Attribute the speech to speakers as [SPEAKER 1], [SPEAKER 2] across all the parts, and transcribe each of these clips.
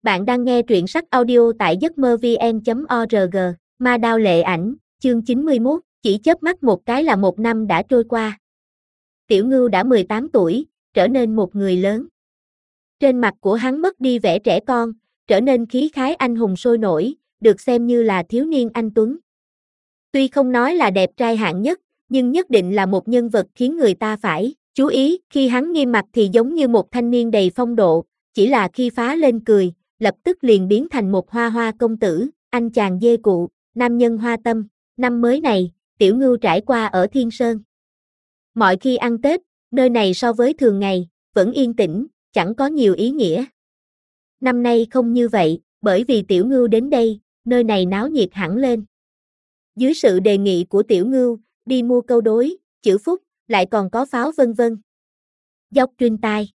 [SPEAKER 1] Bạn đang nghe truyện sách audio tại giấcmơ-vn.org, Ma Đao Lệ Ảnh, chương 91, chỉ chớp mắt một cái là một năm đã trôi qua. Tiểu Ngưu đã 18 tuổi, trở nên một người lớn. Trên mặt của hắn mất đi vẻ trẻ con, trở nên khí khái anh hùng sôi nổi, được xem như là thiếu niên anh tuấn. Tuy không nói là đẹp trai hạng nhất, nhưng nhất định là một nhân vật khiến người ta phải chú ý. Khi hắn nghiêm mặt thì giống như một thanh niên đầy phong độ, chỉ là khi phá lên cười, lập tức liền biến thành một hoa hoa công tử, anh chàng dê cụ, nam nhân hoa tâm. Năm mới này, Tiểu Ngưu trải qua ở Thiên Sơn. Mọi khi ăn Tết, nơi này so với thường ngày, vẫn yên tĩnh, chẳng có nhiều ý nghĩa. Năm nay không như vậy, bởi vì Tiểu Ngưu đến đây, nơi này náo nhiệt hẳn lên. Dưới sự đề nghị của Tiểu Ngưu, đi mua câu đối, chữ phúc, lại còn có pháo vân vân. Dốc truyền tai.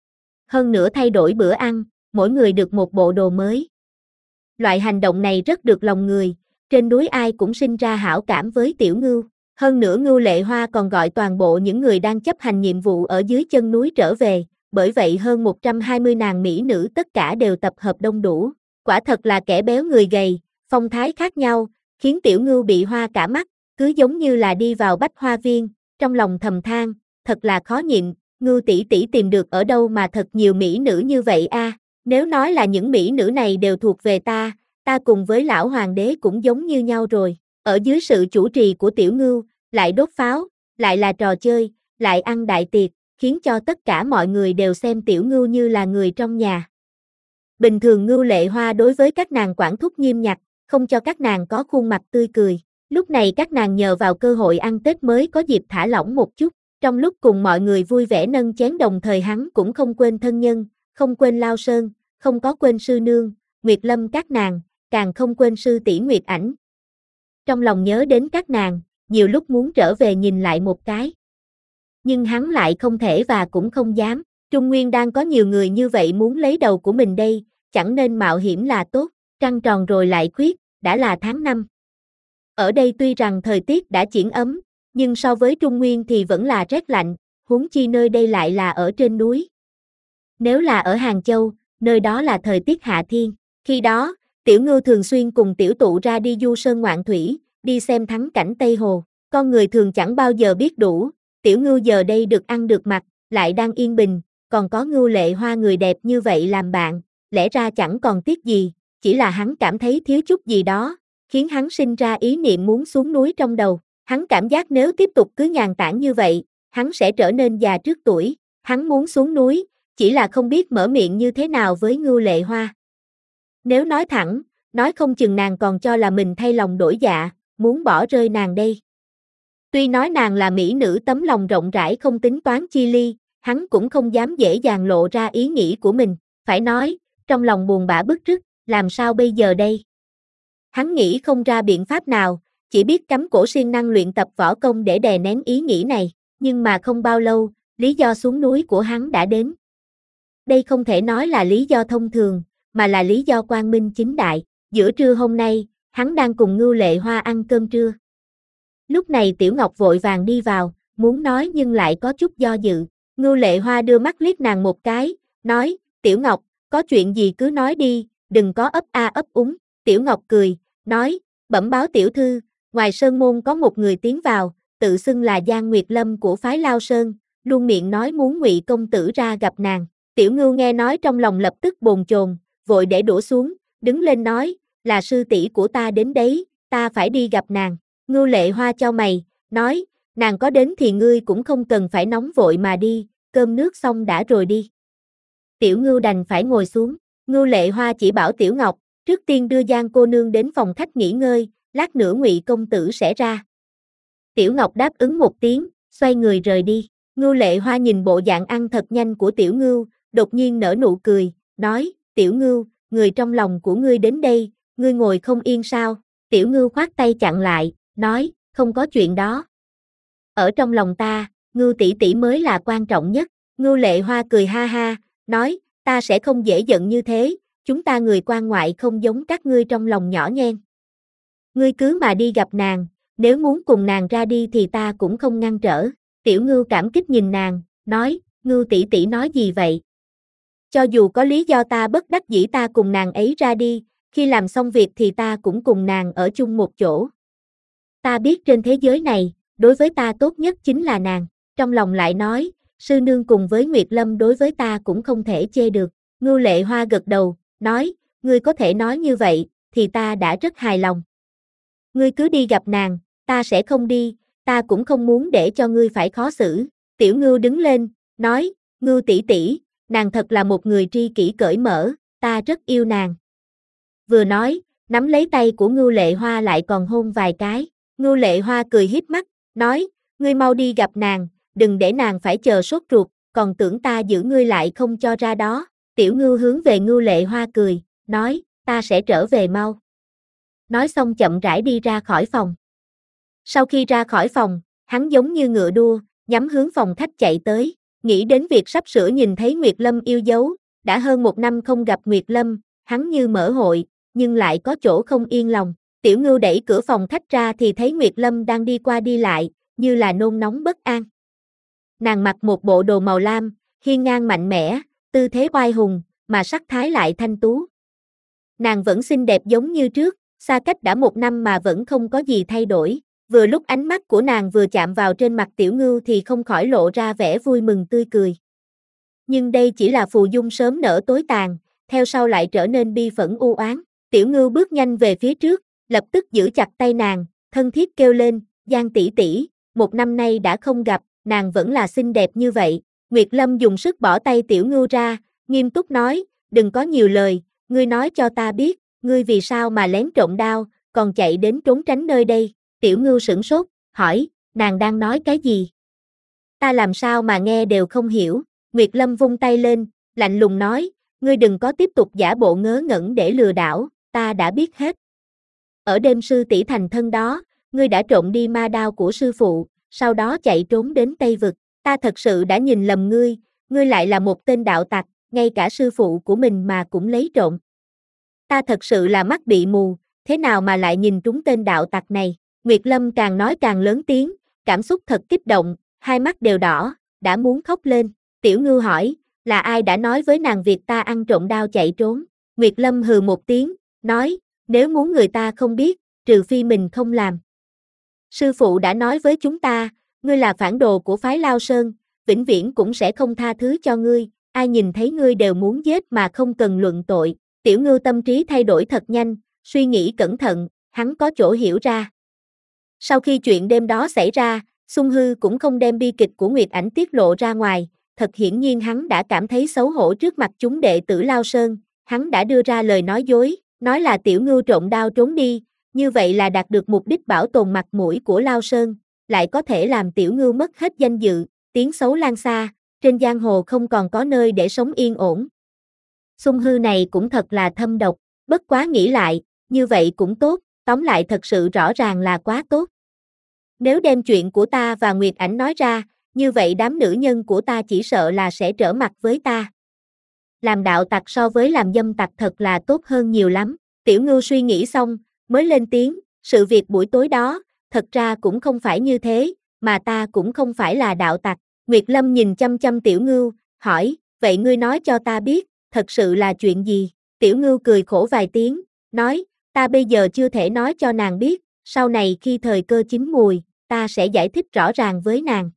[SPEAKER 1] Hơn nữa thay đổi bữa ăn, mỗi người được một bộ đồ mới. Loại hành động này rất được lòng người, trên núi ai cũng sinh ra hảo cảm với Tiểu Ngưu. Hơn nữa Ngưu Lệ Hoa còn gọi toàn bộ những người đang chấp hành nhiệm vụ ở dưới chân núi trở về, bởi vậy hơn 120 nàng mỹ nữ tất cả đều tập hợp đông đủ. Quả thật là kẻ béo người gầy, phong thái khác nhau, khiến Tiểu Ngưu bị hoa cả mắt, cứ giống như là đi vào bách hoa viên, trong lòng thầm than, thật là khó nhịn, Ngưu tỷ tỷ tìm được ở đâu mà thật nhiều mỹ nữ như vậy a? Nếu nói là những mỹ nữ này đều thuộc về ta cùng với lão hoàng đế cũng giống như nhau rồi. Ở dưới sự chủ trì của Tiểu Ngưu, lại đốt pháo, lại là trò chơi, lại ăn đại tiệc, khiến cho tất cả mọi người đều xem Tiểu Ngưu như là người trong nhà. Bình thường Ngưu Lệ Hoa đối với các nàng quản thúc nghiêm ngặt, không cho các nàng có khuôn mặt tươi cười. Lúc này các nàng nhờ vào cơ hội ăn Tết mới có dịp thả lỏng một chút. Trong lúc cùng mọi người vui vẻ nâng chén đồng thời hắn cũng không quên thân nhân, không quên Lao Sơn, không có quên sư nương, Nguyệt Lâm các nàng, càng không quên sư tỷ Nguyệt Ảnh. Trong lòng nhớ đến các nàng, nhiều lúc muốn trở về nhìn lại một cái. Nhưng hắn lại không thể và cũng không dám. Trung Nguyên đang có nhiều người như vậy muốn lấy đầu của mình đây, chẳng nên mạo hiểm là tốt. Trăng tròn rồi lại khuyết, đã là tháng 5. Ở đây tuy rằng thời tiết đã chuyển ấm, nhưng so với Trung Nguyên thì vẫn là rét lạnh, huống chi nơi đây lại là ở trên núi. Nếu là ở Hàng Châu, nơi đó là thời tiết hạ thiên. Khi đó, Tiểu Ngưu thường xuyên cùng Tiểu Tụ ra đi du sơn ngoạn thủy, đi xem thắng cảnh Tây Hồ. Con người thường chẳng bao giờ biết đủ, Tiểu Ngưu giờ đây được ăn được mặc, lại đang yên bình, còn có Ngưu Lệ Hoa người đẹp như vậy làm bạn, lẽ ra chẳng còn tiếc gì, chỉ là hắn cảm thấy thiếu chút gì đó, khiến hắn sinh ra ý niệm muốn xuống núi trong đầu. Hắn cảm giác nếu tiếp tục cứ nhàn tản như vậy, hắn sẽ trở nên già trước tuổi. Hắn muốn xuống núi, chỉ là không biết mở miệng như thế nào với Ngưu Lệ Hoa. Nếu nói thẳng, nói không chừng nàng còn cho là mình thay lòng đổi dạ, muốn bỏ rơi nàng đây. Tuy nói nàng là mỹ nữ tấm lòng rộng rãi không tính toán chi ly, hắn cũng không dám dễ dàng lộ ra ý nghĩ của mình. Phải nói, trong lòng buồn bã bứt rứt, làm sao bây giờ đây? Hắn nghĩ không ra biện pháp nào, chỉ biết cắm cổ siêng năng luyện tập võ công để đè nén ý nghĩ này, nhưng mà không bao lâu, lý do xuống núi của hắn đã đến. Đây không thể nói là lý do thông thường, mà là lý do quang minh chính đại. Giữa trưa hôm nay, hắn đang cùng Ngưu Lệ Hoa ăn cơm trưa. Lúc này Tiểu Ngọc vội vàng đi vào, muốn nói nhưng lại có chút do dự. Ngưu Lệ Hoa đưa mắt liếc nàng một cái, nói, Tiểu Ngọc, có chuyện gì cứ nói đi, đừng có ấp a ấp úng. Tiểu Ngọc cười, nói, bẩm báo tiểu thư, ngoài sơn môn có một người tiến vào, tự xưng là Giang Nguyệt Lâm của phái Lao Sơn, luôn miệng nói muốn Ngụy công tử ra gặp nàng. Tiểu Ngưu nghe nói trong lòng lập tức bồn chồn, vội để đũa xuống, đứng lên nói, là sư tỷ của ta đến đấy, ta phải đi gặp nàng. Ngưu Lệ Hoa chau mày, nói, nàng có đến thì ngươi cũng không cần phải nóng vội mà đi, cơm nước xong đã rồi đi. Tiểu Ngưu đành phải ngồi xuống. Ngưu Lệ Hoa chỉ bảo Tiểu Ngọc, trước tiên đưa Giang cô nương đến phòng khách nghỉ ngơi, lát nữa Ngụy công tử sẽ ra. Tiểu Ngọc đáp ứng một tiếng, xoay người rời đi. Ngưu Lệ Hoa nhìn bộ dạng ăn thật nhanh của Tiểu Ngưu, đột nhiên nở nụ cười, nói, Tiểu Ngưu, người trong lòng của ngươi đến đây, ngươi ngồi không yên sao? Tiểu Ngưu khoát tay chặn lại, nói, không có chuyện đó. Ở trong lòng ta, Ngưu tỷ tỷ mới là quan trọng nhất. Ngưu Lệ Hoa cười ha ha, nói, ta sẽ không dễ giận như thế, chúng ta người quan ngoại không giống các ngươi trong lòng nhỏ nhen. Ngươi cứ mà đi gặp nàng, nếu muốn cùng nàng ra đi thì ta cũng không ngăn trở. Tiểu Ngưu cảm kích nhìn nàng, nói, Ngưu tỷ tỷ nói gì vậy? cho dù có lý do ta bất đắc dĩ ta cùng nàng ấy ra đi, khi làm xong việc thì ta cũng cùng nàng ở chung một chỗ. Ta biết trên thế giới này, đối với ta tốt nhất chính là nàng, trong lòng lại nói, sư nương cùng với Nguyệt Lâm đối với ta cũng không thể chê được. Ngưu Lệ Hoa gật đầu, nói, ngươi có thể nói như vậy, thì ta đã rất hài lòng. Ngươi cứ đi gặp nàng, ta sẽ không đi, ta cũng không muốn để cho ngươi phải khó xử. Tiểu Ngưu đứng lên, nói, Ngưu tỷ tỷ, nàng thật là một người tri kỷ cởi mở, ta rất yêu nàng. Vừa nói, nắm lấy tay của Ngưu Lệ Hoa lại còn hôn vài cái. Ngưu Lệ Hoa cười híp mắt, nói, ngươi mau đi gặp nàng, đừng để nàng phải chờ sốt ruột, còn tưởng ta giữ ngươi lại không cho ra đó. Tiểu Ngưu hướng về Ngưu Lệ Hoa cười, nói, ta sẽ trở về mau. Nói xong chậm rãi đi ra khỏi phòng. Sau khi ra khỏi phòng, hắn giống như ngựa đua, nhắm hướng phòng khách chạy tới, nghĩ đến việc sắp sửa nhìn thấy Nguyệt Lâm yêu dấu, đã hơn 1 năm không gặp Nguyệt Lâm, hắn như mở hội, nhưng lại có chỗ không yên lòng. Tiểu Ngưu đẩy cửa phòng khách ra thì thấy Nguyệt Lâm đang đi qua đi lại, như là nôn nóng bất an. Nàng mặc một bộ đồ màu lam, hiên ngang mạnh mẽ, tư thế oai hùng, mà sắc thái lại thanh tú. Nàng vẫn xinh đẹp giống như trước, xa cách đã 1 năm mà vẫn không có gì thay đổi. Vừa lúc ánh mắt của nàng vừa chạm vào trên mặt Tiểu Ngưu thì không khỏi lộ ra vẻ vui mừng tươi cười. Nhưng đây chỉ là phù dung sớm nở tối tàn, theo sau lại trở nên bi phẫn u oán. Tiểu Ngưu bước nhanh về phía trước, lập tức giữ chặt tay nàng, thân thiết kêu lên, Giang tỷ tỷ, 1 năm nay đã không gặp, nàng vẫn là xinh đẹp như vậy. Nguyệt Lâm dùng sức bỏ tay Tiểu Ngưu ra, nghiêm túc nói, đừng có nhiều lời, ngươi nói cho ta biết, ngươi vì sao mà lén trộm đao, còn chạy đến trốn tránh nơi đây. Tiểu Ngưu sửng sốt, hỏi, nàng đang nói cái gì? Ta làm sao mà nghe đều không hiểu. Nguyệt Lâm vung tay lên, lạnh lùng nói, ngươi đừng có tiếp tục giả bộ ngớ ngẩn để lừa đảo, ta đã biết hết. Ở đêm sư tỷ thành thân đó, ngươi đã trộm đi ma đao của sư phụ, sau đó chạy trốn đến Tây Vực, ta thật sự đã nhìn lầm ngươi, ngươi lại là một tên đạo tặc, ngay cả sư phụ của mình mà cũng lấy trộm. Ta thật sự là mắt bị mù, thế nào mà lại nhìn trúng tên đạo tặc này. Nguyệt Lâm càng nói càng lớn tiếng, cảm xúc thật kích động, hai mắt đều đỏ, đã muốn khóc lên. Tiểu Ngưu hỏi, là ai đã nói với nàng việc ta ăn trộm đao chạy trốn? Nguyệt Lâm hừ một tiếng, nói, nếu muốn người ta không biết, trừ phi mình không làm. Sư phụ đã nói với chúng ta, ngươi là phản đồ của phái Lao Sơn, vĩnh viễn cũng sẽ không tha thứ cho ngươi, ai nhìn thấy ngươi đều muốn giết mà không cần luận tội. Tiểu Ngưu tâm trí thay đổi thật nhanh, suy nghĩ cẩn thận, hắn có chỗ hiểu ra. Sau khi chuyện đêm đó xảy ra, Xung Hư cũng không đem bi kịch của Nguyệt Ảnh tiết lộ ra ngoài, thật hiển nhiên hắn đã cảm thấy xấu hổ trước mặt chúng đệ tử Lao Sơn, hắn đã đưa ra lời nói dối, nói là Tiểu Ngưu trộm đao trốn đi, như vậy là đạt được mục đích bảo tồn mặt mũi của Lao Sơn, lại có thể làm Tiểu Ngưu mất hết danh dự, tiếng xấu lan xa, trên giang hồ không còn có nơi để sống yên ổn. Xung Hư này cũng thật là thâm độc, bất quá nghĩ lại, như vậy cũng tốt, tóm lại thật sự rõ ràng là quá tốt. Nếu đem chuyện của ta và Nguyệt Ảnh nói ra, như vậy đám nữ nhân của ta chỉ sợ là sẽ trở mặt với ta. Làm đạo tặc so với làm dâm tặc thật là tốt hơn nhiều lắm. Tiểu Ngưu suy nghĩ xong, mới lên tiếng, sự việc buổi tối đó, thật ra cũng không phải như thế, mà ta cũng không phải là đạo tặc. Nguyệt Lâm nhìn chăm chăm Tiểu Ngưu, hỏi, vậy ngươi nói cho ta biết, thật sự là chuyện gì? Tiểu Ngưu cười khổ vài tiếng, nói, ta bây giờ chưa thể nói cho nàng biết, sau này khi thời cơ chín mùi, ta sẽ giải thích rõ ràng với nàng.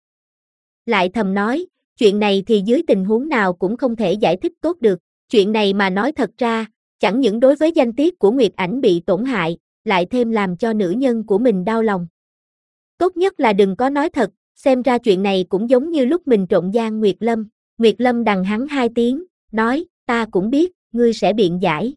[SPEAKER 1] Lại thầm nói, chuyện này thì dưới tình huống nào cũng không thể giải thích tốt được, chuyện này mà nói thật ra, chẳng những đối với danh tiết của Nguyệt Ảnh bị tổn hại, lại thêm làm cho nữ nhân của mình đau lòng. Tốt nhất là đừng có nói thật, xem ra chuyện này cũng giống như lúc mình trộm Giang Nguyệt Lâm. Nguyệt Lâm đằng hắn 2 tiếng, nói, ta cũng biết, ngươi sẽ biện giải.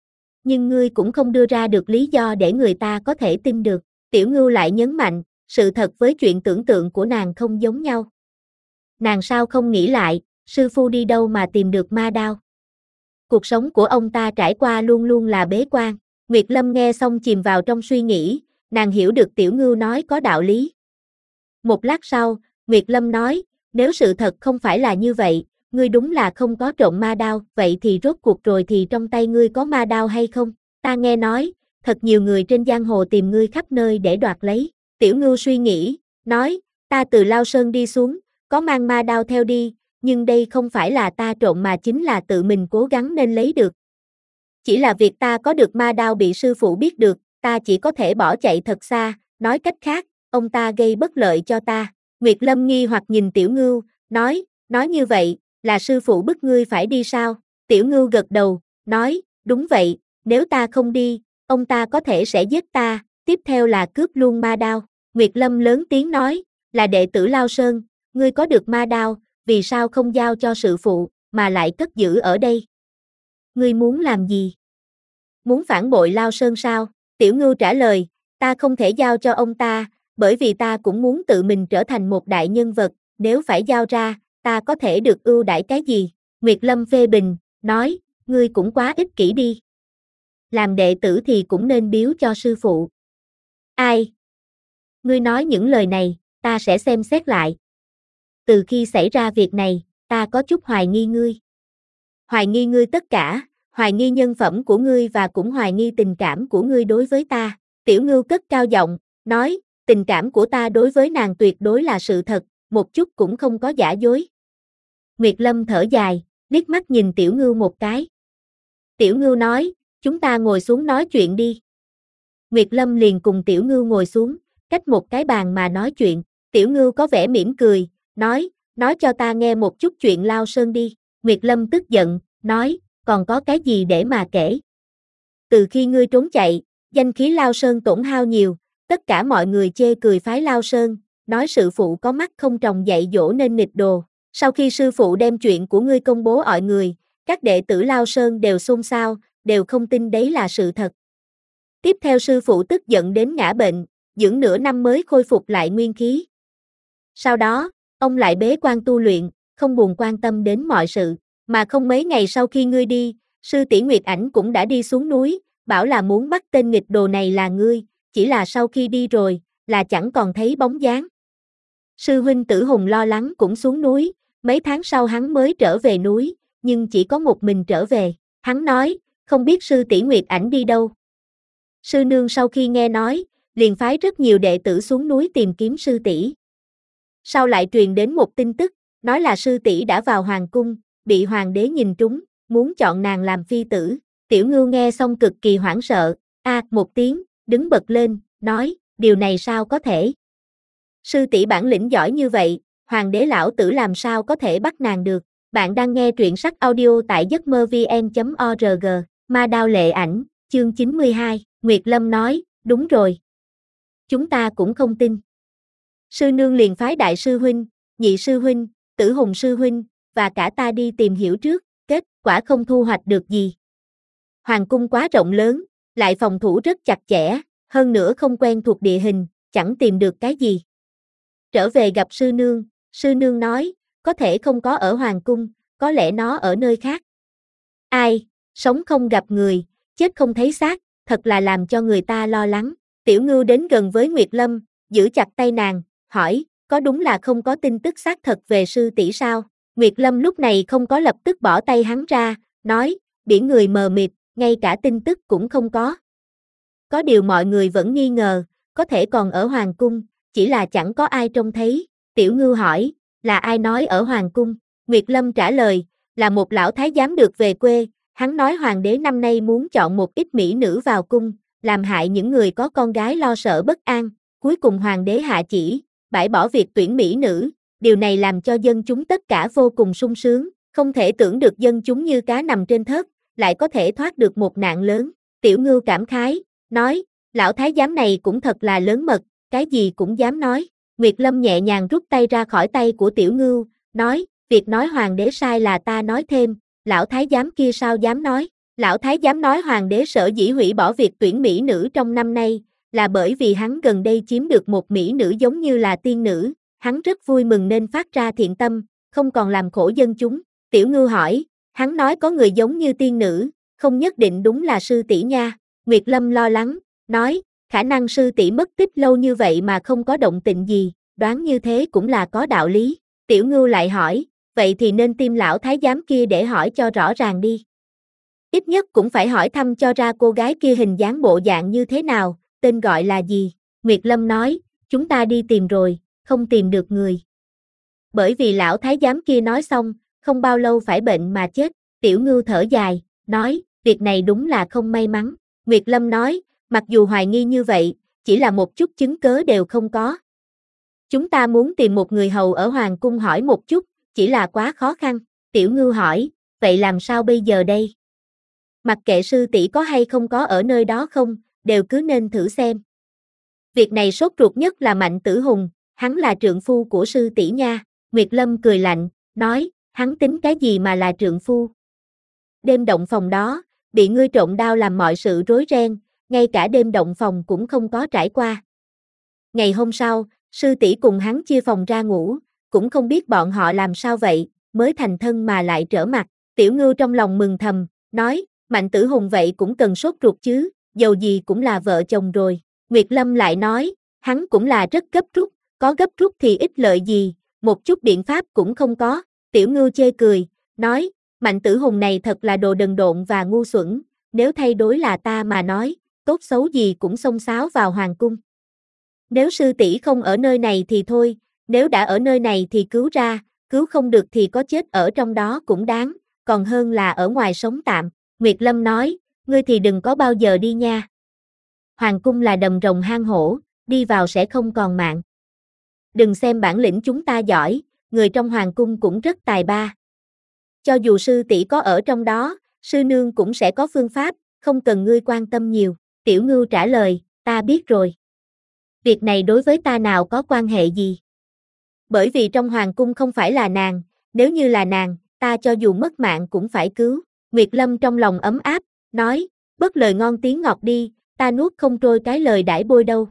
[SPEAKER 1] Nhưng ngươi cũng không đưa ra được lý do để người ta có thể tin được. Tiểu Ngưu lại nhấn mạnh, sự thật với chuyện tưởng tượng của nàng không giống nhau. Nàng sao không nghĩ lại, sư phu đi đâu mà tìm được ma đao? Cuộc sống của ông ta trải qua luôn luôn là bế quan. Nguyệt Lâm nghe xong chìm vào trong suy nghĩ, nàng hiểu được Tiểu Ngưu nói có đạo lý. Một lát sau, Nguyệt Lâm nói, nếu sự thật không phải là như vậy, ngươi đúng là không có trộm ma đao, vậy thì rốt cuộc rồi thì trong tay ngươi có ma đao hay không? Ta nghe nói, thật nhiều người trên giang hồ tìm ngươi khắp nơi để đoạt lấy. Tiểu Ngưu suy nghĩ, nói, ta từ Lao Sơn đi xuống, có mang ma đao theo đi, nhưng đây không phải là ta trộm mà chính là tự mình cố gắng nên lấy được. Chỉ là việc ta có được ma đao bị sư phụ biết được, ta chỉ có thể bỏ chạy thật xa, nói cách khác, ông ta gây bất lợi cho ta. Nguyệt Lâm nghi hoặc nhìn Tiểu Ngưu, nói như vậy, là sư phụ bức ngươi phải đi sao? Tiểu Ngưu gật đầu, nói, đúng vậy, nếu ta không đi, ông ta có thể sẽ giết ta, tiếp theo là cướp luôn ma đao. Nguyệt Lâm lớn tiếng nói, là đệ tử Lao Sơn, ngươi có được ma đao, vì sao không giao cho sư phụ, mà lại cất giữ ở đây? Ngươi muốn làm gì? Muốn phản bội Lao Sơn sao? Tiểu Ngưu trả lời, ta không thể giao cho ông ta, bởi vì ta cũng muốn tự mình trở thành một đại nhân vật, nếu phải giao ra, ta có thể được ưu đãi cái gì? Nguyệt Lâm phê bình, nói, ngươi cũng quá ích kỷ đi. Làm đệ tử thì cũng nên biếu cho sư phụ. Ai? Ngươi nói những lời này, ta sẽ xem xét lại. Từ khi xảy ra việc này, ta có chút hoài nghi ngươi. Hoài nghi ngươi tất cả, hoài nghi nhân phẩm của ngươi và cũng hoài nghi tình cảm của ngươi đối với ta. Tiểu Ngưu cất cao giọng, nói, tình cảm của ta đối với nàng tuyệt đối là sự thật, một chút cũng không có giả dối. Nguyệt Lâm thở dài, liếc mắt nhìn Tiểu Ngưu một cái. Tiểu Ngưu nói, chúng ta ngồi xuống nói chuyện đi. Nguyệt Lâm liền cùng Tiểu Ngưu ngồi xuống, cách một cái bàn mà nói chuyện. Tiểu Ngưu có vẻ mỉm cười, nói cho ta nghe một chút chuyện Lao Sơn đi. Nguyệt Lâm tức giận, nói, còn có cái gì để mà kể? Từ khi ngươi trốn chạy, danh khí Lao Sơn tổn hao nhiều, tất cả mọi người chê cười phái Lao Sơn, nói sư phụ có mắt không tròng dạy dỗ nên nghịch đồ. Sau khi sư phụ đem chuyện của ngươi công bố mọi người, các đệ tử Lao Sơn đều xôn xao, đều không tin đấy là sự thật. Tiếp theo sư phụ tức giận đến ngã bệnh, dưỡng nửa năm mới khôi phục lại nguyên khí. Sau đó, ông lại bế quan tu luyện, không buồn quan tâm đến mọi sự, mà không mấy ngày sau khi ngươi đi, sư tỷ Nguyệt Ảnh cũng đã đi xuống núi, bảo là muốn bắt tên nghịch đồ này là ngươi, chỉ là sau khi đi rồi, là chẳng còn thấy bóng dáng. Sư huynh Tử Hùng lo lắng cũng xuống núi, mấy tháng sau hắn mới trở về núi, nhưng chỉ có một mình trở về, hắn nói, không biết sư tỷ Nguyệt Ảnh đi đâu. Sư nương sau khi nghe nói, liền phái rất nhiều đệ tử xuống núi tìm kiếm sư tỷ. Sau lại truyền đến một tin tức, nói là sư tỷ đã vào hoàng cung, bị hoàng đế nhìn trúng, muốn chọn nàng làm phi tử. Tiểu Ngưu nghe xong cực kỳ hoảng sợ, một tiếng, đứng bật lên, nói, điều này sao có thể? Sư tỷ bản lĩnh giỏi như vậy, hoàng đế lão tử làm sao có thể bắt nàng được? Bạn đang nghe truyện sách audio tại giấc mơ vn.org, Ma Đao Lệ Ảnh, chương 92, Nguyệt Lâm nói, đúng rồi. Chúng ta cũng không tin. Sư nương liền phái đại sư huynh, nhị sư huynh, Tử Hùng sư huynh, và cả ta đi tìm hiểu trước, kết quả không thu hoạch được gì. Hoàng cung quá rộng lớn, lại phòng thủ rất chặt chẽ, hơn nữa không quen thuộc địa hình, chẳng tìm được cái gì. Trở về gặp sư nương nói, có thể không có ở hoàng cung, có lẽ nó ở nơi khác. Ai, sống không gặp người, chết không thấy xác, thật là làm cho người ta lo lắng. Tiểu Ngưu đến gần với Nguyệt Lâm, giữ chặt tay nàng, hỏi, có đúng là không có tin tức xác thật về sư tỷ sao? Nguyệt Lâm lúc này không có lập tức bỏ tay hắn ra, nói, biển người mờ mịt, ngay cả tin tức cũng không có. Có điều mọi người vẫn nghi ngờ, có thể còn ở hoàng cung, chỉ là chẳng có ai trông thấy. Tiểu Ngưu hỏi, là ai nói ở hoàng cung? Nguyệt Lâm trả lời, là một lão thái giám được về quê, hắn nói hoàng đế năm nay muốn chọn một ít mỹ nữ vào cung, làm hại những người có con gái lo sợ bất an, cuối cùng hoàng đế hạ chỉ, bãi bỏ việc tuyển mỹ nữ, điều này làm cho dân chúng tất cả vô cùng sung sướng, không thể tưởng được dân chúng như cá nằm trên thớt, lại có thể thoát được một nạn lớn. Tiểu Ngưu cảm khái, nói, lão thái giám này cũng thật là lớn mật, cái gì cũng dám nói. Nguyệt Lâm nhẹ nhàng rút tay ra khỏi tay của Tiểu Ngưu, nói, việc nói hoàng đế sai là ta nói thêm, lão thái giám kia sao dám nói. Lão thái giám nói hoàng đế sở dĩ hủy bỏ việc tuyển mỹ nữ trong năm nay, là bởi vì hắn gần đây chiếm được một mỹ nữ giống như là tiên nữ, hắn rất vui mừng nên phát ra thiện tâm, không còn làm khổ dân chúng. Tiểu Ngưu hỏi, hắn nói có người giống như tiên nữ, không nhất định đúng là sư tỷ nha. Nguyệt Lâm lo lắng, nói, khả năng sư tỷ mất tích lâu như vậy mà không có động tĩnh gì, đoán như thế cũng là có đạo lý. Tiểu Ngưu lại hỏi, vậy thì nên tìm lão thái giám kia để hỏi cho rõ ràng đi. Ít nhất cũng phải hỏi thăm cho ra cô gái kia hình dáng bộ dạng như thế nào, tên gọi là gì. Nguyệt Lâm nói, chúng ta đi tìm rồi, không tìm được người. Bởi vì lão thái giám kia nói xong, không bao lâu phải bệnh mà chết. Tiểu Ngưu thở dài, nói, việc này đúng là không may mắn. Nguyệt Lâm nói, mặc dù hoài nghi như vậy, chỉ là một chút chứng cớ đều không có. Chúng ta muốn tìm một người hầu ở Hoàng cung hỏi một chút, chỉ là quá khó khăn. Tiểu Ngưu hỏi, vậy làm sao bây giờ đây? Mặc kệ sư tỷ có hay không có ở nơi đó không, đều cứ nên thử xem. Việc này sốt ruột nhất là Mạnh Tử Hùng, hắn là trượng phu của sư tỷ nha. Nguyệt Lâm cười lạnh, nói, hắn tính cái gì mà là trượng phu? Đêm động phòng đó, bị ngươi trộn đao làm mọi sự rối ren, ngay cả đêm động phòng cũng không có trải qua. Ngày hôm sau, sư tỷ cùng hắn chia phòng ra ngủ, cũng không biết bọn họ làm sao vậy, mới thành thân mà lại trở mặt. Tiểu Ngưu trong lòng mừng thầm, nói, Mạnh Tử Hùng vậy cũng cần sốt ruột chứ, dầu gì cũng là vợ chồng rồi. Nguyệt Lâm lại nói, hắn cũng là rất gấp rút, có gấp rút thì ích lợi gì, một chút biện pháp cũng không có. Tiểu Ngưu chê cười, nói, Mạnh Tử Hùng này thật là đồ đần độn và ngu xuẩn, nếu thay đối là ta mà nói, tốt xấu gì cũng xông xáo vào hoàng cung. Nếu sư tỷ không ở nơi này thì thôi, nếu đã ở nơi này thì cứu ra, cứu không được thì có chết ở trong đó cũng đáng, còn hơn là ở ngoài sống tạm. Nguyệt Lâm nói, ngươi thì đừng có bao giờ đi nha. Hoàng cung là đầm rồng hang hổ, đi vào sẽ không còn mạng. Đừng xem bản lĩnh chúng ta giỏi, người trong hoàng cung cũng rất tài ba. Cho dù sư tỷ có ở trong đó, sư nương cũng sẽ có phương pháp, không cần ngươi quan tâm nhiều. Tiểu Ngưu trả lời, ta biết rồi. Việc này đối với ta nào có quan hệ gì? Bởi vì trong hoàng cung không phải là nàng, nếu như là nàng, ta cho dù mất mạng cũng phải cứu. Nguyệt Lâm trong lòng ấm áp, nói, bớt lời ngon tiếng ngọt đi, ta nuốt không trôi cái lời đãi bôi đâu.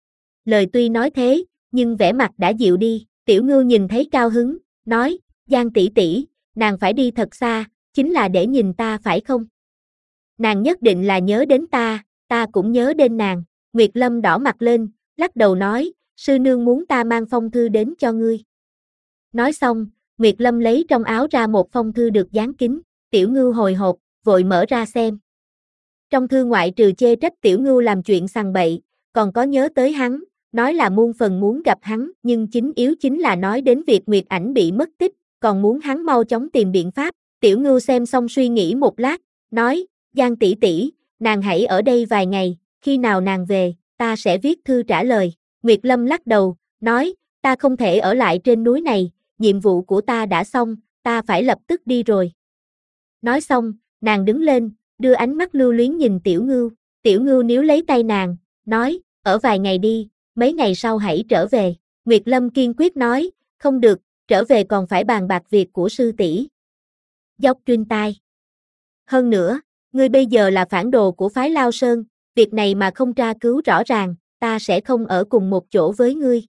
[SPEAKER 1] Lời tuy nói thế, nhưng vẻ mặt đã dịu đi. Tiểu Ngưu nhìn thấy cao hứng, nói, Giang tỷ tỷ, nàng phải đi thật xa, chính là để nhìn ta phải không? Nàng nhất định là nhớ đến ta cũng nhớ đến nàng. Nguyệt Lâm đỏ mặt lên, lắc đầu nói, sư nương muốn ta mang phong thư đến cho ngươi. Nói xong, Nguyệt Lâm lấy trong áo ra một phong thư được dán kín. Tiểu Ngưu hồi hộp, vội mở ra xem. Trong thư ngoại trừ chê trách Tiểu Ngưu làm chuyện sằng bậy, còn có nhớ tới hắn, nói là muôn phần muốn gặp hắn, nhưng chính yếu chính là nói đến việc Nguyệt Ảnh bị mất tích, còn muốn hắn mau chóng tìm biện pháp. Tiểu Ngưu xem xong suy nghĩ một lát, nói, Giang tỷ tỷ, nàng hãy ở đây vài ngày, khi nào nàng về, ta sẽ viết thư trả lời. Nguyệt Lâm lắc đầu, nói, ta không thể ở lại trên núi này, nhiệm vụ của ta đã xong, ta phải lập tức đi rồi. Nói xong, nàng đứng lên, đưa ánh mắt lưu luyến nhìn Tiểu Ngưu. Tiểu Ngưu níu lấy tay nàng, nói, ở vài ngày đi, mấy ngày sau hãy trở về. Nguyệt Lâm kiên quyết nói, không được, trở về còn phải bàn bạc việc của sư tỷ. Dốc Truyên tai. Hơn nữa, ngươi bây giờ là phản đồ của phái Lao Sơn, việc này mà không tra cứu rõ ràng, ta sẽ không ở cùng một chỗ với ngươi.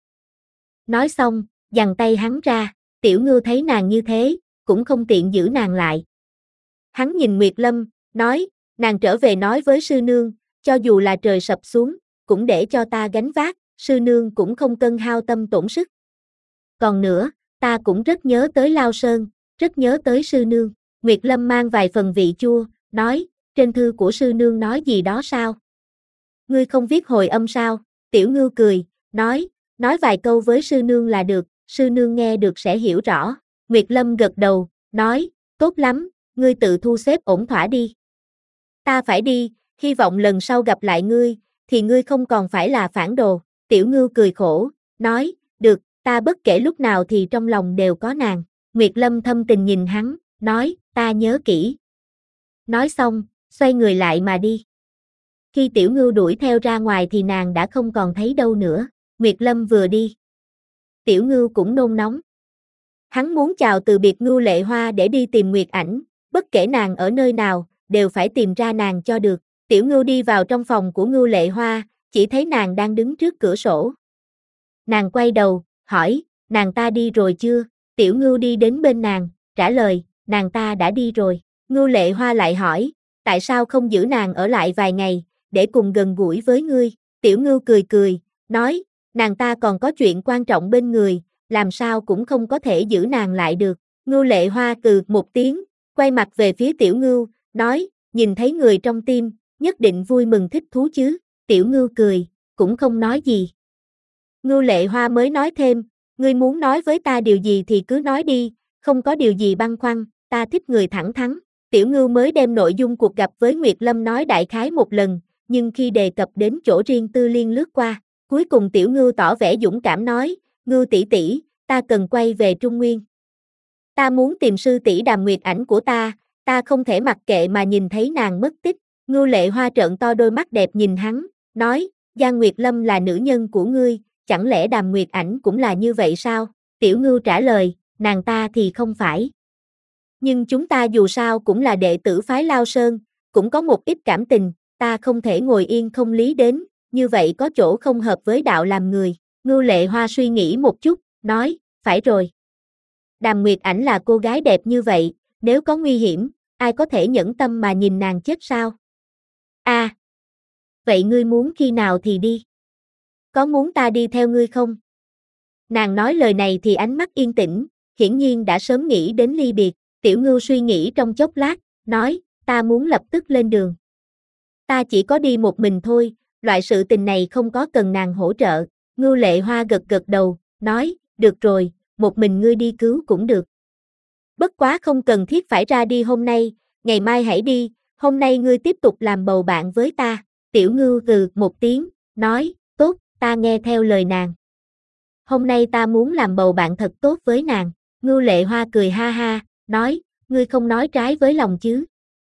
[SPEAKER 1] Nói xong, giằng tay hắn ra, Tiểu Ngưu thấy nàng như thế, cũng không tiện giữ nàng lại. Hắn nhìn Nguyệt Lâm, nói, nàng trở về nói với sư nương, cho dù là trời sập xuống, cũng để cho ta gánh vác, sư nương cũng không cần hao tâm tổn sức. Còn nữa, ta cũng rất nhớ tới Lao Sơn, rất nhớ tới sư nương. Nguyệt Lâm mang vài phần vị chua, nói, trên thư của sư nương nói gì đó sao? Ngươi không viết hồi âm sao? Tiểu Ngưu cười, nói vài câu với sư nương là được, sư nương nghe được sẽ hiểu rõ. Nguyệt Lâm gật đầu, nói, tốt lắm, ngươi tự thu xếp ổn thỏa đi. Ta phải đi, hy vọng lần sau gặp lại ngươi, thì ngươi không còn phải là phản đồ. Tiểu Ngưu cười khổ, nói, được, ta bất kể lúc nào thì trong lòng đều có nàng. Nguyệt Lâm thâm tình nhìn hắn, nói, ta nhớ kỹ. Nói xong, xoay người lại mà đi. Khi Tiểu Ngưu đuổi theo ra ngoài thì nàng đã không còn thấy đâu nữa. Nguyệt Lâm vừa đi, Tiểu Ngưu cũng nôn nóng. Hắn muốn chào từ biệt Ngưu Lệ Hoa để đi tìm Nguyệt Ảnh, bất kể nàng ở nơi nào, đều phải tìm ra nàng cho được. Tiểu Ngưu đi vào trong phòng của Ngưu Lệ Hoa, chỉ thấy nàng đang đứng trước cửa sổ. Nàng quay đầu, hỏi, nàng ta đi rồi chưa? Tiểu Ngưu đi đến bên nàng, trả lời, nàng ta đã đi rồi. Ngưu Lệ Hoa lại hỏi, tại sao không giữ nàng ở lại vài ngày, để cùng gần gũi với ngươi? Tiểu Ngưu cười cười, nói, nàng ta còn có chuyện quan trọng bên người, làm sao cũng không có thể giữ nàng lại được. Ngưu Lệ Hoa một tiếng, quay mặt về phía Tiểu Ngưu, nói, nhìn thấy người trong tim, nhất định vui mừng thích thú chứ. Tiểu Ngưu cười, cũng không nói gì. Ngưu Lệ Hoa mới nói thêm, ngươi muốn nói với ta điều gì thì cứ nói đi, không có điều gì băn khoăn, ta thích người thẳng thắn. Tiểu Ngưu mới đem nội dung cuộc gặp với Nguyệt Lâm nói đại khái một lần, nhưng khi đề cập đến chỗ riêng tư liên lướt qua, cuối cùng Tiểu Ngưu tỏ vẻ dũng cảm nói, Ngưu tỷ tỷ, ta cần quay về Trung Nguyên. Ta muốn tìm sư tỷ Đàm Nguyệt Ảnh của ta không thể mặc kệ mà nhìn thấy nàng mất tích. Ngưu Lệ Hoa trợn to đôi mắt đẹp nhìn hắn, nói, Giang Nguyệt Lâm là nữ nhân của ngươi, chẳng lẽ Đàm Nguyệt Ảnh cũng là như vậy sao? Tiểu Ngưu trả lời, nàng ta thì không phải. Nhưng chúng ta dù sao cũng là đệ tử phái Lao Sơn, cũng có một ít cảm tình, ta không thể ngồi yên không lý đến, như vậy có chỗ không hợp với đạo làm người. Ngưu Lệ Hoa suy nghĩ một chút, nói, phải rồi. Đàm Nguyệt Ảnh là cô gái đẹp như vậy, nếu có nguy hiểm, ai có thể nhẫn tâm mà nhìn nàng chết sao? Vậy ngươi muốn khi nào thì đi? Có muốn ta đi theo ngươi không? Nàng nói lời này thì ánh mắt yên tĩnh, hiển nhiên đã sớm nghĩ đến ly biệt. Tiểu Ngưu suy nghĩ trong chốc lát, nói, ta muốn lập tức lên đường. Ta chỉ có đi một mình thôi, loại sự tình này không có cần nàng hỗ trợ. Ngưu Lệ Hoa gật gật đầu, nói, được rồi, một mình ngươi đi cứu cũng được. Bất quá không cần thiết phải ra đi hôm nay, ngày mai hãy đi, hôm nay ngươi tiếp tục làm bầu bạn với ta. Tiểu Ngưu gừ một tiếng, nói, tốt, ta nghe theo lời nàng. Hôm nay ta muốn làm bầu bạn thật tốt với nàng. Ngưu Lệ Hoa cười ha ha, nói, ngươi không nói trái với lòng chứ.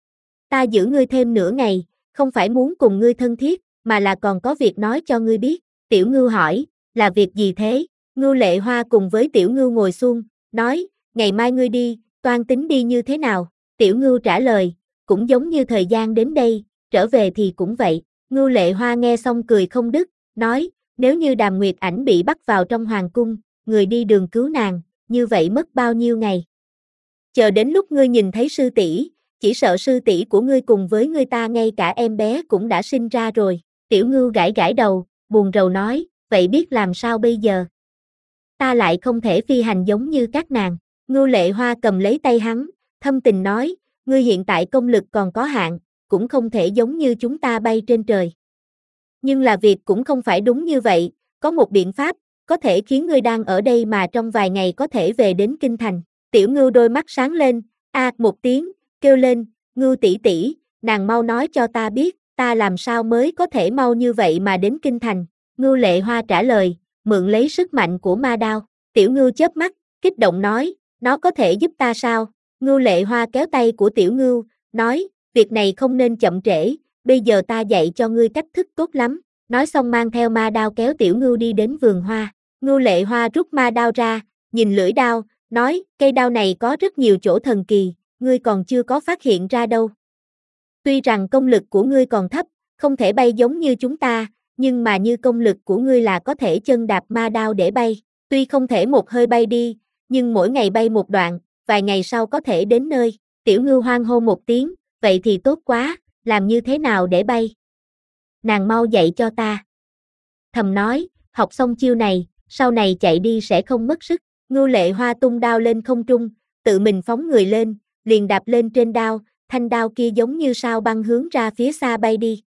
[SPEAKER 1] Ta giữ ngươi thêm nửa ngày, không phải muốn cùng ngươi thân thiết, mà là còn có việc nói cho ngươi biết. Tiểu Ngưu hỏi, là việc gì thế? Ngưu Lệ Hoa cùng với Tiểu Ngưu ngồi xuống, nói, ngày mai ngươi đi, toan tính đi như thế nào? Tiểu Ngưu trả lời, cũng giống như thời gian đến đây, trở về thì cũng vậy. Ngưu Lệ Hoa nghe xong cười không đứt, nói, nếu như Đàm Nguyệt Ảnh bị bắt vào trong hoàng cung, người đi đường cứu nàng, như vậy mất bao nhiêu ngày? Chờ đến lúc ngươi nhìn thấy sư tỷ, chỉ sợ sư tỷ của ngươi cùng với ngươi ta ngay cả em bé cũng đã sinh ra rồi. Tiểu Ngưu gãi gãi đầu, buồn rầu nói, vậy biết làm sao bây giờ? Ta lại không thể phi hành giống như các nàng. Ngưu Lệ Hoa cầm lấy tay hắn, thâm tình nói, ngươi hiện tại công lực còn có hạn, cũng không thể giống như chúng ta bay trên trời. Nhưng là việc cũng không phải đúng như vậy, có một biện pháp, có thể khiến ngươi đang ở đây mà trong vài ngày có thể về đến Kinh Thành. Tiểu Ngưu đôi mắt sáng lên, một tiếng, kêu lên, Ngưu tỷ tỷ, nàng mau nói cho ta biết, ta làm sao mới có thể mau như vậy mà đến Kinh Thành. Ngưu Lệ Hoa trả lời, mượn lấy sức mạnh của ma đao. Tiểu Ngưu chớp mắt, kích động nói, nó có thể giúp ta sao? Ngưu Lệ Hoa kéo tay của Tiểu Ngưu, nói, việc này không nên chậm trễ, bây giờ ta dạy cho ngươi cách thức tốt lắm. Nói xong mang theo ma đao kéo Tiểu Ngưu đi đến vườn hoa. Ngưu Lệ Hoa rút ma đao ra, nhìn lưỡi đao, nói, cây đao này có rất nhiều chỗ thần kỳ, ngươi còn chưa có phát hiện ra đâu. Tuy rằng công lực của ngươi còn thấp, không thể bay giống như chúng ta, nhưng mà như công lực của ngươi là có thể chân đạp ma đao để bay. Tuy không thể một hơi bay đi, nhưng mỗi ngày bay một đoạn, vài ngày sau có thể đến nơi. Tiểu Ngưu hoan hô một tiếng, vậy thì tốt quá, làm như thế nào để bay? Nàng mau dạy cho ta. Thầm nói, học xong chiêu này, sau này chạy đi sẽ không mất sức. Ngưu Lệ Hoa tung đao lên không trung, tự mình phóng người lên, liền đạp lên trên đao, thanh đao kia giống như sao băng hướng ra phía xa bay đi.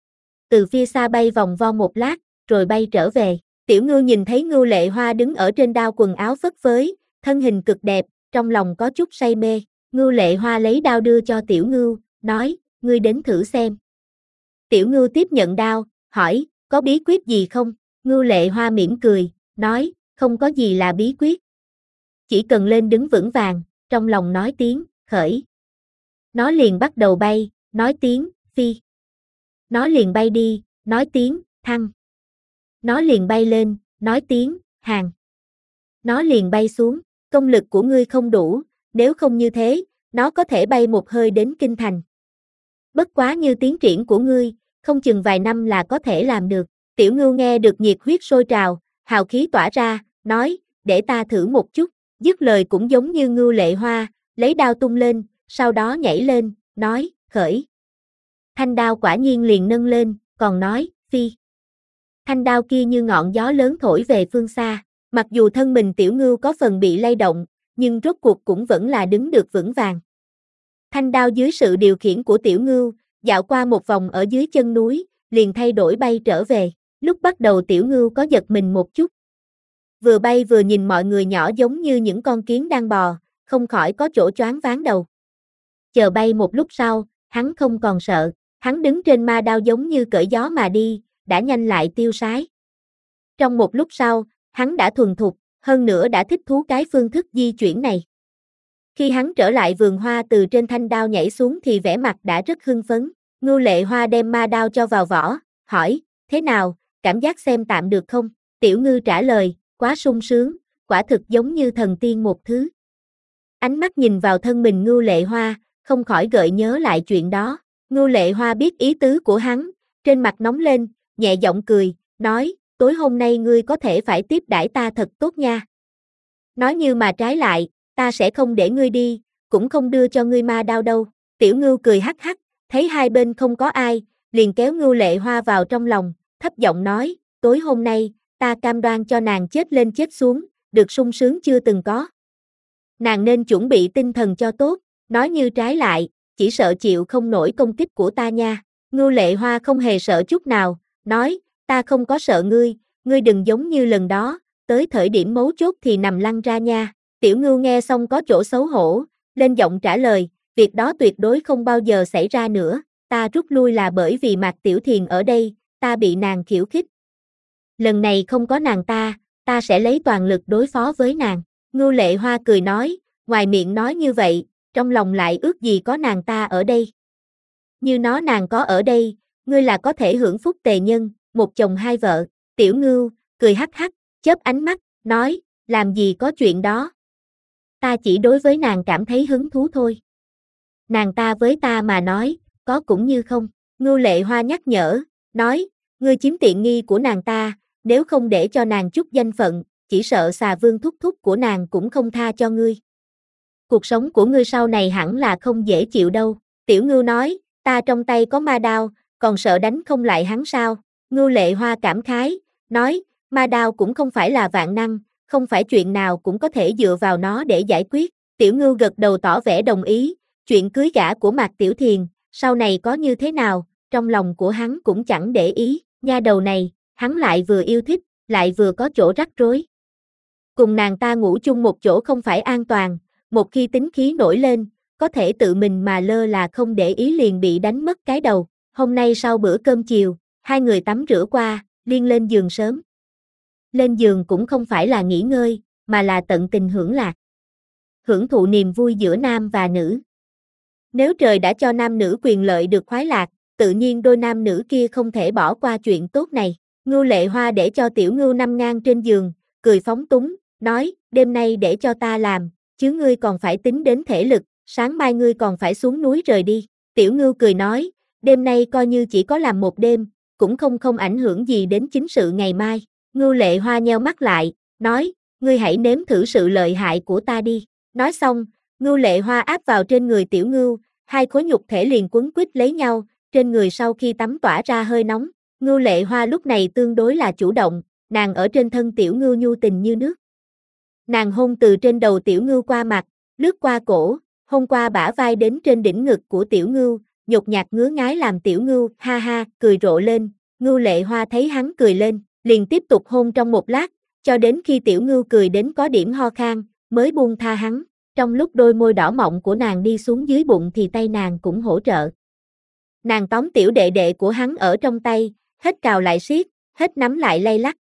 [SPEAKER 1] Từ phía xa bay vòng vo một lát, rồi bay trở về. Tiểu Ngưu nhìn thấy Ngưu Lệ Hoa đứng ở trên đao quần áo phất phới, thân hình cực đẹp, trong lòng có chút say mê. Ngưu Lệ Hoa lấy đao đưa cho Tiểu Ngưu, nói, ngươi đến thử xem. Tiểu Ngưu tiếp nhận đao, hỏi, có bí quyết gì không? Ngưu Lệ Hoa mỉm cười, nói, không có gì là bí quyết. Chỉ cần lên đứng vững vàng, trong lòng nói tiếng, khởi. Nó liền bắt đầu bay, nói tiếng, phi. Nó liền bay đi, nói tiếng, thăng. Nó liền bay lên, nói tiếng, hàng. Nó liền bay xuống, công lực của ngươi không đủ, nếu không như thế, nó có thể bay một hơi đến Kinh Thành. Bất quá như tiến triển của ngươi, không chừng vài năm là có thể làm được. Tiểu Ngưu nghe được nhiệt huyết sôi trào, hào khí tỏa ra, nói, để ta thử một chút. Dứt lời cũng giống như Ngưu Lệ Hoa, lấy đao tung lên, sau đó nhảy lên, nói, khởi. Thanh đao quả nhiên liền nâng lên, còn nói, phi. Thanh đao kia như ngọn gió lớn thổi về phương xa, mặc dù thân mình Tiểu Ngưu có phần bị lay động, nhưng rốt cuộc cũng vẫn là đứng được vững vàng. Thanh đao dưới sự điều khiển của Tiểu Ngưu, dạo qua một vòng ở dưới chân núi, liền thay đổi bay trở về. Lúc bắt đầu Tiểu Ngưu có giật mình một chút. vừa bay vừa nhìn mọi người nhỏ giống như những con kiến đang bò, không khỏi có chỗ choáng váng đầu. Chờ bay một lúc sau, hắn không còn sợ, hắn đứng trên ma đao giống như cởi gió mà đi, đã nhanh lại tiêu sái. Trong một lúc sau, hắn đã thuần thục, hơn nữa đã thích thú cái phương thức di chuyển này. Khi hắn trở lại vườn hoa từ trên thanh đao nhảy xuống thì vẻ mặt đã rất hưng phấn. Ngưu Lệ Hoa đem ma đao cho vào vỏ, hỏi, thế nào, cảm giác xem tạm được không? Tiểu Ngư trả lời, quá sung sướng, quả thực giống như thần tiên một thứ. Ánh mắt nhìn vào thân mình Ngưu Lệ Hoa, không khỏi gợi nhớ lại chuyện đó. Ngưu Lệ Hoa biết ý tứ của hắn, trên mặt nóng lên, nhẹ giọng cười, nói, tối hôm nay ngươi có thể phải tiếp đãi ta thật tốt nha. Nói như mà trái lại, ta sẽ không để ngươi đi, cũng không đưa cho ngươi ma đao đâu. Tiểu Ngưu cười hắc hắc, thấy hai bên không có ai, liền kéo Ngưu Lệ Hoa vào trong lòng, thấp giọng nói, tối hôm nay, ta cam đoan cho nàng chết lên chết xuống, được sung sướng chưa từng có. Nàng nên chuẩn bị tinh thần cho tốt, nói như trái lại, chỉ sợ chịu không nổi công kích của ta nha. Ngưu Lệ Hoa không hề sợ chút nào, nói, ta không có sợ ngươi đừng giống như lần đó, tới thời điểm mấu chốt thì nằm lăn ra nha. Tiểu Ngưu nghe xong có chỗ xấu hổ, lên giọng trả lời, việc đó tuyệt đối không bao giờ xảy ra nữa, ta rút lui là bởi vì Mạc Tiểu Thiền ở đây, ta bị nàng khiêu khích. Lần này không có nàng ta sẽ lấy toàn lực đối phó với nàng. Ngưu Lệ Hoa cười nói, ngoài miệng nói như vậy, trong lòng lại ước gì có nàng ta ở đây. Như nó nàng có ở đây, ngươi là có thể hưởng phúc tề nhân, một chồng hai vợ. Tiểu Ngưu, cười hắc hắc, chớp ánh mắt, nói, làm gì có chuyện đó. Ta chỉ đối với nàng cảm thấy hứng thú thôi. Nàng ta với ta mà nói, có cũng như không. Ngưu Lệ Hoa nhắc nhở, nói, ngươi chiếm tiện nghi của nàng ta, nếu không để cho nàng chút danh phận, chỉ sợ xà vương thúc thúc của nàng cũng không tha cho ngươi. Cuộc sống của ngươi sau này hẳn là không dễ chịu đâu. Tiểu Ngưu nói, ta trong tay có ma đao, còn sợ đánh không lại hắn sao? Ngưu Lệ Hoa cảm khái, nói, ma đao cũng không phải là vạn năng, không phải chuyện nào cũng có thể dựa vào nó để giải quyết. Tiểu Ngưu gật đầu tỏ vẻ đồng ý, chuyện cưới gả của Mạc Tiểu Thiền, sau này có như thế nào, trong lòng của hắn cũng chẳng để ý, nha đầu này, hắn lại vừa yêu thích, lại vừa có chỗ rắc rối. Cùng nàng ta ngủ chung một chỗ không phải an toàn, một khi tính khí nổi lên, có thể tự mình mà lơ là không để ý liền bị đánh mất cái đầu. Hôm nay sau bữa cơm chiều, hai người tắm rửa qua, liền lên giường sớm. Lên giường cũng không phải là nghỉ ngơi, mà là tận tình hưởng lạc. Hưởng thụ niềm vui giữa nam và nữ. Nếu trời đã cho nam nữ quyền lợi được khoái lạc, tự nhiên đôi nam nữ kia không thể bỏ qua chuyện tốt này. Ngưu Lệ Hoa để cho Tiểu Ngưu nằm ngang trên giường, cười phóng túng, nói, đêm nay để cho ta làm, chứ ngươi còn phải tính đến thể lực, sáng mai ngươi còn phải xuống núi rời đi. Tiểu Ngưu cười nói, đêm nay coi như chỉ có làm một đêm, cũng không ảnh hưởng gì đến chính sự ngày mai. Ngưu Lệ Hoa nheo mắt lại, nói, ngươi hãy nếm thử sự lợi hại của ta đi. Nói xong, Ngưu Lệ Hoa áp vào trên người Tiểu Ngưu, hai khối nhục thể liền quấn quýt lấy nhau, trên người sau khi tắm tỏa ra hơi nóng. Ngưu Lệ Hoa lúc này tương đối là chủ động, nàng ở trên thân Tiểu Ngưu nhu tình như nước. Nàng hôn từ trên đầu Tiểu Ngưu qua mặt, lướt qua cổ, hôn qua bả vai đến trên đỉnh ngực của Tiểu Ngưu, nhột nhạt ngứa ngái làm Tiểu Ngưu ha ha cười rộ lên. Ngưu Lệ Hoa thấy hắn cười lên, liền tiếp tục hôn trong một lát, cho đến khi Tiểu Ngưu cười đến có điểm ho khan, mới buông tha hắn. Trong lúc đôi môi đỏ mọng của nàng đi xuống dưới bụng thì tay nàng cũng hỗ trợ. Nàng tóm tiểu đệ đệ của hắn ở trong tay, hết cào lại siết, hết nắm lại lay lắc.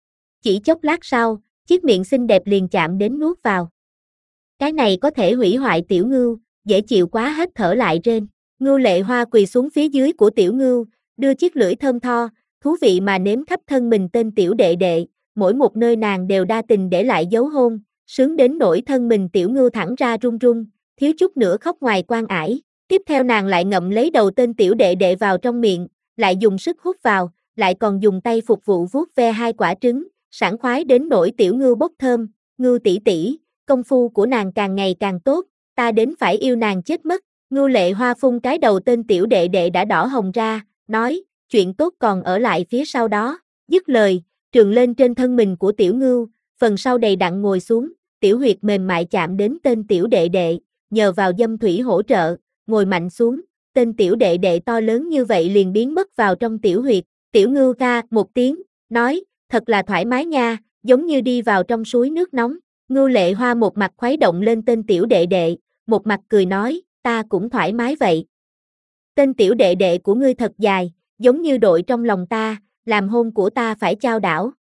[SPEAKER 1] Chỉ chốc lát sau, chiếc miệng xinh đẹp liền chạm đến nuốt vào. Cái này có thể hủy hoại Tiểu Ngưu, dễ chịu quá hết thở lại rên. Ngưu Lệ Hoa quỳ xuống phía dưới của Tiểu Ngưu, đưa chiếc lưỡi thơm tho, thú vị mà nếm khắp thân mình tên tiểu đệ đệ, mỗi một nơi nàng đều đa tình để lại dấu hôn, sướng đến nỗi thân mình Tiểu Ngưu thẳng ra run run, thiếu chút nữa khóc ngoài quan ải. Tiếp theo nàng lại ngậm lấy đầu tên tiểu đệ đệ vào trong miệng, lại dùng sức hút vào, lại còn dùng tay phục vụ vuốt ve hai quả trứng, sảng khoái đến nỗi Tiểu Ngưu bốc thơm. Ngưu tỷ tỷ, công phu của nàng càng ngày càng tốt, ta đến phải yêu nàng chết mất. Ngưu Lệ Hoa phun cái đầu tên tiểu đệ đệ đã đỏ hồng ra, nói, chuyện tốt còn ở lại phía sau đó. Dứt lời, trườn lên trên thân mình của Tiểu Ngưu, phần sau đầy đặn ngồi xuống, tiểu huyệt mềm mại chạm đến tên tiểu đệ đệ, nhờ vào dâm thủy hỗ trợ, ngồi mạnh xuống, tên tiểu đệ đệ to lớn như vậy liền biến mất vào trong tiểu huyệt. Tiểu Ngưu ca một tiếng, nói, thật là thoải mái nha, giống như đi vào trong suối nước nóng. Ngưu Lệ Hoa một mặt khuấy động lên tên tiểu đệ đệ, một mặt cười nói, ta cũng thoải mái vậy. Tên tiểu đệ đệ của ngươi thật dài, giống như đội trong lòng ta, làm hôn của ta phải chao đảo.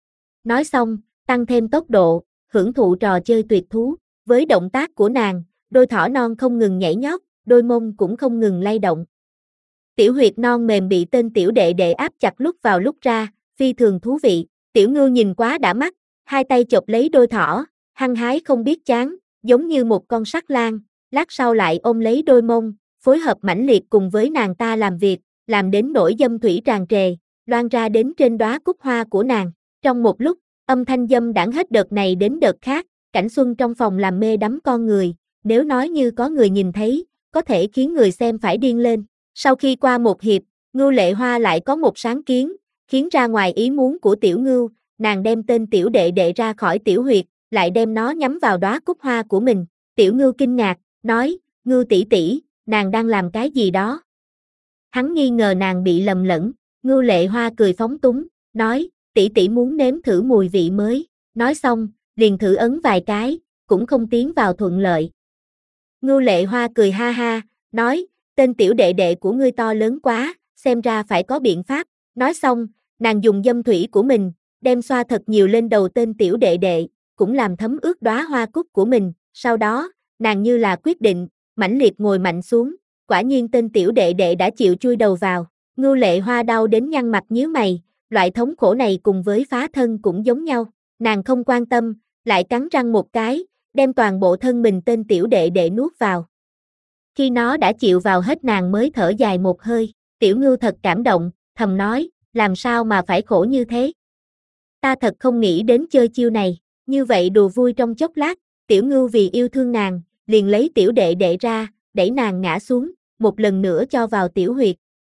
[SPEAKER 1] Nói xong, tăng thêm tốc độ, hưởng thụ trò chơi tuyệt thú, với động tác của nàng, đôi thỏ non không ngừng nhảy nhót, đôi mông cũng không ngừng lay động. Tiểu huyệt non mềm bị tên tiểu đệ đệ áp chặt lúc vào lúc ra, phi thường thú vị. Tiểu Ngưu nhìn quá đã mắt, hai tay chộp lấy đôi thỏ, hăng hái không biết chán, giống như một con sắt lang, lát sau lại ôm lấy đôi mông, phối hợp mãnh liệt cùng với nàng ta làm việc, làm đến nỗi dâm thủy tràn trề, loan ra đến trên đóa cúc hoa của nàng. Trong một lúc, âm thanh dâm đãng hết đợt này đến đợt khác, cảnh xuân trong phòng làm mê đắm con người, nếu nói như có người nhìn thấy, có thể khiến người xem phải điên lên. Sau khi qua một hiệp, Ngưu Lệ Hoa lại có một sáng kiến, khiến ra ngoài ý muốn của Tiểu Ngưu, nàng đem tên tiểu đệ đệ ra khỏi tiểu huyệt, lại đem nó nhắm vào đóa cúc hoa của mình. Tiểu Ngưu kinh ngạc, nói, Ngưu tỷ tỷ, nàng đang làm cái gì đó? Hắn nghi ngờ nàng bị lầm lẫn, Ngưu Lệ Hoa cười phóng túng, nói, tỷ tỷ muốn nếm thử mùi vị mới, nói xong, liền thử ấn vài cái, cũng không tiến vào thuận lợi. Ngưu Lệ Hoa cười ha ha, nói, tên tiểu đệ đệ của ngươi to lớn quá, xem ra phải có biện pháp. Nói xong, nàng dùng dâm thủy của mình, đem xoa thật nhiều lên đầu tên tiểu đệ đệ, cũng làm thấm ướt đóa hoa cúc của mình. Sau đó, nàng như là quyết định, mãnh liệt ngồi mạnh xuống, quả nhiên tên tiểu đệ đệ đã chịu chui đầu vào. Ngưu Lệ Hoa đau đến nhăn mặt nhíu mày, loại thống khổ này cùng với phá thân cũng giống nhau. Nàng không quan tâm, lại cắn răng một cái, đem toàn bộ thân mình tên tiểu đệ đệ nuốt vào. Khi nó đã chịu vào hết nàng mới thở dài một hơi, Tiểu Ngưu thật cảm động, thầm nói, làm sao mà phải khổ như thế. Ta thật không nghĩ đến chơi chiêu này, như vậy đùa vui trong chốc lát, Tiểu Ngưu vì yêu thương nàng, liền lấy tiểu đệ đệ ra, đẩy nàng ngã xuống, một lần nữa cho vào tiểu huyệt.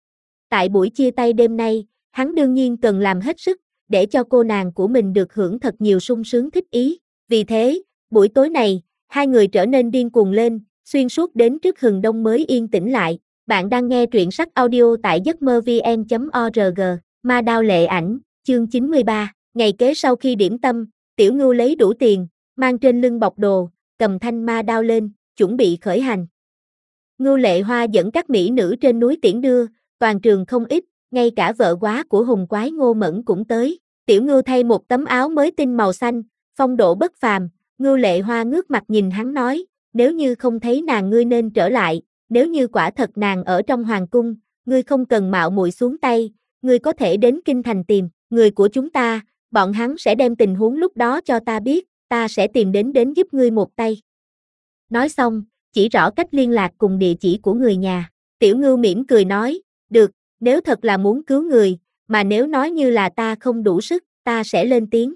[SPEAKER 1] Tại buổi chia tay đêm nay, hắn đương nhiên cần làm hết sức, để cho cô nàng của mình được hưởng thật nhiều sung sướng thích ý. Vì thế, buổi tối này, hai người trở nên điên cuồng lên, xuyên suốt đến trước hừng đông mới yên tĩnh lại. Bạn đang nghe truyện sách audio tại giấc mơ vn.org, Ma Đao Lệ Ảnh, chương 93. Ngày kế sau khi điểm tâm, Tiểu Ngưu lấy đủ tiền, mang trên lưng bọc đồ, cầm thanh ma đao lên, chuẩn bị khởi hành. Ngưu Lệ Hoa dẫn các mỹ nữ trên núi tiễn đưa, toàn trường không ít, ngay cả vợ quá của hùng quái Ngô Mẫn cũng tới. Tiểu Ngưu thay một tấm áo mới tinh màu xanh, phong độ bất phàm. Ngưu Lệ Hoa ngước mặt nhìn hắn nói, nếu như không thấy nàng ngươi nên trở lại, nếu như quả thật nàng ở trong hoàng cung, ngươi không cần mạo muội xuống tay, ngươi có thể đến kinh thành tìm người của chúng ta, bọn hắn sẽ đem tình huống lúc đó cho ta biết, ta sẽ tìm đến giúp ngươi một tay. Nói xong, chỉ rõ cách liên lạc cùng địa chỉ của người nhà. Tiểu Ngưu mỉm cười nói, được, nếu thật là muốn cứu người, mà nếu nói như là ta không đủ sức, ta sẽ lên tiếng.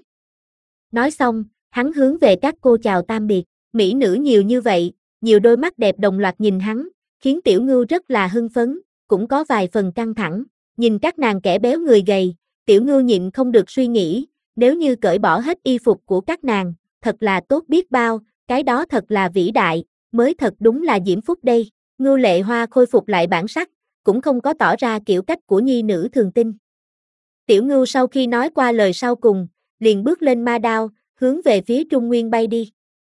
[SPEAKER 1] Nói xong, hắn hướng về các cô chào tạm biệt, mỹ nữ nhiều như vậy, nhiều đôi mắt đẹp đồng loạt nhìn hắn, khiến Tiểu Ngưu rất là hưng phấn, cũng có vài phần căng thẳng, nhìn các nàng kẻ béo người gầy, Tiểu Ngưu nhịn không được suy nghĩ, nếu như cởi bỏ hết y phục của các nàng, thật là tốt biết bao, cái đó thật là vĩ đại, mới thật đúng là diễm phúc đây. Ngưu Lệ Hoa khôi phục lại bản sắc, cũng không có tỏ ra kiểu cách của nhi nữ thường tinh. Tiểu Ngưu sau khi nói qua lời sau cùng, liền bước lên ma đao, hướng về phía Trung Nguyên bay đi.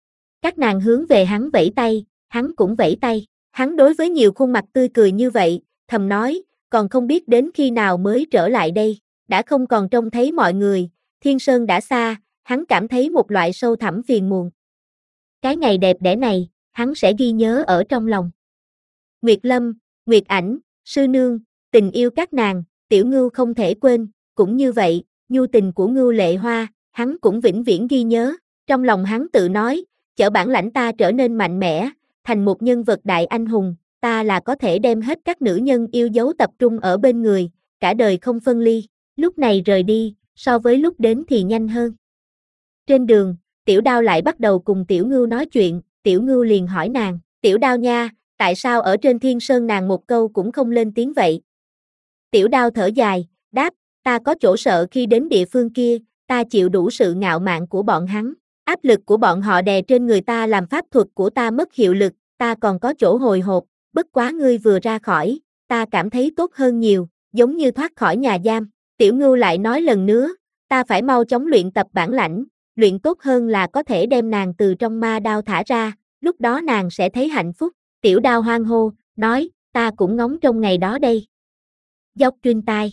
[SPEAKER 1] Các nàng hướng về hắn vẫy tay, hắn cũng vẫy tay. Hắn đối với nhiều khuôn mặt tươi cười như vậy, thầm nói, còn không biết đến khi nào mới trở lại đây. Đã không còn trông thấy mọi người, Thiên Sơn đã xa, hắn cảm thấy một loại sâu thẳm phiền muộn. Cái ngày đẹp đẽ này, hắn sẽ ghi nhớ ở trong lòng. Nguyệt Lâm, Nguyệt Ảnh, Sư Nương, tình yêu các nàng, Tiểu Ngưu không thể quên, cũng như vậy, nhu tình của Ngưu Lệ Hoa, hắn cũng vĩnh viễn ghi nhớ. Trong lòng hắn tự nói, chở bản lãnh ta trở nên mạnh mẽ, thành một nhân vật đại anh hùng, ta là có thể đem hết các nữ nhân yêu dấu tập trung ở bên người, cả đời không phân ly. Lúc này rời đi, so với lúc đến thì nhanh hơn. Trên đường, Tiểu Đao lại bắt đầu cùng Tiểu Ngưu nói chuyện, Tiểu Ngưu liền hỏi nàng, Tiểu Đao nha, tại sao ở trên Thiên Sơn nàng một câu cũng không lên tiếng vậy? Tiểu Đao thở dài, đáp, ta có chỗ sợ khi đến địa phương kia, ta chịu đủ sự ngạo mạn của bọn hắn, áp lực của bọn họ đè trên người ta làm pháp thuật của ta mất hiệu lực, ta còn có chỗ hồi hộp, bất quá ngươi vừa ra khỏi, ta cảm thấy tốt hơn nhiều, giống như thoát khỏi nhà giam. Tiểu Ngưu lại nói lần nữa, ta phải mau chóng luyện tập bản lãnh, luyện tốt hơn là có thể đem nàng từ trong ma đao thả ra, lúc đó nàng sẽ thấy hạnh phúc. Tiểu Đao hoan hô, nói, ta cũng ngóng trong ngày đó đây. Dốc Truyên tai.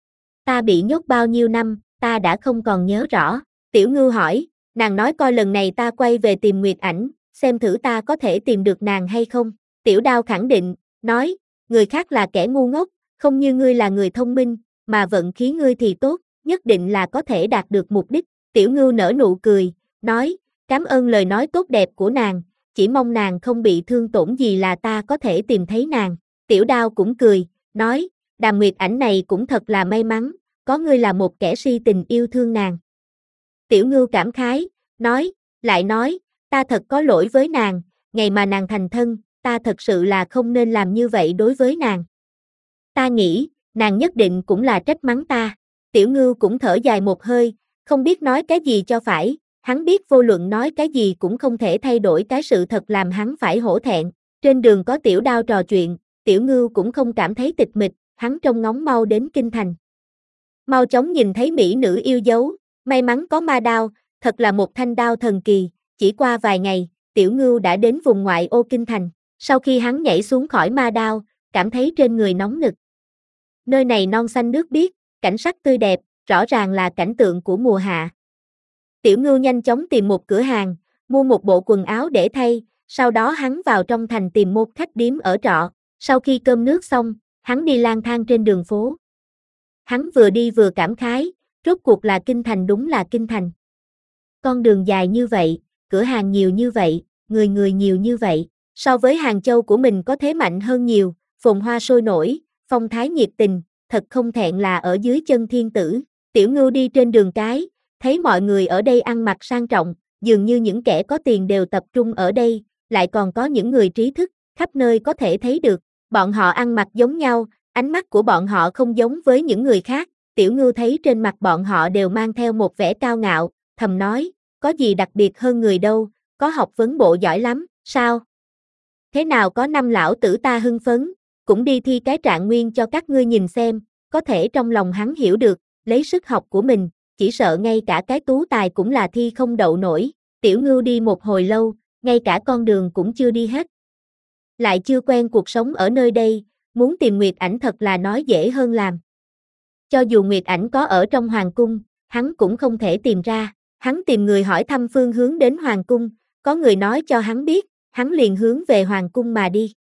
[SPEAKER 1] Ta bị nhốt bao nhiêu năm, ta đã không còn nhớ rõ. Tiểu Ngưu hỏi, nàng nói coi lần này ta quay về tìm Nguyệt Ảnh, xem thử ta có thể tìm được nàng hay không. Tiểu Đao khẳng định, nói, người khác là kẻ ngu ngốc, không như ngươi là người thông minh, mà vận khí ngươi thì tốt, nhất định là có thể đạt được mục đích. Tiểu Ngưu nở nụ cười, nói, cảm ơn lời nói tốt đẹp của nàng, chỉ mong nàng không bị thương tổn gì là ta có thể tìm thấy nàng. Tiểu Đao cũng cười, nói, Đàm Nguyệt Ảnh này cũng thật là may mắn, có ngươi là một kẻ si tình yêu thương nàng. Tiểu Ngưu cảm khái, lại nói, ta thật có lỗi với nàng, ngày mà nàng thành thân, ta thật sự là không nên làm như vậy đối với nàng. Ta nghĩ, nàng nhất định cũng là trách mắng ta. Tiểu Ngưu cũng thở dài một hơi, không biết nói cái gì cho phải, hắn biết vô luận nói cái gì cũng không thể thay đổi cái sự thật làm hắn phải hổ thẹn. Trên đường có Tiểu Đao trò chuyện, Tiểu Ngưu cũng không cảm thấy tịch mịch, hắn trông ngóng mau đến kinh thành. Mau chóng nhìn thấy mỹ nữ yêu dấu, may mắn có ma đao, thật là một thanh đao thần kỳ, chỉ qua vài ngày, Tiểu Ngưu đã đến vùng ngoại ô kinh thành. Sau khi hắn nhảy xuống khỏi ma đao, cảm thấy trên người nóng nực. Nơi này non xanh nước biếc, cảnh sắc tươi đẹp, rõ ràng là cảnh tượng của mùa hạ. Tiểu Ngưu nhanh chóng tìm một cửa hàng, mua một bộ quần áo để thay, sau đó hắn vào trong thành tìm một khách điếm ở trọ. Sau khi cơm nước xong, hắn đi lang thang trên đường phố. Hắn vừa đi vừa cảm khái, rốt cuộc là kinh thành đúng là kinh thành. Con đường dài như vậy, cửa hàng nhiều như vậy, người nhiều như vậy, so với Hàng Châu của mình có thế mạnh hơn nhiều, phồn hoa sôi nổi, phong thái nhiệt tình, thật không thẹn là ở dưới chân thiên tử. Tiểu Ngưu đi trên đường cái, thấy mọi người ở đây ăn mặc sang trọng, dường như những kẻ có tiền đều tập trung ở đây, lại còn có những người trí thức, khắp nơi có thể thấy được, bọn họ ăn mặc giống nhau, ánh mắt của bọn họ không giống với những người khác. Tiểu Ngưu thấy trên mặt bọn họ đều mang theo một vẻ cao ngạo, thầm nói, có gì đặc biệt hơn người đâu, có học vấn bộ giỏi lắm, sao? Thế nào có năm lão tử ta hưng phấn, cũng đi thi cái trạng nguyên cho các ngươi nhìn xem, có thể trong lòng hắn hiểu được, lấy sức học của mình, chỉ sợ ngay cả cái tú tài cũng là thi không đậu nổi. Tiểu Ngưu đi một hồi lâu, ngay cả con đường cũng chưa đi hết. Lại chưa quen cuộc sống ở nơi đây, muốn tìm Nguyệt Ảnh thật là nói dễ hơn làm. Cho dù Nguyệt Ảnh có ở trong hoàng cung, hắn cũng không thể tìm ra. Hắn tìm người hỏi thăm phương hướng đến hoàng cung, có người nói cho hắn biết, hắn liền hướng về hoàng cung mà đi.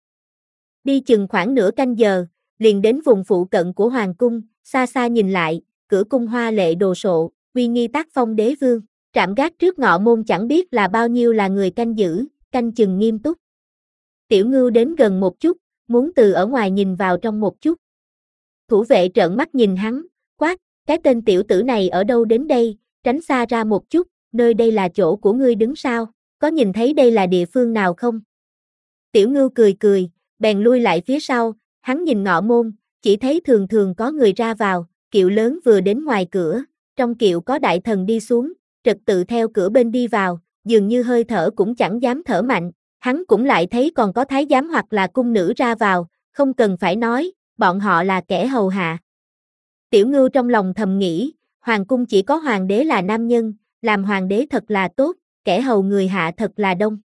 [SPEAKER 1] Đi chừng khoảng nửa canh giờ, liền đến vùng phụ cận của hoàng cung, xa xa nhìn lại, cửa cung hoa lệ đồ sộ, uy nghi tác phong đế vương. Trạm gác trước ngọ môn chẳng biết là bao nhiêu là người canh giữ, canh chừng nghiêm túc. Tiểu Ngưu đến gần một chút, muốn từ ở ngoài nhìn vào trong một chút. Thủ vệ trợn mắt nhìn hắn, quát, cái tên tiểu tử này ở đâu đến đây, tránh xa ra một chút, nơi đây là chỗ của ngươi đứng sao, có nhìn thấy đây là địa phương nào không? Tiểu Ngưu cười cười, bèn lui lại phía sau, hắn nhìn ngọ môn, chỉ thấy thường thường có người ra vào, kiệu lớn vừa đến ngoài cửa, trong kiệu có đại thần đi xuống, trật tự theo cửa bên đi vào, dường như hơi thở cũng chẳng dám thở mạnh, hắn cũng lại thấy còn có thái giám hoặc là cung nữ ra vào, không cần phải nói, bọn họ là kẻ hầu hạ. Tiểu Ngưu trong lòng thầm nghĩ, hoàng cung chỉ có hoàng đế là nam nhân, làm hoàng đế thật là tốt, kẻ hầu người hạ thật là đông.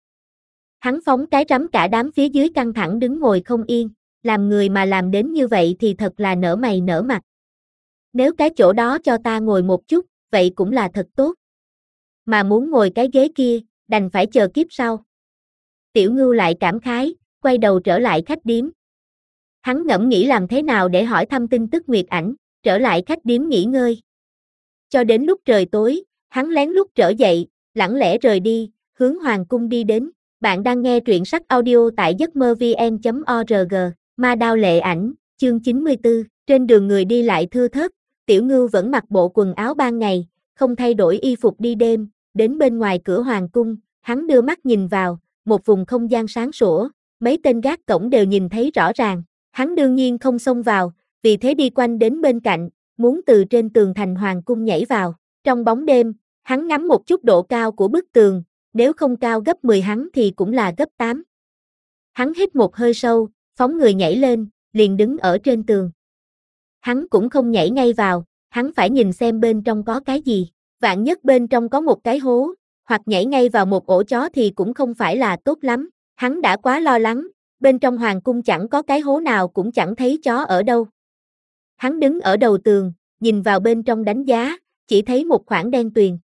[SPEAKER 1] Hắn phóng cái rắm cả đám phía dưới căng thẳng đứng ngồi không yên, làm người mà làm đến như vậy thì thật là nở mày nở mặt. Nếu cái chỗ đó cho ta ngồi một chút, vậy cũng là thật tốt. Mà muốn ngồi cái ghế kia, đành phải chờ kiếp sau. Tiểu Ngưu lại cảm khái, quay đầu trở lại khách điếm. Hắn ngẫm nghĩ làm thế nào để hỏi thăm tin tức Nguyệt Ảnh, trở lại khách điếm nghỉ ngơi. Cho đến lúc trời tối, hắn lén lút trở dậy, lẳng lẽ rời đi, hướng hoàng cung đi đến. Bạn đang nghe truyện sách audio tại giấcmơ-vn.org, Ma Đao Lệ Ảnh, chương 94, trên đường người đi lại thưa thớt, Tiểu Ngưu vẫn mặc bộ quần áo ban ngày, không thay đổi y phục đi đêm, đến bên ngoài cửa hoàng cung, hắn đưa mắt nhìn vào, một vùng không gian sáng sủa, mấy tên gác cổng đều nhìn thấy rõ ràng, hắn đương nhiên không xông vào, vì thế đi quanh đến bên cạnh, muốn từ trên tường thành hoàng cung nhảy vào, trong bóng đêm, hắn ngắm một chút độ cao của bức tường, nếu không cao gấp 10 hắn thì cũng là gấp 8. Hắn hít một hơi sâu, phóng người nhảy lên, liền đứng ở trên tường. Hắn cũng không nhảy ngay vào, hắn phải nhìn xem bên trong có cái gì. Vạn nhất bên trong có một cái hố, hoặc nhảy ngay vào một ổ chó thì cũng không phải là tốt lắm. Hắn đã quá lo lắng, bên trong hoàng cung chẳng có cái hố nào cũng chẳng thấy chó ở đâu. Hắn đứng ở đầu tường, nhìn vào bên trong đánh giá, chỉ thấy một khoảng đen tuyền.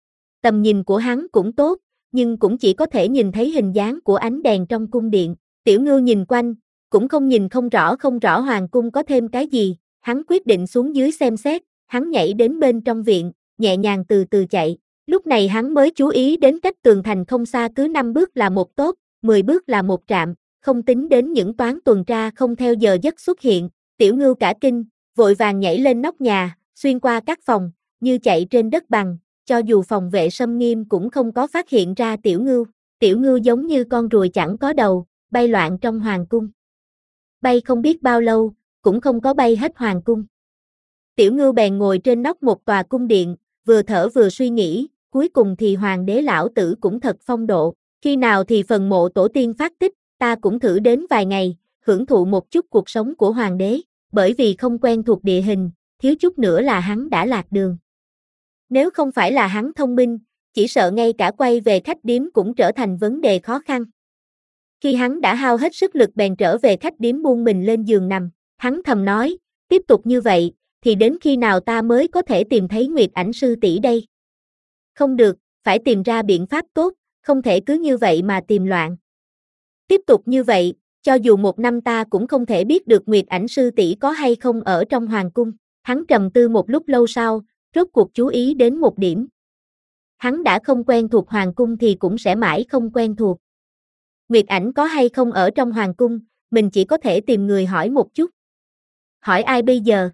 [SPEAKER 1] Tầm nhìn của hắn cũng tốt, nhưng cũng chỉ có thể nhìn thấy hình dáng của ánh đèn trong cung điện. Tiểu Ngưu nhìn quanh, cũng nhìn không rõ hoàng cung có thêm cái gì, hắn quyết định xuống dưới xem xét, hắn nhảy đến bên trong viện, nhẹ nhàng từ từ chạy. Lúc này hắn mới chú ý đến cách tường thành không xa cứ 5 bước là một tốp, 10 bước là một trạm, không tính đến những toán tuần tra không theo giờ giấc xuất hiện. Tiểu Ngưu cả kinh, vội vàng nhảy lên nóc nhà, xuyên qua các phòng, như chạy trên đất bằng, cho dù phòng vệ xâm nghiêm cũng không có phát hiện ra Tiểu Ngưu. Tiểu Ngưu giống như con ruồi chẳng có đầu, bay loạn trong hoàng cung. Bay không biết bao lâu, cũng không có bay hết hoàng cung. Tiểu Ngưu bèn ngồi trên nóc một tòa cung điện, vừa thở vừa suy nghĩ, cuối cùng thì hoàng đế lão tử cũng thật phong độ, khi nào thì phần mộ tổ tiên phát tích, ta cũng thử đến vài ngày, hưởng thụ một chút cuộc sống của hoàng đế, bởi vì không quen thuộc địa hình, thiếu chút nữa là hắn đã lạc đường. Nếu không phải là hắn thông minh, chỉ sợ ngay cả quay về khách điếm cũng trở thành vấn đề khó khăn. Khi hắn đã hao hết sức lực bèn trở về khách điếm buông mình lên giường nằm, hắn thầm nói, tiếp tục như vậy, thì đến khi nào ta mới có thể tìm thấy Nguyệt Ảnh sư tỷ đây? Không được, phải tìm ra biện pháp tốt, không thể cứ như vậy mà tìm loạn. Tiếp tục như vậy, cho dù 1 năm ta cũng không thể biết được Nguyệt Ảnh sư tỷ có hay không ở trong hoàng cung. Hắn trầm tư một lúc lâu sau, rốt cuộc chú ý đến một điểm. Hắn đã không quen thuộc hoàng cung thì cũng sẽ mãi không quen thuộc. Nguyệt Ảnh có hay không ở trong hoàng cung, mình chỉ có thể tìm người hỏi một chút. Hỏi ai bây giờ?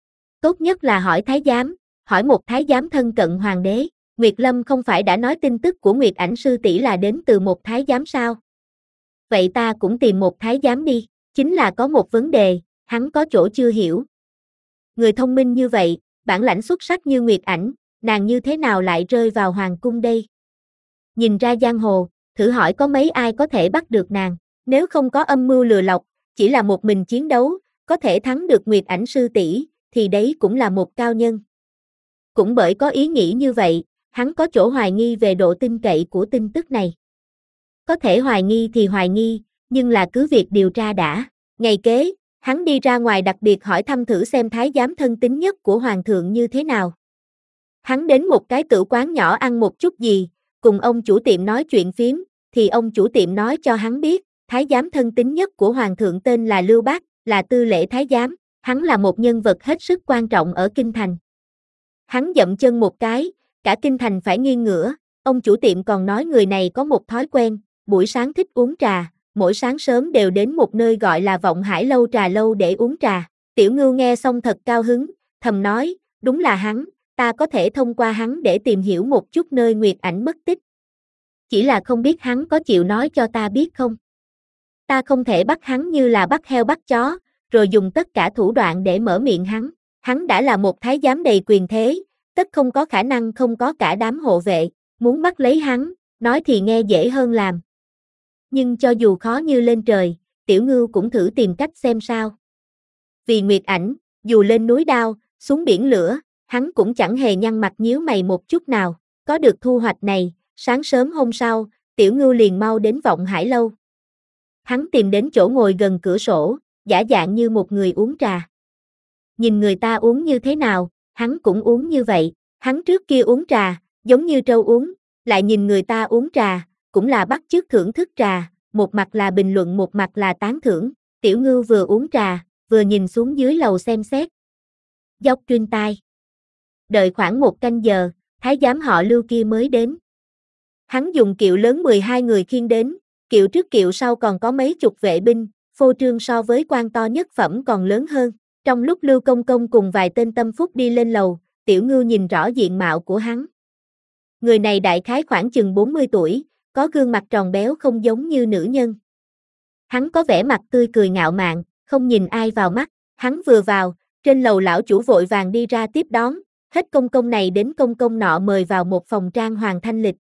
[SPEAKER 1] Tốt nhất là hỏi thái giám, hỏi một thái giám thân cận hoàng đế. Nguyệt Lâm không phải đã nói tin tức của Nguyệt Ảnh sư tỷ là đến từ một thái giám sao? Vậy ta cũng tìm một thái giám đi, chính là có một vấn đề, hắn có chỗ chưa hiểu. Người thông minh như vậy, bản lãnh xuất sắc như Nguyệt Ảnh, nàng như thế nào lại rơi vào hoàng cung đây? Nhìn ra giang hồ, thử hỏi có mấy ai có thể bắt được nàng, nếu không có âm mưu lừa lọc, chỉ là một mình chiến đấu, có thể thắng được Nguyệt Ảnh sư tỷ, thì đấy cũng là một cao nhân. Cũng bởi có ý nghĩ như vậy, hắn có chỗ hoài nghi về độ tin cậy của tin tức này. Có thể hoài nghi thì hoài nghi, nhưng là cứ việc điều tra đã. Ngày kế, hắn đi ra ngoài đặc biệt hỏi thăm thử xem thái giám thân tín nhất của hoàng thượng như thế nào. Hắn đến một cái tử quán nhỏ ăn một chút gì, cùng ông chủ tiệm nói chuyện phiếm, thì ông chủ tiệm nói cho hắn biết, thái giám thân tín nhất của hoàng thượng tên là Lưu Bác, là tư lễ thái giám, hắn là một nhân vật hết sức quan trọng ở kinh thành. Hắn dậm chân một cái, cả kinh thành phải nghiêng ngửa, ông chủ tiệm còn nói người này có một thói quen, buổi sáng thích uống trà, mỗi sáng sớm đều đến một nơi gọi là Vọng Hải lâu trà lâu để uống trà. Tiểu Ngưu nghe xong thật cao hứng, thầm nói, đúng là hắn, ta có thể thông qua hắn để tìm hiểu một chút nơi Nguyệt Ảnh mất tích. Chỉ là không biết hắn có chịu nói cho ta biết không? Ta không thể bắt hắn như là bắt heo bắt chó, rồi dùng tất cả thủ đoạn để mở miệng hắn. Hắn đã là một thái giám đầy quyền thế, tất không có khả năng không có cả đám hộ vệ, muốn bắt lấy hắn, nói thì nghe dễ hơn làm. Nhưng cho dù khó như lên trời, Tiểu Ngưu cũng thử tìm cách xem sao. Vì Nguyệt Ảnh, dù lên núi đao, xuống biển lửa, hắn cũng chẳng hề nhăn mặt nhíu mày một chút nào. Có được thu hoạch này, sáng sớm hôm sau, Tiểu Ngưu liền mau đến Vọng Hải lâu. Hắn tìm đến chỗ ngồi gần cửa sổ, giả dạng như một người uống trà. Nhìn người ta uống như thế nào, hắn cũng uống như vậy. Hắn trước kia uống trà, giống như trâu uống, lại nhìn người ta uống trà, cũng là bắt chước thưởng thức trà, một mặt là bình luận một mặt là tán thưởng. Tiểu Ngưu vừa uống trà, vừa nhìn xuống dưới lầu xem xét. Dốc trên tai. Đợi khoảng 1 canh giờ, thái giám họ Lưu kia mới đến. Hắn dùng kiệu lớn 12 người khiêng đến, kiệu trước kiệu sau còn có mấy chục vệ binh, phô trương so với quan to nhất phẩm còn lớn hơn. Trong lúc Lưu Công Công cùng vài tên tâm phúc đi lên lầu, Tiểu Ngưu nhìn rõ diện mạo của hắn. Người này đại khái khoảng chừng 40 tuổi, có gương mặt tròn béo không giống như nữ nhân. Hắn có vẻ mặt tươi cười ngạo mạn, không nhìn ai vào mắt. Hắn vừa vào, trên lầu lão chủ vội vàng đi ra tiếp đón, hết công công này đến công công nọ mời vào một phòng trang hoàng thanh lịch.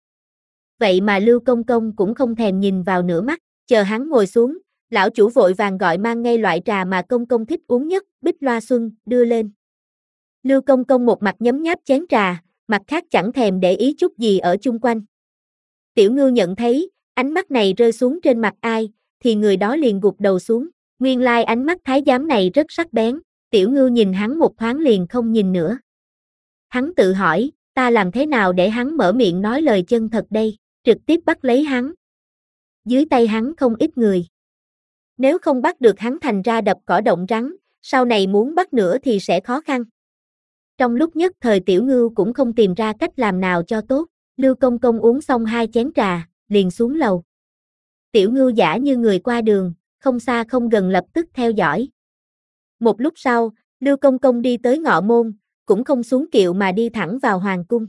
[SPEAKER 1] Vậy mà Lưu Công Công cũng không thèm nhìn vào nửa mắt, chờ hắn ngồi xuống, lão chủ vội vàng gọi mang ngay loại trà mà công công thích uống nhất, Bích Loa Xuân, đưa lên. Lưu Công Công một mặt nhấm nháp chén trà, mặt khác chẳng thèm để ý chút gì ở chung quanh. Tiểu Ngưu nhận thấy, ánh mắt này rơi xuống trên mặt ai, thì người đó liền gục đầu xuống. Nguyên lai ánh mắt thái giám này rất sắc bén, Tiểu Ngưu nhìn hắn một thoáng liền không nhìn nữa. Hắn tự hỏi, ta làm thế nào để hắn mở miệng nói lời chân thật đây, trực tiếp bắt lấy hắn. Dưới tay hắn không ít người. Nếu không bắt được hắn thành ra đập cỏ động rắn, sau này muốn bắt nữa thì sẽ khó khăn. Trong lúc nhất thời Tiểu Ngưu cũng không tìm ra cách làm nào cho tốt, Lưu Công Công uống xong 2 chén trà, liền xuống lầu. Tiểu Ngưu giả như người qua đường, không xa không gần lập tức theo dõi. Một lúc sau, Lưu Công Công đi tới ngọ môn, cũng không xuống kiệu mà đi thẳng vào hoàng cung.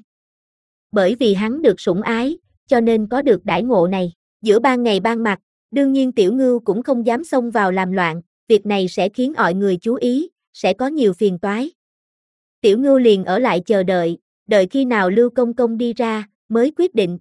[SPEAKER 1] Bởi vì hắn được sủng ái, cho nên có được đãi ngộ này. Giữa ban ngày ban mặt, đương nhiên Tiểu Ngưu cũng không dám xông vào làm loạn, việc này sẽ khiến mọi người chú ý, sẽ có nhiều phiền toái. Tiểu Ngưu liền ở lại chờ đợi, đợi khi nào Lưu Công Công đi ra, mới quyết định.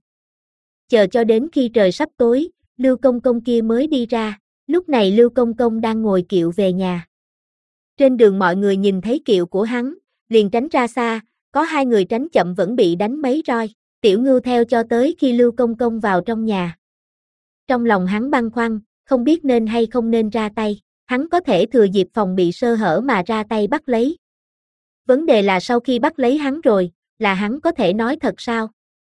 [SPEAKER 1] Chờ cho đến khi trời sắp tối, Lưu Công Công kia mới đi ra, lúc này Lưu Công Công đang ngồi kiệu về nhà. Trên đường mọi người nhìn thấy kiệu của hắn, liền tránh ra xa, có 2 người tránh chậm vẫn bị đánh mấy roi. Tiểu Ngưu theo cho tới khi Lưu Công Công vào trong nhà. Trong lòng hắn băn khoăn, không biết nên hay không nên ra tay, hắn có thể thừa dịp phòng bị sơ hở mà ra tay bắt lấy. Vấn đề là sau khi bắt lấy hắn rồi, là hắn có thể nói thật sao?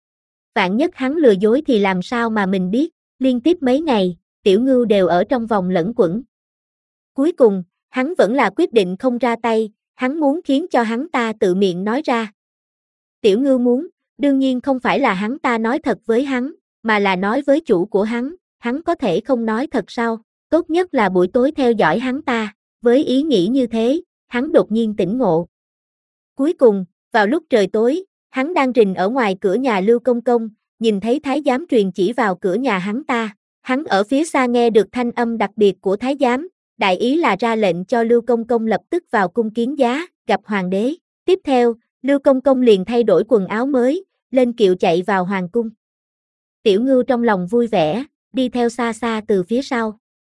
[SPEAKER 1] Vạn nhất hắn lừa dối thì làm sao mà mình biết, liên tiếp mấy ngày, Tiểu Ngưu đều ở trong vòng lẩn quẩn. Cuối cùng, hắn vẫn là quyết định không ra tay, hắn muốn khiến cho hắn ta tự miệng nói ra. Tiểu Ngưu muốn, đương nhiên không phải là hắn ta nói thật với hắn, mà là nói với chủ của hắn có thể không nói thật sao, tốt nhất là buổi tối theo dõi hắn ta, với ý nghĩ như thế, hắn đột nhiên tỉnh ngộ. Cuối cùng, vào lúc trời tối, hắn đang rình ở ngoài cửa nhà Lưu Công Công, nhìn thấy thái giám truyền chỉ vào cửa nhà hắn ta, hắn ở phía xa nghe được thanh âm đặc biệt của thái giám, đại ý là ra lệnh cho Lưu Công Công lập tức vào cung kiến giá, gặp hoàng đế. Tiếp theo, Lưu Công Công liền thay đổi quần áo mới, lên kiệu chạy vào hoàng cung. Tiểu Ngưu trong lòng vui vẻ, đi theo xa xa từ phía sau.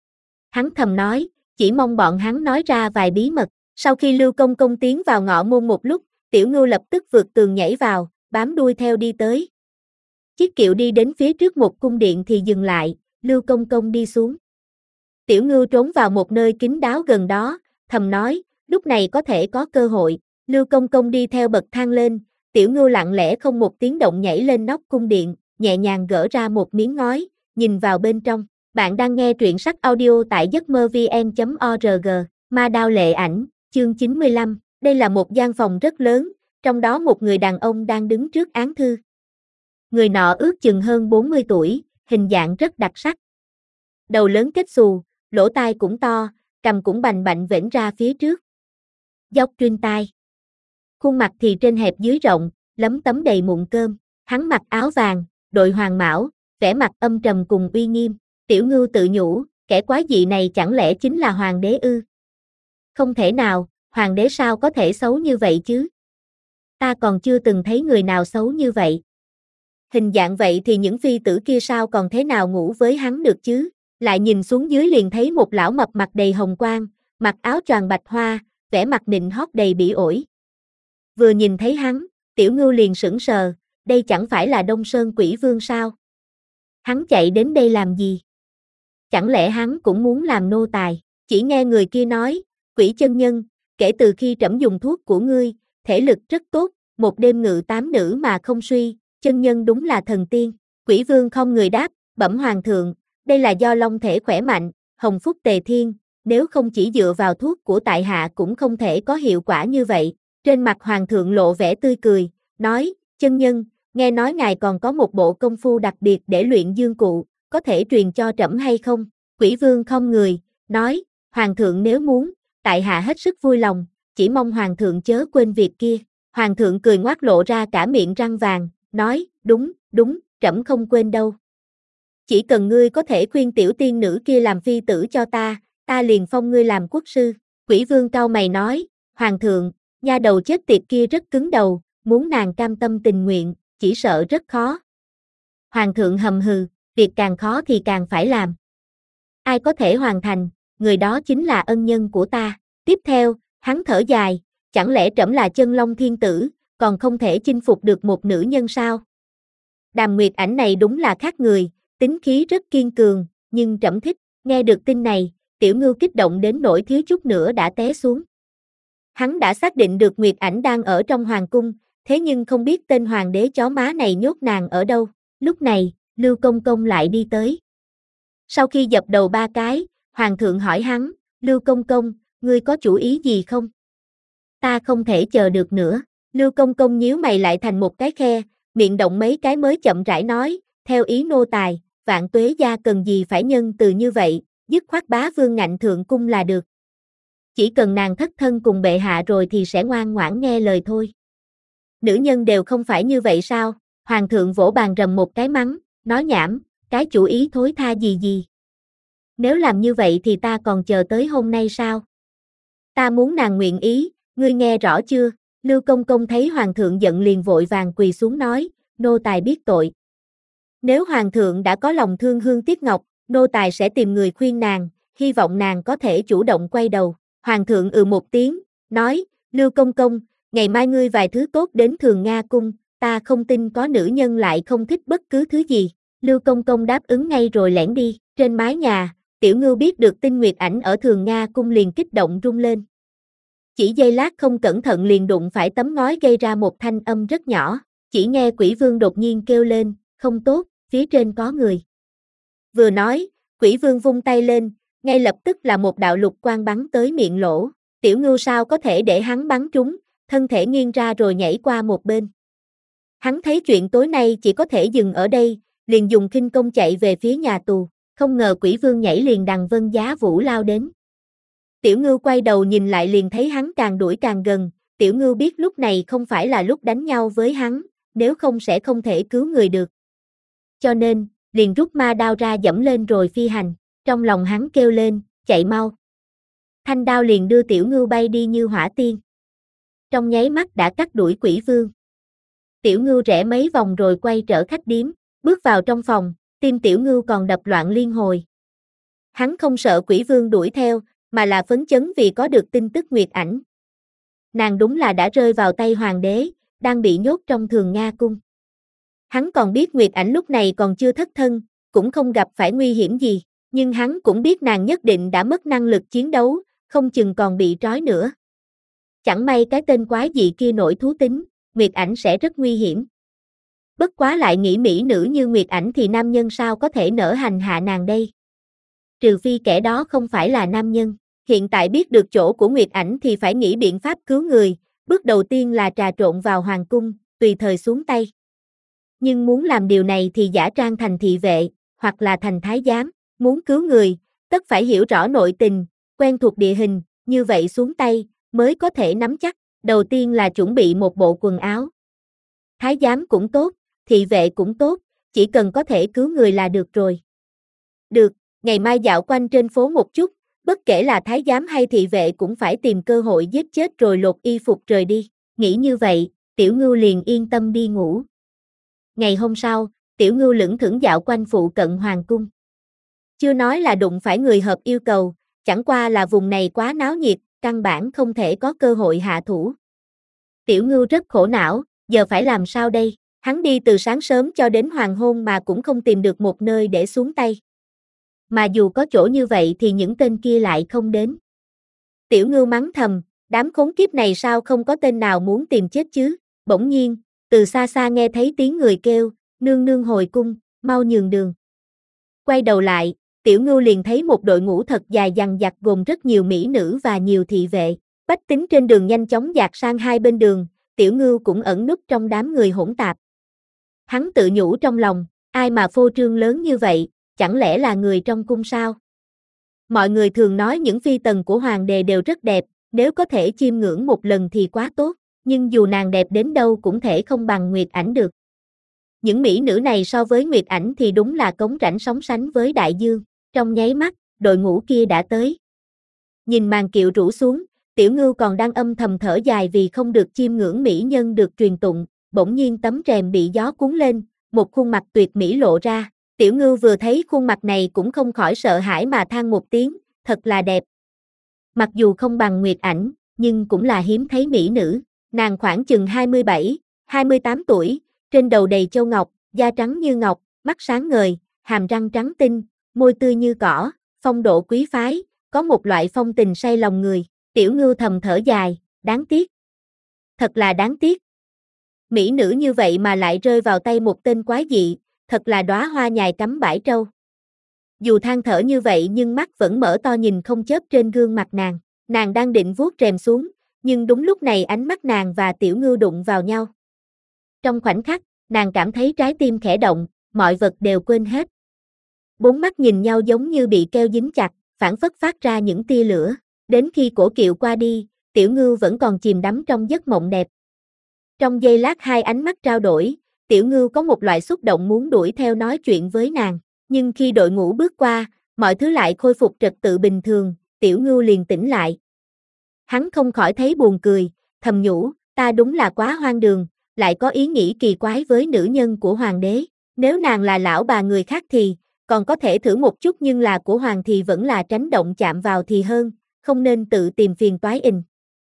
[SPEAKER 1] Hắn thầm nói, chỉ mong bọn hắn nói ra vài bí mật. Sau khi Lưu Công Công tiến vào ngõ môn một lúc, Tiểu Ngưu lập tức vượt tường nhảy vào, bám đuôi theo đi tới. Chiếc kiệu đi đến phía trước một cung điện thì dừng lại, Lưu Công Công đi xuống. Tiểu Ngưu trốn vào một nơi kín đáo gần đó, thầm nói, lúc này có thể có cơ hội. Lưu Công Công đi theo bậc thang lên, Tiểu Ngưu lặng lẽ không một tiếng động nhảy lên nóc cung điện, nhẹ nhàng gỡ ra một miếng ngói, nhìn vào bên trong. Bạn đang nghe truyện sách audio tại giấc mơ vn.org, Ma Đao Lệ Ảnh, chương 95. Đây là một gian phòng rất lớn, trong đó một người đàn ông đang đứng trước án thư. Người nọ ước chừng hơn 40 tuổi, hình dạng rất đặc sắc. Đầu lớn kết xù, lỗ tai cũng to, cằm cũng bành bạnh vểnh ra phía trước. Dốc trên tai. Khuôn mặt thì trên hẹp dưới rộng, lấm tấm đầy mụn cơm. Hắn mặc áo vàng, đội hoàng mão, vẻ mặt âm trầm cùng uy nghiêm. Tiểu Ngưu tự nhủ, kẻ quái dị này chẳng lẽ chính là hoàng đế ư? Không thể nào, hoàng đế sao có thể xấu như vậy chứ? Ta còn chưa từng thấy người nào xấu như vậy. Hình dạng vậy thì những phi tử kia sao còn thế nào ngủ với hắn được chứ? Lại nhìn xuống dưới liền thấy một lão mập mặt đầy hồng quang, mặc áo choàng bạch hoa, vẻ mặt nịnh hót đầy bỉ ổi. Vừa nhìn thấy hắn, Tiểu Ngưu liền sững sờ, đây chẳng phải là Đông Sơn Quỷ Vương sao? Hắn chạy đến đây làm gì? Chẳng lẽ hắn cũng muốn làm nô tài? Chỉ nghe người kia nói, Quỷ chân nhân, kể từ khi trẫm dùng thuốc của ngươi, thể lực rất tốt, một đêm ngự 8 nữ mà không suy, chân nhân đúng là thần tiên. Quỷ Vương không người đáp, bẩm hoàng thượng, đây là do long thể khỏe mạnh, hồng phúc tề thiên, nếu không chỉ dựa vào thuốc của tại hạ cũng không thể có hiệu quả như vậy. Trên mặt hoàng thượng lộ vẻ tươi cười, nói, chân nhân, nghe nói ngài còn có một bộ công phu đặc biệt để luyện dương cụ, có thể truyền cho trẫm hay không? Quỷ Vương không người, nói, hoàng thượng nếu muốn, tại hạ hết sức vui lòng, chỉ mong hoàng thượng chớ quên việc kia. Hoàng thượng cười ngoác lộ ra cả miệng răng vàng, nói, đúng, trẫm không quên đâu. Chỉ cần ngươi có thể khuyên tiểu tiên nữ kia làm phi tử cho ta liền phong ngươi làm quốc sư. Quỷ Vương cau mày nói, hoàng thượng, nha đầu chết tiệt kia rất cứng đầu, muốn nàng cam tâm tình nguyện, chỉ sợ rất khó. Hoàng thượng hầm hừ, việc càng khó thì càng phải làm. Ai có thể hoàn thành, người đó chính là ân nhân của ta. Tiếp theo, hắn thở dài, chẳng lẽ trẫm là chân long thiên tử, còn không thể chinh phục được một nữ nhân sao? Đàm Nguyệt Ảnh này đúng là khác người, tính khí rất kiên cường, nhưng trẫm thích. Nghe được tin này, Tiểu Ngưu kích động đến nỗi thiếu chút nữa đã té xuống. Hắn đã xác định được Nguyệt Ảnh đang ở trong hoàng cung, thế nhưng không biết tên hoàng đế chó má này nhốt nàng ở đâu. Lúc này, Lưu Công Công lại đi tới. Sau khi dập đầu 3 cái, hoàng thượng hỏi hắn, Lưu Công Công, ngươi có chủ ý gì không? Ta không thể chờ được nữa. Lưu Công Công nhíu mày lại thành một cái khe, miệng động mấy cái mới chậm rãi nói, theo ý nô tài, Vạn Tuế gia cần gì phải nhân từ như vậy, dứt khoát bá vương ngạnh thượng cung là được. Chỉ cần nàng thất thân cùng bệ hạ rồi thì sẽ ngoan ngoãn nghe lời thôi. Nữ nhân đều không phải như vậy sao? Hoàng thượng vỗ bàn rầm một cái mắng, nói nhảm, cái chủ ý thối tha gì gì. Nếu làm như vậy thì ta còn chờ tới hôm nay sao? Ta muốn nàng nguyện ý, ngươi nghe rõ chưa? Lưu Công Công thấy hoàng thượng giận liền vội vàng quỳ xuống nói, nô tài biết tội. Nếu hoàng thượng đã có lòng thương Hương Tiếc Ngọc, nô tài sẽ tìm người khuyên nàng, hy vọng nàng có thể chủ động quay đầu. Hoàng thượng một tiếng, nói, Lưu Công Công, ngày mai ngươi vài thứ tốt đến Thường Nga cung, ta không tin có nữ nhân lại không thích bất cứ thứ gì. Lưu Công Công đáp ứng ngay rồi lẻn đi. Trên mái nhà, Tiểu Ngưu biết được tin Nguyệt Ảnh ở Thường Nga cung liền kích động rung lên. Chỉ giây lát không cẩn thận liền đụng phải tấm ngói gây ra một thanh âm rất nhỏ. Chỉ nghe Quỷ Vương đột nhiên kêu lên, không tốt, phía trên có người. Vừa nói, Quỷ Vương vung tay lên, ngay lập tức là một đạo lục quang bắn tới miệng lỗ. Tiểu Ngưu sao có thể để hắn bắn trúng, thân thể nghiêng ra rồi nhảy qua một bên. Hắn thấy chuyện tối nay chỉ có thể dừng ở đây, liền dùng khinh công chạy về phía nhà tù. Không ngờ Quỷ Vương nhảy liền đằng Vân Giá Vũ lao đến. Tiểu Ngưu quay đầu nhìn lại liền thấy hắn càng đuổi càng gần. Tiểu Ngưu biết lúc này không phải là lúc đánh nhau với hắn, nếu không sẽ không thể cứu người được. Cho nên, liền rút ma đao ra dẫm lên rồi phi hành. Trong lòng hắn kêu lên, chạy mau. Thanh đao liền đưa Tiểu Ngưu bay đi như hỏa tiên. Trong nháy mắt đã cắt đuổi Quỷ Vương. Tiểu Ngưu rẽ mấy vòng rồi quay trở khách điếm, bước vào trong phòng, tim Tiểu Ngưu còn đập loạn liên hồi. Hắn không sợ Quỷ Vương đuổi theo, mà là phấn chấn vì có được tin tức Nguyệt Ảnh. Nàng đúng là đã rơi vào tay hoàng đế, đang bị nhốt trong Thường Nga cung. Hắn còn biết Nguyệt Ảnh lúc này còn chưa thất thân, cũng không gặp phải nguy hiểm gì, nhưng hắn cũng biết nàng nhất định đã mất năng lực chiến đấu, không chừng còn bị trói nữa. Chẳng may cái tên quái dị kia nổi thú tính, Nguyệt Ảnh sẽ rất nguy hiểm. Bất quá lại nghĩ mỹ nữ như Nguyệt Ảnh thì nam nhân sao có thể nỡ hành hạ nàng đây? Trừ phi kẻ đó không phải là nam nhân. Hiện tại biết được chỗ của Nguyệt Ảnh thì phải nghĩ biện pháp cứu người, bước đầu tiên là trà trộn vào hoàng cung, tùy thời xuống tay. Nhưng muốn làm điều này thì giả trang thành thị vệ, hoặc là thành thái giám, muốn cứu người, tất phải hiểu rõ nội tình, quen thuộc địa hình, như vậy xuống tay, mới có thể nắm chắc. Đầu tiên là chuẩn bị một bộ quần áo. Thái giám cũng tốt, thị vệ cũng tốt, chỉ cần có thể cứu người là được rồi. Được, ngày mai dạo quanh trên phố một chút, bất kể là thái giám hay thị vệ cũng phải tìm cơ hội giết chết rồi lột y phục rời đi. Nghĩ như vậy, Tiểu Ngưu liền yên tâm đi ngủ. Ngày hôm sau, Tiểu Ngưu lững thững dạo quanh phụ cận hoàng cung. Chưa nói là đụng phải người hợp yêu cầu, chẳng qua là vùng này quá náo nhiệt, căn bản không thể có cơ hội hạ thủ. Tiểu Ngưu rất khổ não, giờ phải làm sao đây? Hắn đi từ sáng sớm cho đến hoàng hôn mà cũng không tìm được một nơi để xuống tay. Mà dù có chỗ như vậy thì những tên kia lại không đến. Tiểu Ngưu mắng thầm, đám khốn kiếp này sao không có tên nào muốn tìm chết chứ? Bỗng nhiên, từ xa xa nghe thấy tiếng người kêu, nương nương hồi cung, mau nhường đường. Quay đầu lại, Tiểu Ngưu liền thấy một đội ngũ thật dài dằng dặc gồm rất nhiều mỹ nữ và nhiều thị vệ. Bách tính trên đường nhanh chóng dạt sang hai bên đường, Tiểu Ngưu cũng ẩn núp trong đám người hỗn tạp. Hắn tự nhủ trong lòng, ai mà phô trương lớn như vậy, chẳng lẽ là người trong cung sao? Mọi người thường nói những phi tần của hoàng đế đều rất đẹp, nếu có thể chiêm ngưỡng một lần thì quá tốt, nhưng dù nàng đẹp đến đâu cũng thể không bằng Nguyệt Ảnh được. Những mỹ nữ này so với Nguyệt Ảnh thì đúng là cống rãnh sóng sánh với đại dương. Trong nháy mắt, đội ngũ kia đã tới. Nhìn màn kiệu rủ xuống, Tiểu Ngưu còn đang âm thầm thở dài vì không được chiêm ngưỡng mỹ nhân được truyền tụng, bỗng nhiên tấm rèm bị gió cuốn lên, một khuôn mặt tuyệt mỹ lộ ra. Tiểu Ngưu vừa thấy khuôn mặt này cũng không khỏi sợ hãi mà than một tiếng, thật là đẹp. Mặc dù không bằng Nguyệt Ảnh, nhưng cũng là hiếm thấy mỹ nữ. Nàng khoảng chừng 27, 28 tuổi, trên đầu đầy châu ngọc, da trắng như ngọc, mắt sáng ngời, hàm răng trắng tinh, môi tươi như cỏ, phong độ quý phái, có một loại phong tình say lòng người. Tiểu Ngưu thầm thở dài, đáng tiếc. Thật là đáng tiếc. Mỹ nữ như vậy mà lại rơi vào tay một tên quái dị, thật là đóa hoa nhài cắm bãi trâu. Dù than thở như vậy nhưng mắt vẫn mở to nhìn không chớp trên gương mặt nàng. Nàng đang định vuốt rèm xuống, nhưng đúng lúc này ánh mắt nàng và Tiểu Ngưu đụng vào nhau. Trong khoảnh khắc, nàng cảm thấy trái tim khẽ động, mọi vật đều quên hết. Bốn mắt nhìn nhau giống như bị keo dính chặt, phảng phất phát ra những tia lửa. Đến khi cổ kiệu qua đi, Tiểu Ngưu vẫn còn chìm đắm trong giấc mộng đẹp. Trong giây lát hai ánh mắt trao đổi, Tiểu Ngưu có một loại xúc động muốn đuổi theo nói chuyện với nàng. Nhưng khi đội ngũ bước qua, mọi thứ lại khôi phục trật tự bình thường, Tiểu Ngưu liền tỉnh lại. Hắn không khỏi thấy buồn cười, thầm nhủ, ta đúng là quá hoang đường, lại có ý nghĩ kỳ quái với nữ nhân của hoàng đế. Nếu nàng là lão bà người khác thì, còn có thể thử một chút nhưng là của hoàng thì vẫn là tránh động chạm vào thì hơn, không nên tự tìm phiền toái ình.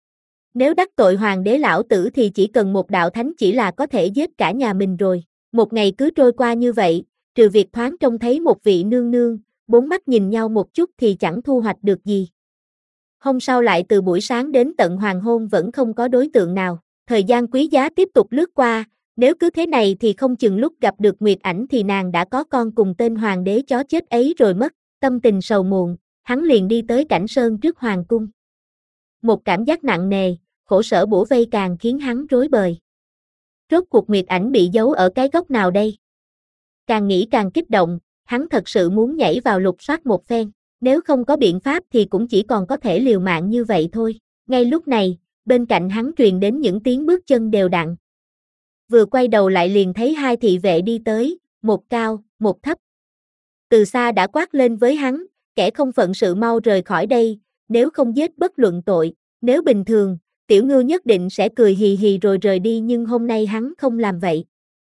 [SPEAKER 1] Nếu đắc tội hoàng đế lão tử thì chỉ cần một đạo thánh chỉ là có thể giết cả nhà mình rồi. Một ngày cứ trôi qua như vậy, trừ việc thoáng trông thấy một vị nương nương, bốn mắt nhìn nhau một chút thì chẳng thu hoạch được gì. Hôm sau lại từ buổi sáng đến tận hoàng hôn vẫn không có đối tượng nào. Thời gian quý giá tiếp tục lướt qua, nếu cứ thế này thì không chừng lúc gặp được Nguyệt Ảnh thì nàng đã có con cùng tên hoàng đế chó chết ấy rồi mất. Tâm tình sầu muộn, hắn liền đi tới Cảnh Sơn trước hoàng cung. Một cảm giác nặng nề, khổ sở bủa vây càng khiến hắn rối bời. Rốt cuộc Nguyệt Ảnh bị giấu ở cái góc nào đây? Càng nghĩ càng kích động, hắn thật sự muốn nhảy vào lục soát một phen. Nếu không có biện pháp thì cũng chỉ còn có thể liều mạng như vậy thôi. Ngay lúc này, bên cạnh hắn truyền đến những tiếng bước chân đều đặn. Vừa quay đầu lại liền thấy hai thị vệ đi tới, một cao, một thấp. Từ xa đã quát lên với hắn, kẻ không phận sự mau rời khỏi đây, nếu không giết bất luận tội. Nếu bình thường, Tiểu Ngưu nhất định sẽ cười hì hì rồi rời đi nhưng hôm nay hắn không làm vậy.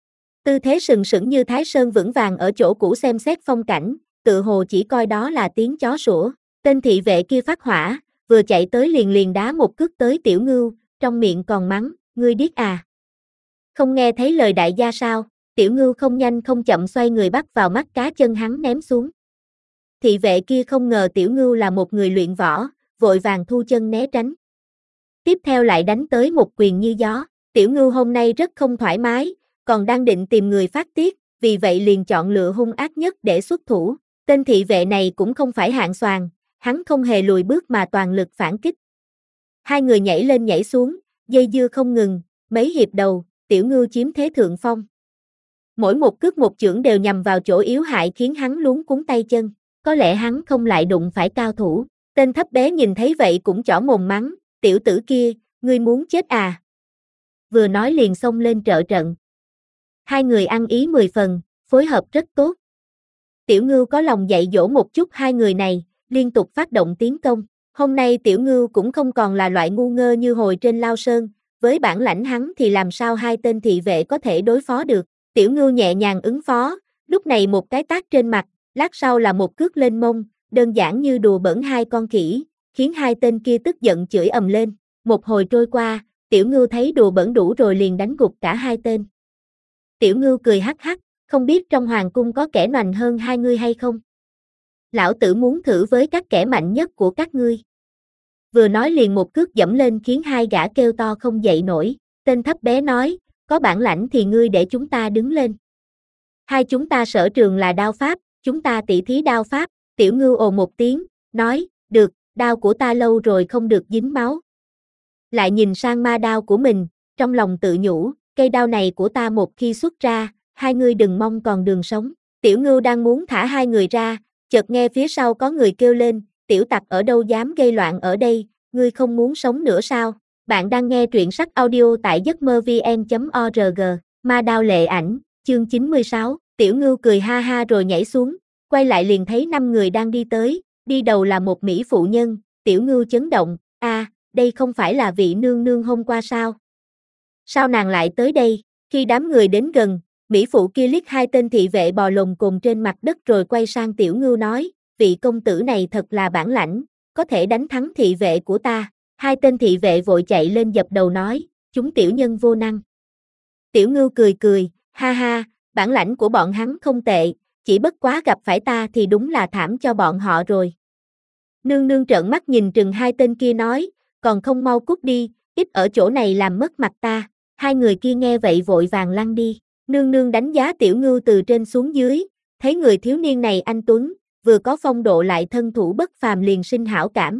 [SPEAKER 1] Tư thế sừng sững như Thái Sơn vững vàng ở chỗ cũ xem xét phong cảnh, tự hồ chỉ coi đó là tiếng chó sủa. Tên thị vệ kia phát hỏa, vừa chạy tới liền đá một cước tới Tiểu Ngưu, trong miệng còn mắng, ngươi điếc à? Không nghe thấy lời đại gia sao? Tiểu Ngưu không nhanh không chậm xoay người bắt vào mắt cá chân hắn ném xuống. Thị vệ kia không ngờ Tiểu Ngưu là một người luyện võ, vội vàng thu chân né tránh. Tiếp theo lại đánh tới một quyền như gió. Tiểu Ngưu hôm nay rất không thoải mái, còn đang định tìm người phát tiết, vì vậy liền chọn lựa hung ác nhất để xuất thủ. Tên thị vệ này cũng không phải hạng xoàn, hắn không hề lùi bước mà toàn lực phản kích. Hai người nhảy lên nhảy xuống, dây dưa không ngừng, mấy hiệp đầu, Tiểu Ngưu chiếm thế thượng phong. Mỗi một cước một chưởng đều nhằm vào chỗ yếu hại khiến hắn luống cuống tay chân, có lẽ hắn không lại đụng phải cao thủ. Tên thấp bé nhìn thấy vậy cũng chỏ mồm mắng, tiểu tử kia, ngươi muốn chết à? Vừa nói liền xông lên trợ trận. Hai người ăn ý 10 phần, phối hợp rất tốt. Tiểu Ngưu có lòng dạy dỗ một chút hai người này, liên tục phát động tiến công. Hôm nay Tiểu Ngưu cũng không còn là loại ngu ngơ như hồi trên Lao Sơn, với bản lãnh hắn thì làm sao hai tên thị vệ có thể đối phó được. Tiểu Ngưu nhẹ nhàng ứng phó, lúc này một cái tát trên mặt, lát sau là một cước lên mông, đơn giản như đùa bỡn hai con khỉ, khiến hai tên kia tức giận chửi ầm lên. Một hồi trôi qua, Tiểu Ngưu thấy đùa bỡn đủ rồi liền đánh gục cả hai tên. Tiểu Ngưu cười hắc hắc, không biết trong hoàng cung có kẻ mạnh hơn hai ngươi hay không? Lão tử muốn thử với các kẻ mạnh nhất của các ngươi. Vừa nói liền một cước dẫm lên khiến hai gã kêu to không dậy nổi. Tên thấp bé nói, có bản lãnh thì ngươi để chúng ta đứng lên. Hai chúng ta sở trường là đao pháp, chúng ta tỉ thí đao pháp. Tiểu Ngưu ồ một tiếng, nói, được, đao của ta lâu rồi không được dính máu. Lại nhìn sang ma đao của mình, trong lòng tự nhủ, cây đao này của ta một khi xuất ra, hai ngươi đừng mong còn đường sống. Tiểu Ngưu đang muốn thả hai người ra, chợt nghe phía sau có người kêu lên, tiểu tặc ở đâu dám gây loạn ở đây, ngươi không muốn sống nữa sao? Bạn đang nghe truyện sách audio tại giấcmơ-vn.org, Ma Đao Lệ Ảnh, chương 96, Tiểu Ngưu cười ha ha rồi nhảy xuống, quay lại liền thấy 5 người đang đi tới, đi đầu là một mỹ phụ nhân. Tiểu Ngưu chấn động, đây không phải là vị nương nương hôm qua sao? Sao nàng lại tới đây? Khi đám người đến gần, mỹ phụ kia liếc hai tên thị vệ bò lồm cồm trên mặt đất rồi quay sang Tiểu Ngưu nói, vị công tử này thật là bản lãnh, có thể đánh thắng thị vệ của ta. Hai tên thị vệ vội chạy lên dập đầu nói, chúng tiểu nhân vô năng. Tiểu Ngưu cười cười, ha ha, bản lãnh của bọn hắn không tệ, chỉ bất quá gặp phải ta thì đúng là thảm cho bọn họ rồi. Nương nương trợn mắt nhìn trừng hai tên kia nói, còn không mau cút đi, ít ở chỗ này làm mất mặt ta. Hai người kia nghe vậy vội vàng lăn đi. Nương nương đánh giá Tiểu Ngưu từ trên xuống dưới, thấy người thiếu niên này anh tuấn, vừa có phong độ lại thân thủ bất phàm liền sinh hảo cảm.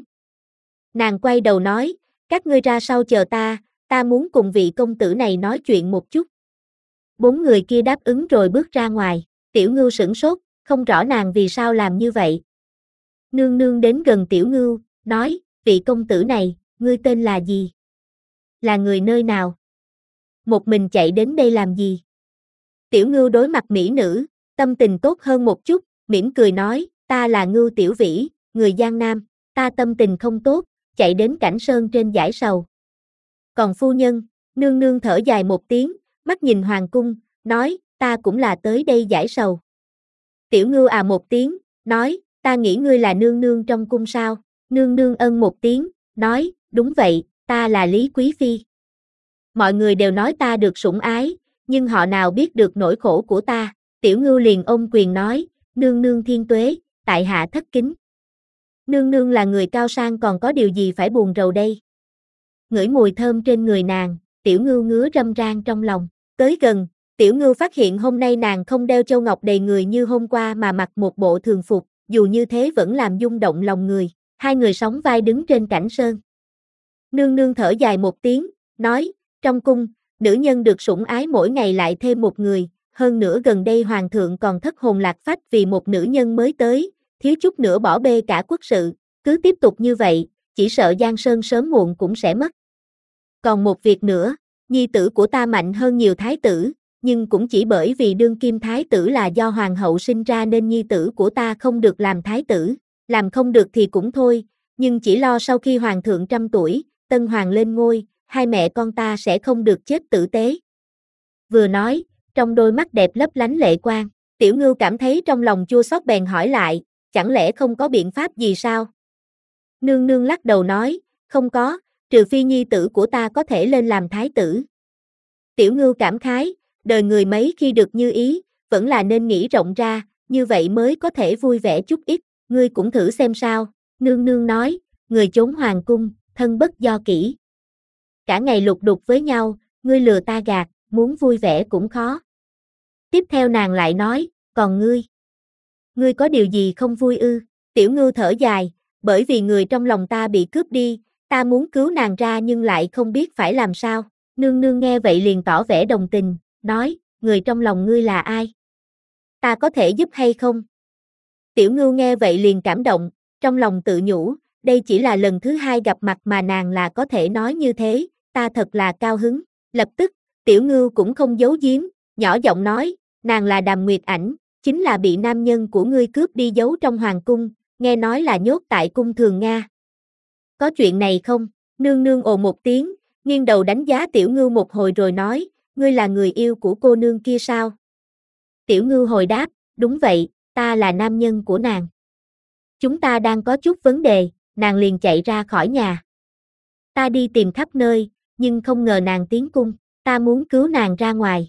[SPEAKER 1] Nàng quay đầu nói, các ngươi ra sau chờ ta muốn cùng vị công tử này nói chuyện một chút. Bốn người kia đáp ứng rồi bước ra ngoài, Tiểu Ngưu sửng sốt, không rõ nàng vì sao làm như vậy. Nương nương đến gần Tiểu Ngưu, nói, vị công tử này, ngươi tên là gì? Là người nơi nào? Một mình chạy đến đây làm gì? Tiểu Ngưu đối mặt mỹ nữ, tâm tình tốt hơn một chút, mỉm cười nói, ta là Ngưu Tiểu Vĩ, người Giang Nam, ta tâm tình không tốt, chạy đến Cảnh Sơn trên dải sầu. Còn phu nhân, nương nương thở dài một tiếng, mắt nhìn hoàng cung, nói, ta cũng là tới đây giải sầu. Tiểu Ngưu à một tiếng, nói, ta nghĩ ngươi là nương nương trong cung sao? Nương nương ân một tiếng, nói, đúng vậy, ta là Lý Quý Phi. Mọi người đều nói ta được sủng ái, nhưng họ nào biết được nỗi khổ của ta. Tiểu Ngưu liền ôm quyền nói, nương nương thiên tuế, tại hạ thất kính. Nương nương là người cao sang còn có điều gì phải buồn rầu đây? Ngửi mùi thơm trên người nàng, Tiểu Ngưu ngứa râm ran trong lòng. Tới gần, Tiểu Ngưu phát hiện hôm nay nàng không đeo châu ngọc đầy người như hôm qua mà mặc một bộ thường phục, dù như thế vẫn làm rung động lòng người. Hai người sóng vai đứng trên Cảnh Sơn. Nương nương thở dài một tiếng, nói, trong cung, nữ nhân được sủng ái mỗi ngày lại thêm một người, hơn nữa gần đây hoàng thượng còn thất hồn lạc phách vì một nữ nhân mới tới, thiếu chút nữa bỏ bê cả quốc sự, cứ tiếp tục như vậy, chỉ sợ Giang Sơn sớm muộn cũng sẽ mất. Còn một việc nữa, nhi tử của ta mạnh hơn nhiều thái tử, nhưng cũng chỉ bởi vì đương kim thái tử là do hoàng hậu sinh ra nên nhi tử của ta không được làm thái tử, làm không được thì cũng thôi, nhưng chỉ lo sau khi hoàng thượng 100 tuổi, tân hoàng lên ngôi, hai mẹ con ta sẽ không được chết tử tế. Vừa nói, trong đôi mắt đẹp lấp lánh lệ quang, Tiểu Ngưu cảm thấy trong lòng chua xót bèn hỏi lại, chẳng lẽ không có biện pháp gì sao? Nương nương lắc đầu nói, không có, trừ phi nhi tử của ta có thể lên làm thái tử. Tiểu Ngưu cảm khái, đời người mấy khi được như ý, vẫn là nên nghĩ rộng ra, như vậy mới có thể vui vẻ chút ít, ngươi cũng thử xem sao. Nương nương nói, người trốn hoàng cung, thân bất do kỷ. Cả ngày lục đục với nhau, ngươi lừa ta gạt, muốn vui vẻ cũng khó. Tiếp theo nàng lại nói, còn ngươi có điều gì không vui ư? Tiểu Ngưu thở dài, bởi vì người trong lòng ta bị cướp đi, ta muốn cứu nàng ra nhưng lại không biết phải làm sao. Nương nương nghe vậy liền tỏ vẻ đồng tình, nói, người trong lòng ngươi là ai? Ta có thể giúp hay không? Tiểu Ngưu nghe vậy liền cảm động, trong lòng tự nhủ, đây chỉ là lần thứ hai gặp mặt mà nàng là có thể nói như thế, ta thật là cao hứng. Lập tức, Tiểu Ngưu cũng không giấu giếm, nhỏ giọng nói, nàng là Đàm Nguyệt Ảnh, chính là bị nam nhân của ngươi cướp đi giấu trong hoàng cung, nghe nói là nhốt tại cung Thường Nga. Có chuyện này không? Nương nương ồ một tiếng, nghiêng đầu đánh giá Tiểu Ngưu một hồi rồi nói, ngươi là người yêu của cô nương kia sao? Tiểu Ngưu hồi đáp, đúng vậy, ta là nam nhân của nàng. Chúng ta đang có chút vấn đề, nàng liền chạy ra khỏi nhà. Ta đi tìm khắp nơi, nhưng không ngờ nàng tiến cung, ta muốn cứu nàng ra ngoài.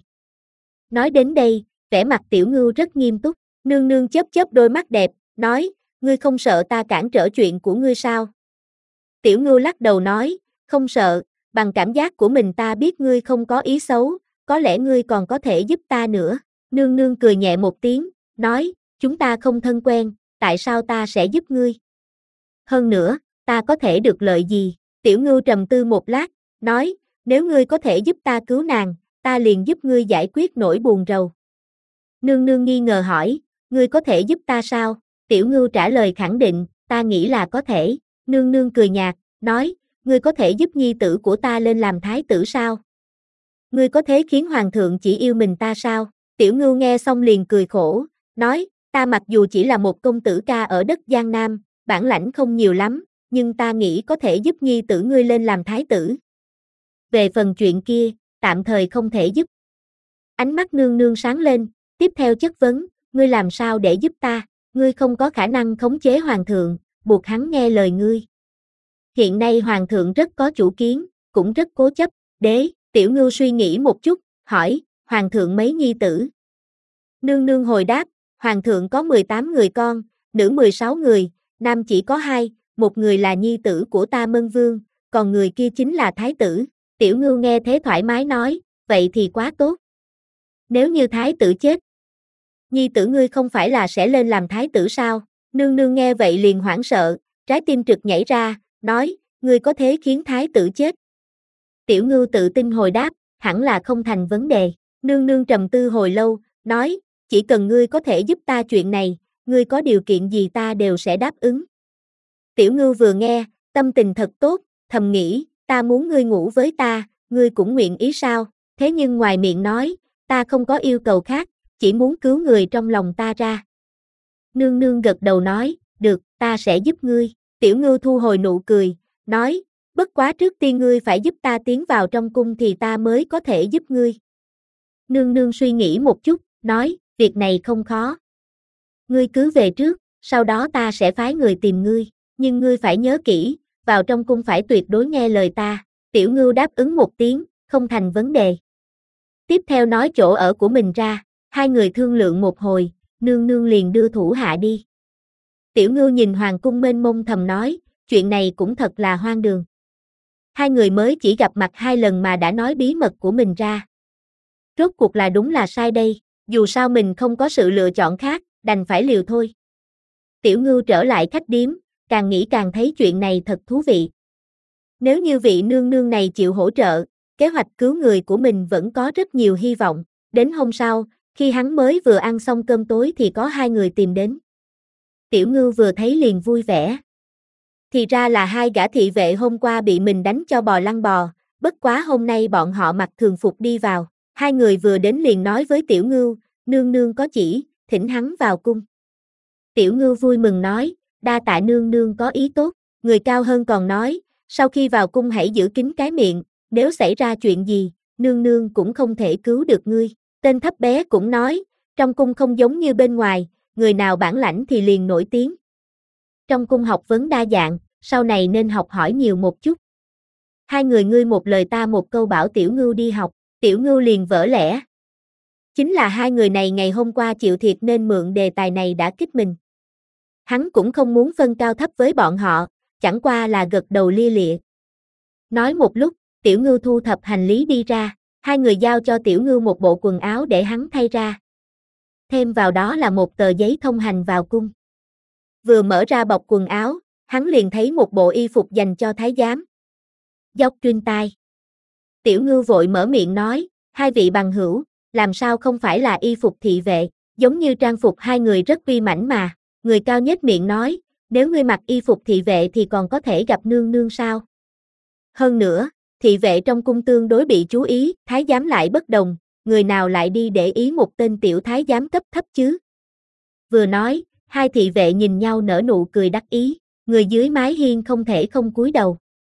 [SPEAKER 1] Nói đến đây, vẻ mặt Tiểu Ngưu rất nghiêm túc, nương nương chớp chớp đôi mắt đẹp, nói, ngươi không sợ ta cản trở chuyện của ngươi sao? Tiểu Ngưu lắc đầu nói, không sợ, bằng cảm giác của mình ta biết ngươi không có ý xấu, có lẽ ngươi còn có thể giúp ta nữa. Nương nương cười nhẹ một tiếng, nói, chúng ta không thân quen, tại sao ta sẽ giúp ngươi? Hơn nữa, ta có thể được lợi gì? Tiểu Ngưu trầm tư một lát, nói, nếu ngươi có thể giúp ta cứu nàng, ta liền giúp ngươi giải quyết nỗi buồn rầu. Nương nương nghi ngờ hỏi, ngươi có thể giúp ta sao? Tiểu Ngưu trả lời khẳng định, ta nghĩ là có thể. Nương nương cười nhạt, nói, ngươi có thể giúp nhi tử của ta lên làm thái tử sao? Ngươi có thể khiến hoàng thượng chỉ yêu mình ta sao? Tiểu Ngưu nghe xong liền cười khổ, nói, ta mặc dù chỉ là một công tử ca ở đất Giang Nam, bản lãnh không nhiều lắm, nhưng ta nghĩ có thể giúp nhi tử ngươi lên làm thái tử. Về phần chuyện kia, tạm thời không thể giúp. Ánh mắt nương nương sáng lên, tiếp theo chất vấn, ngươi làm sao để giúp ta? Ngươi không có khả năng khống chế hoàng thượng, buộc hắn nghe lời ngươi. Hiện nay hoàng thượng rất có chủ kiến, cũng rất cố chấp. Đế, Tiểu Ngưu suy nghĩ một chút, hỏi, hoàng thượng mấy nhi tử? Nương nương hồi đáp, hoàng thượng có 18 người con, nữ 16 người, nam chỉ có 2, một người là nhi tử của ta Mân Vương, còn người kia chính là thái tử. Tiểu Ngưu nghe thế thoải mái nói, vậy thì quá tốt. Nếu như thái tử chết, nhi tử ngươi không phải là sẽ lên làm thái tử sao? Nương nương nghe vậy liền hoảng sợ, trái tim trực nhảy ra, nói, ngươi có thế khiến thái tử chết? Tiểu Ngưu tự tin hồi đáp, hẳn là không thành vấn đề. Nương nương trầm tư hồi lâu, nói, chỉ cần ngươi có thể giúp ta chuyện này, ngươi có điều kiện gì ta đều sẽ đáp ứng. Tiểu Ngưu vừa nghe, tâm tình thật tốt, thầm nghĩ, ta muốn ngươi ngủ với ta, ngươi cũng nguyện ý sao? Thế nhưng ngoài miệng nói, ta không có yêu cầu khác, chỉ muốn cứu người trong lòng ta ra. Nương nương gật đầu nói, được, ta sẽ giúp ngươi. Tiểu Ngưu thu hồi nụ cười, nói, bất quá trước tiên ngươi phải giúp ta tiến vào trong cung thì ta mới có thể giúp ngươi. Nương nương suy nghĩ một chút, nói, việc này không khó. Ngươi cứ về trước, sau đó ta sẽ phái người tìm ngươi, nhưng ngươi phải nhớ kỹ, vào trong cung phải tuyệt đối nghe lời ta. Tiểu Ngưu đáp ứng một tiếng, không thành vấn đề. Tiếp theo nói chỗ ở của mình ra, hai người thương lượng một hồi, nương nương liền đưa thủ hạ đi. Tiểu Ngưu nhìn hoàng cung mênh mông thầm nói, chuyện này cũng thật là hoang đường. Hai người mới chỉ gặp mặt 2 lần mà đã nói bí mật của mình ra. Rốt cuộc là đúng là sai đây, dù sao mình không có sự lựa chọn khác, đành phải liều thôi. Tiểu Ngưu trở lại khách điếm, càng nghĩ càng thấy chuyện này thật thú vị. Nếu như vị nương nương này chịu hỗ trợ, kế hoạch cứu người của mình vẫn có rất nhiều hy vọng. Đến hôm sau, khi hắn mới vừa ăn xong cơm tối thì có 2 người tìm đến. Tiểu Ngưu vừa thấy liền vui vẻ. Thì ra là 2 gã thị vệ hôm qua bị mình đánh cho bò lăn bò, bất quá hôm nay bọn họ mặc thường phục đi vào. 2 người vừa đến liền nói với Tiểu Ngưu, nương nương có chỉ, thỉnh hắn vào cung. Tiểu Ngưu vui mừng nói, đa tạ nương nương có ý tốt. Người cao hơn còn nói, sau khi vào cung hãy giữ kín cái miệng, nếu xảy ra chuyện gì, nương nương cũng không thể cứu được ngươi. Tên thấp bé cũng nói, trong cung không giống như bên ngoài, người nào bản lãnh thì liền nổi tiếng. Trong cung học vấn đa dạng, sau này nên học hỏi nhiều một chút. 2 người ngươi một lời ta một câu bảo Tiểu Ngưu đi học, Tiểu Ngưu liền vỡ lẽ. Chính là 2 người này ngày hôm qua chịu thiệt nên mượn đề tài này đã kích mình. Hắn cũng không muốn phân cao thấp với bọn họ, chẳng qua là gật đầu lia lịa. Nói một lúc, Tiểu Ngưu thu thập hành lý đi ra, 2 người giao cho Tiểu Ngưu một bộ quần áo để hắn thay ra. Thêm vào đó là một tờ giấy thông hành vào cung. Vừa mở ra bọc quần áo, hắn liền thấy một bộ y phục dành cho thái giám. Dốc trên tai. Tiểu Ngưu vội mở miệng nói, 2 vị bằng hữu, làm sao không phải là y phục thị vệ, giống như trang phục 2 người rất uy mãnh mà. Người cao nhếch miệng nói, nếu ngươi mặc y phục thị vệ thì còn có thể gặp nương nương sao? Hơn nữa, thị vệ trong cung tương đối bị chú ý, thái giám lại bất đồng, người nào lại đi để ý một tên tiểu thái giám cấp thấp chứ? Vừa nói, 2 thị vệ nhìn nhau nở nụ cười đắc ý, người dưới mái hiên không thể không cúi đầu.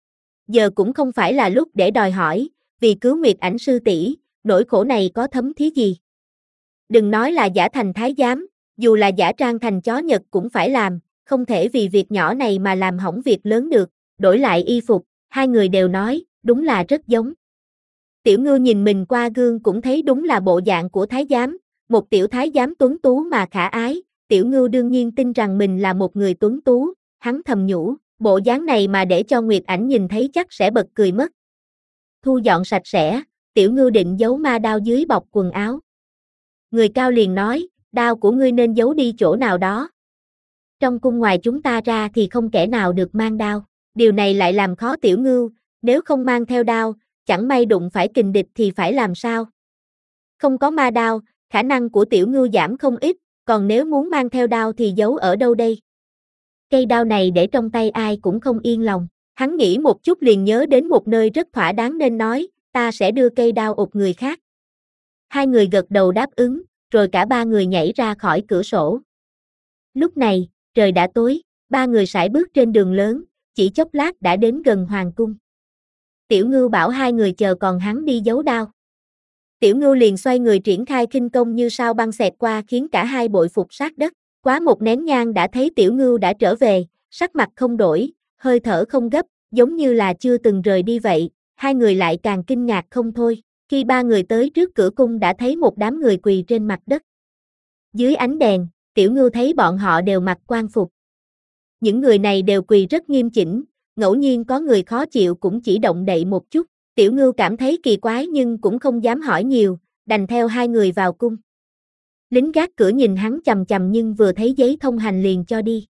[SPEAKER 1] Giờ cũng không phải là lúc để đòi hỏi, vì cứu Nguyệt Ảnh sư tỷ, nỗi khổ này có thấm thía gì? Đừng nói là giả thành thái giám, dù là giả trang thành chó Nhật cũng phải làm, không thể vì việc nhỏ này mà làm hỏng việc lớn được. Đổi lại y phục, 2 người đều nói, đúng là rất giống. Tiểu Ngưu nhìn mình qua gương cũng thấy đúng là bộ dạng của thái giám, một tiểu thái giám tuấn tú mà khả ái. Tiểu Ngưu đương nhiên tin rằng mình là một người tuấn tú, hắn thầm nhủ, bộ dáng này mà để cho Nguyệt Ảnh nhìn thấy chắc sẽ bật cười mất. Thu dọn sạch sẽ, Tiểu Ngưu định giấu ma đao dưới bọc quần áo. Người cao liền nói, đao của ngươi nên giấu đi chỗ nào đó. Trong cung ngoài chúng ta ra thì không kẻ nào được mang đao. Điều này lại làm khó Tiểu Ngưu, nếu không mang theo đao, chẳng may đụng phải kình địch thì phải làm sao? Không có ma đao, khả năng của Tiểu Ngưu giảm không ít, còn nếu muốn mang theo đao thì giấu ở đâu đây? Cây đao này để trong tay ai cũng không yên lòng. Hắn nghĩ một chút liền nhớ đến một nơi rất thỏa đáng nên nói, ta sẽ đưa cây đao ụt người khác. 2 người gật đầu đáp ứng, rồi cả 3 người nhảy ra khỏi cửa sổ. Lúc này, trời đã tối, 3 người sải bước trên đường lớn, chỉ chốc lát đã đến gần hoàng cung. Tiểu Ngưu bảo 2 người chờ còn hắn đi giấu đao. Tiểu Ngưu liền xoay người triển khai khinh công như sao băng xẹt qua khiến cả 2 bội phục sát đất. Quá một nén nhang đã thấy Tiểu Ngưu đã trở về, sắc mặt không đổi, hơi thở không gấp, giống như là chưa từng rời đi vậy, hai người lại càng kinh ngạc không thôi. Khi ba người tới trước cửa cung đã thấy một đám người quỳ trên mặt đất. Dưới ánh đèn, Tiểu Ngưu thấy bọn họ đều mặc quan phục. Những người này đều quỳ rất nghiêm chỉnh, ngẫu nhiên có người khó chịu cũng chỉ động đậy một chút. Tiểu Ngưu cảm thấy kỳ quái nhưng cũng không dám hỏi nhiều, đành theo hai người vào cung. Lính gác cửa nhìn hắn chằm chằm nhưng vừa thấy giấy thông hành liền cho đi.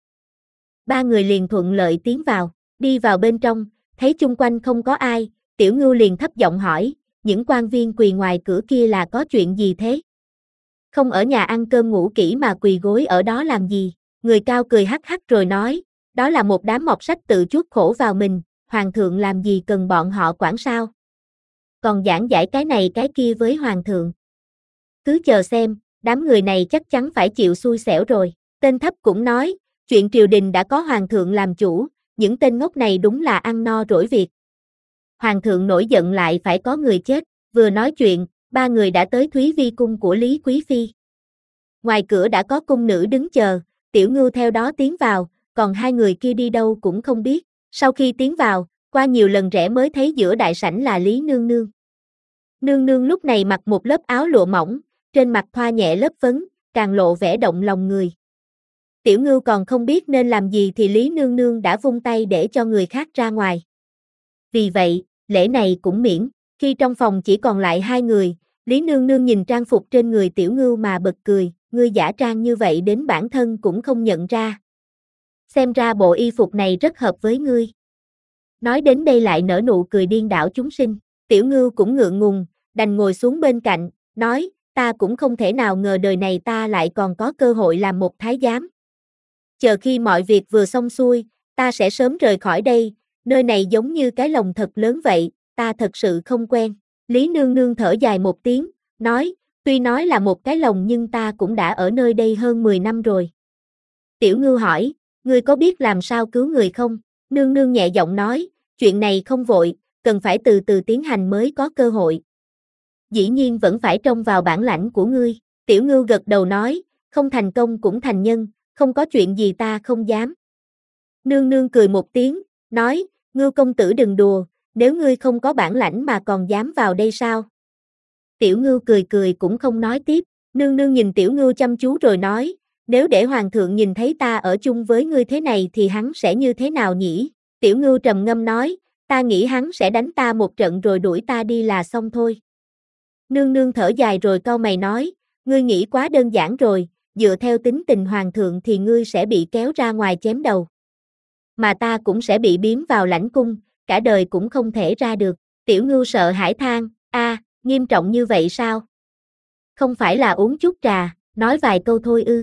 [SPEAKER 1] Ba người liền thuận lợi tiến vào, đi vào bên trong, thấy chung quanh không có ai, Tiểu Ngưu liền thấp giọng hỏi, những quan viên quỳ ngoài cửa kia là có chuyện gì thế? Không ở nhà ăn cơm ngủ kỹ mà quỳ gối ở đó làm gì? Người cao cười hắc hắc rồi nói, đó là một đám mọt sách tự chuốc khổ vào mình, hoàng thượng làm gì cần bọn họ quản sao? Còn giảng giải cái này cái kia với hoàng thượng. Cứ chờ xem, đám người này chắc chắn phải chịu xui xẻo rồi. Tên thấp cũng nói, chuyện triều đình đã có hoàng thượng làm chủ, những tên ngốc này đúng là ăn no rỗi việc. Hoàng thượng nổi giận lại phải có người chết, vừa nói chuyện, ba người đã tới Thúy Vi cung của Lý Quý Phi. Ngoài cửa đã có cung nữ đứng chờ, Tiểu Ngưu theo đó tiến vào, còn hai người kia đi đâu cũng không biết. Sau khi tiến vào, qua nhiều lần rẽ mới thấy giữa đại sảnh là Lý Nương Nương. Nương Nương lúc này mặc một lớp áo lụa mỏng, trên mặt thoa nhẹ lớp phấn, càng lộ vẻ động lòng người. Tiểu Ngưu còn không biết nên làm gì thì Lý Nương Nương đã vung tay để cho người khác ra ngoài. Vì vậy, lễ này cũng miễn. Khi trong phòng chỉ còn lại hai người, Lý Nương Nương nhìn trang phục trên người Tiểu Ngưu mà bật cười, ngươi giả trang như vậy đến bản thân cũng không nhận ra. Xem ra bộ y phục này rất hợp với ngươi. Nói đến đây lại nở nụ cười điên đảo chúng sinh. Tiểu Ngưu cũng ngượng ngùng, đành ngồi xuống bên cạnh, nói, ta cũng không thể nào ngờ đời này ta lại còn có cơ hội làm một thái giám. Chờ khi mọi việc vừa xong xuôi, ta sẽ sớm rời khỏi đây, nơi này giống như cái lồng thật lớn vậy, ta thật sự không quen. Lý Nương Nương thở dài một tiếng, nói, tuy nói là một cái lồng nhưng ta cũng đã ở nơi đây hơn 10 năm rồi. Tiểu Ngưu hỏi, ngươi có biết làm sao cứu người không? Nương Nương nhẹ giọng nói, chuyện này không vội, cần phải từ từ tiến hành mới có cơ hội. Dĩ nhiên vẫn phải trông vào bản lãnh của ngươi. Tiểu Ngưu gật đầu nói, không thành công cũng thành nhân, không có chuyện gì ta không dám. Nương Nương cười một tiếng, nói, Ngưu công tử đừng đùa, nếu ngươi không có bản lãnh mà còn dám vào đây sao? Tiểu Ngưu cười cười cũng không nói tiếp. Nương Nương nhìn Tiểu Ngưu chăm chú rồi nói, nếu để hoàng thượng nhìn thấy ta ở chung với ngươi thế này thì hắn sẽ như thế nào nhỉ? Tiểu Ngưu trầm ngâm nói, ta nghĩ hắn sẽ đánh ta một trận rồi đuổi ta đi là xong thôi. Nương Nương thở dài rồi cau mày nói, ngươi nghĩ quá đơn giản rồi, dựa theo tính tình hoàng thượng thì ngươi sẽ bị kéo ra ngoài chém đầu. Mà ta cũng sẽ bị biếm vào lãnh cung, cả đời cũng không thể ra được. Tiểu Ngưu sợ hãi than, nghiêm trọng như vậy sao? Không phải là uống chút trà, nói vài câu thôi ư?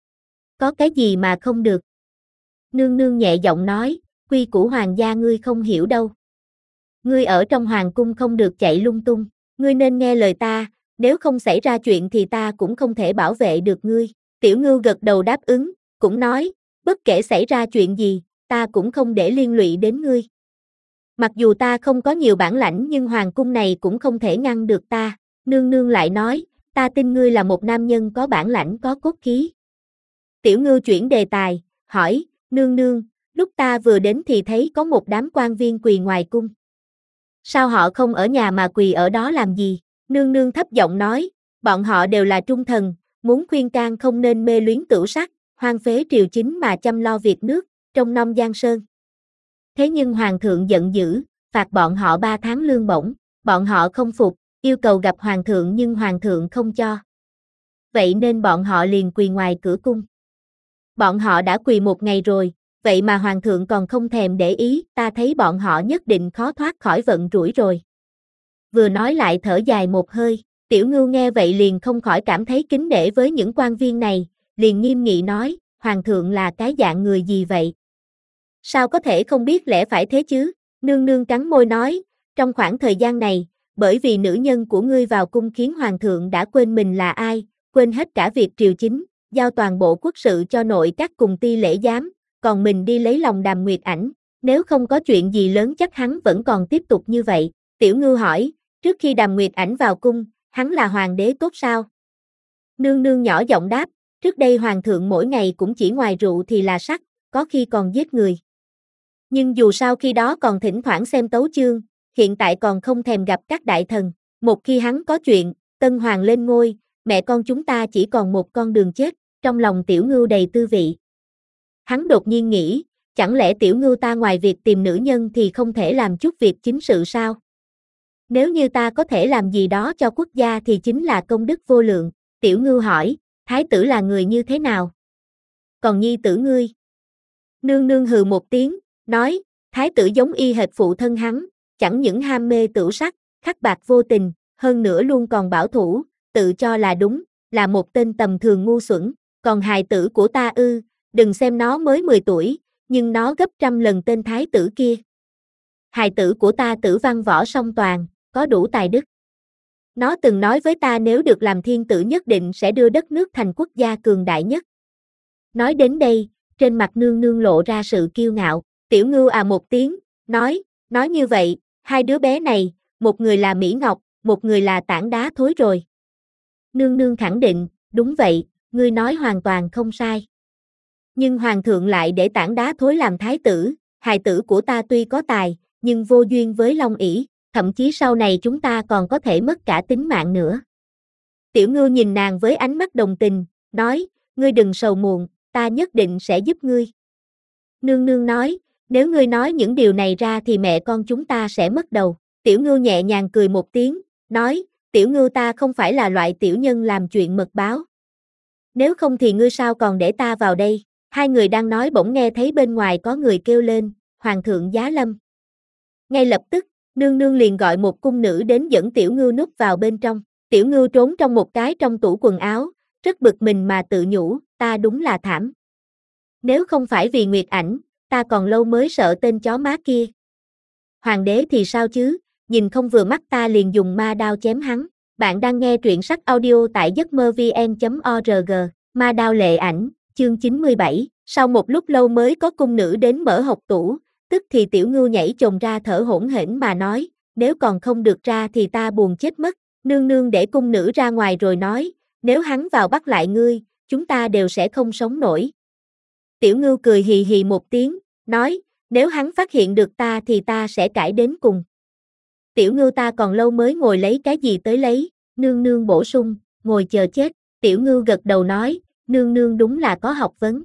[SPEAKER 1] Có cái gì mà không được? Nương Nương nhẹ giọng nói, quy củ hoàng gia ngươi không hiểu đâu. Ngươi ở trong hoàng cung không được chạy lung tung, ngươi nên nghe lời ta, nếu không xảy ra chuyện thì ta cũng không thể bảo vệ được ngươi. Tiểu Ngưu gật đầu đáp ứng, cũng nói, bất kể xảy ra chuyện gì, ta cũng không để liên lụy đến ngươi. Mặc dù ta không có nhiều bản lãnh nhưng hoàng cung này cũng không thể ngăn được ta. Nương Nương lại nói, ta tin ngươi là một nam nhân có bản lãnh có cốt khí. Tiểu Ngưu chuyển đề tài, hỏi, Nương Nương, lúc ta vừa đến thì thấy có một đám quan viên quỳ ngoài cung. Sao họ không ở nhà mà quỳ ở đó làm gì? Nương Nương thấp giọng nói, bọn họ đều là trung thần, muốn khuyên can không nên mê luyến tửu sắc, hoang phế triều chính mà chăm lo việc nước, trông nom giang sơn. Thế nhưng hoàng thượng giận dữ, phạt bọn họ 3 tháng lương bổng, bọn họ không phục, yêu cầu gặp hoàng thượng nhưng hoàng thượng không cho. Vậy nên bọn họ liền quỳ ngoài cửa cung. Bọn họ đã quỳ một ngày rồi, vậy mà hoàng thượng còn không thèm để ý, ta thấy bọn họ nhất định khó thoát khỏi vận rủi rồi. Vừa nói lại thở dài một hơi, Tiểu Ngưu nghe vậy liền không khỏi cảm thấy kính nể với những quan viên này, liền nghiêm nghị nói, hoàng thượng là cái dạng người gì vậy? Sao có thể không biết lẽ phải thế chứ? Nương Nương cắn môi nói, trong khoảng thời gian này, bởi vì nữ nhân của ngươi vào cung khiến hoàng thượng đã quên mình là ai, quên hết cả việc triều chính, giao toàn bộ quốc sự cho nội các cùng ti lễ giám, còn mình đi lấy lòng Đàm Nguyệt Ảnh, nếu không có chuyện gì lớn chắc hắn vẫn còn tiếp tục như vậy. Tiểu Ngưu hỏi, trước khi Đàm Nguyệt Ảnh vào cung, hắn là hoàng đế tốt sao? Nương Nương nhỏ giọng đáp, trước đây hoàng thượng mỗi ngày cũng chỉ ngoài rượu thì là sắc, có khi còn giết người. Nhưng dù sao khi đó còn thỉnh thoảng xem tấu chương, hiện tại còn không thèm gặp các đại thần. Một khi hắn có chuyện, Tân Hoàng lên ngôi, mẹ con chúng ta chỉ còn một con đường chết, trong lòng Tiểu Ngưu đầy tư vị. Hắn đột nhiên nghĩ, chẳng lẽ Tiểu Ngưu ta ngoài việc tìm nữ nhân thì không thể làm chút việc chính sự sao? Nếu như ta có thể làm gì đó cho quốc gia thì chính là công đức vô lượng. Tiểu Ngưu hỏi, thái tử là người như thế nào? Còn nhi tử ngươi? Nương nương hừ một tiếng, nói, thái tử giống y hệt phụ thân hắn, chẳng những ham mê tửu sắc, khắc bạc vô tình, hơn nữa luôn còn bảo thủ, tự cho là đúng, là một tên tầm thường ngu xuẩn. Còn hài tử của ta ư, đừng xem nó mới 10 tuổi, nhưng nó gấp trăm lần tên thái tử kia. Hài tử của ta tử văn võ song toàn, có đủ tài đức. Nó từng nói với ta nếu được làm thiên tử nhất định sẽ đưa đất nước thành quốc gia cường đại nhất. Nói đến đây, trên mặt nương nương lộ ra sự kiêu ngạo. Tiểu Ngưu à một tiếng, nói như vậy, hai đứa bé này, một người là Mỹ Ngọc, một người là tảng đá thối rồi. Nương nương khẳng định, đúng vậy, ngươi nói hoàn toàn không sai. Nhưng hoàng thượng lại để tảng đá thối làm thái tử, hài tử của ta tuy có tài, nhưng vô duyên với Long ỷ, thậm chí sau này chúng ta còn có thể mất cả tính mạng nữa. Tiểu Ngưu nhìn nàng với ánh mắt đồng tình, nói, ngươi đừng sầu muộn, ta nhất định sẽ giúp ngươi. Nương nương nói, nếu ngươi nói những điều này ra thì mẹ con chúng ta sẽ mất đầu. Tiểu Ngưu nhẹ nhàng cười một tiếng, nói, Tiểu Ngưu ta không phải là loại tiểu nhân làm chuyện mật báo. Nếu không thì ngươi sao còn để ta vào đây? Hai người đang nói bỗng nghe thấy bên ngoài có người kêu lên, Hoàng thượng giá lâm. Ngay lập tức, nương nương liền gọi một cung nữ đến dẫn Tiểu Ngưu núp vào bên trong. Tiểu Ngưu trốn trong một cái trong tủ quần áo, rất bực mình mà tự nhủ, ta đúng là thảm. Nếu không phải vì Nguyệt Ảnh, ta còn lâu mới sợ tên chó má kia. Hoàng đế thì sao chứ, nhìn không vừa mắt ta liền dùng ma đao chém hắn. Bạn đang nghe truyện sách audio tại giấc mơ vn.org, ma đao lệ ảnh, chương 97. Sau một lúc lâu mới có cung nữ đến mở hộc tủ, tức thì Tiểu Ngưu nhảy chồm ra thở hổn hển mà nói, nếu còn không được ra thì ta buồn chết mất. Nương nương để cung nữ ra ngoài rồi nói, nếu hắn vào bắt lại ngươi, chúng ta đều sẽ không sống nổi. Tiểu Ngưu cười hì hì một tiếng, nói, nếu hắn phát hiện được ta thì ta sẽ cãi đến cùng. Tiểu Ngưu ta còn lâu mới ngồi lấy cái gì tới lấy, nương nương bổ sung, ngồi chờ chết. Tiểu Ngưu gật đầu nói, nương nương đúng là có học vấn.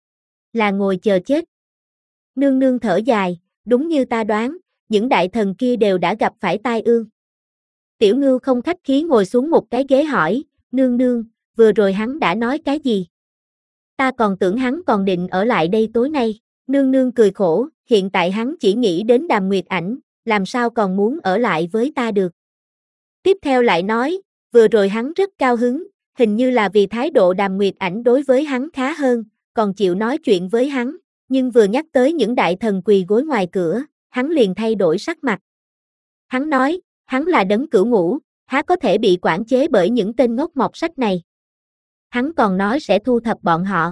[SPEAKER 1] Là ngồi chờ chết. Nương nương thở dài, đúng như ta đoán, những đại thần kia đều đã gặp phải tai ương. Tiểu Ngưu không khách khí ngồi xuống một cái ghế hỏi, nương nương, vừa rồi hắn đã nói cái gì? Ta còn tưởng hắn còn định ở lại đây tối nay. Nương nương cười khổ, hiện tại hắn chỉ nghĩ đến Đàm Nguyệt Ảnh, làm sao còn muốn ở lại với ta được. Tiếp theo lại nói, vừa rồi hắn rất cao hứng, hình như là vì thái độ Đàm Nguyệt Ảnh đối với hắn khá hơn, còn chịu nói chuyện với hắn, nhưng vừa nhắc tới những đại thần quỳ gối ngoài cửa, hắn liền thay đổi sắc mặt. Hắn nói, hắn là đấng cửu ngũ, há có thể bị quản chế bởi những tên ngốc mọt sách này. Hắn còn nói sẽ thu thập bọn họ.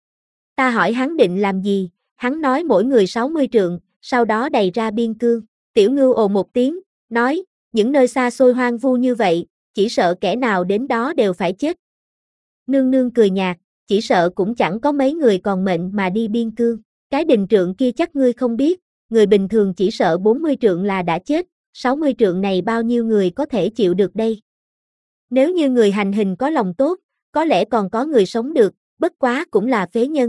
[SPEAKER 1] Ta hỏi hắn định làm gì, hắn nói mỗi người 60 trượng, sau đó đày ra biên cương. Tiểu Ngưu ồ một tiếng, nói, những nơi xa xôi hoang vu như vậy, chỉ sợ kẻ nào đến đó đều phải chết. Nương nương cười nhạt, chỉ sợ cũng chẳng có mấy người còn mệnh mà đi biên cương. Cái đình trượng kia chắc ngươi không biết, người bình thường chỉ sợ 40 trượng là đã chết, 60 trượng này bao nhiêu người có thể chịu được đây. Nếu như người hành hình có lòng tốt, có lẽ còn có người sống được, bất quá cũng là phế nhân.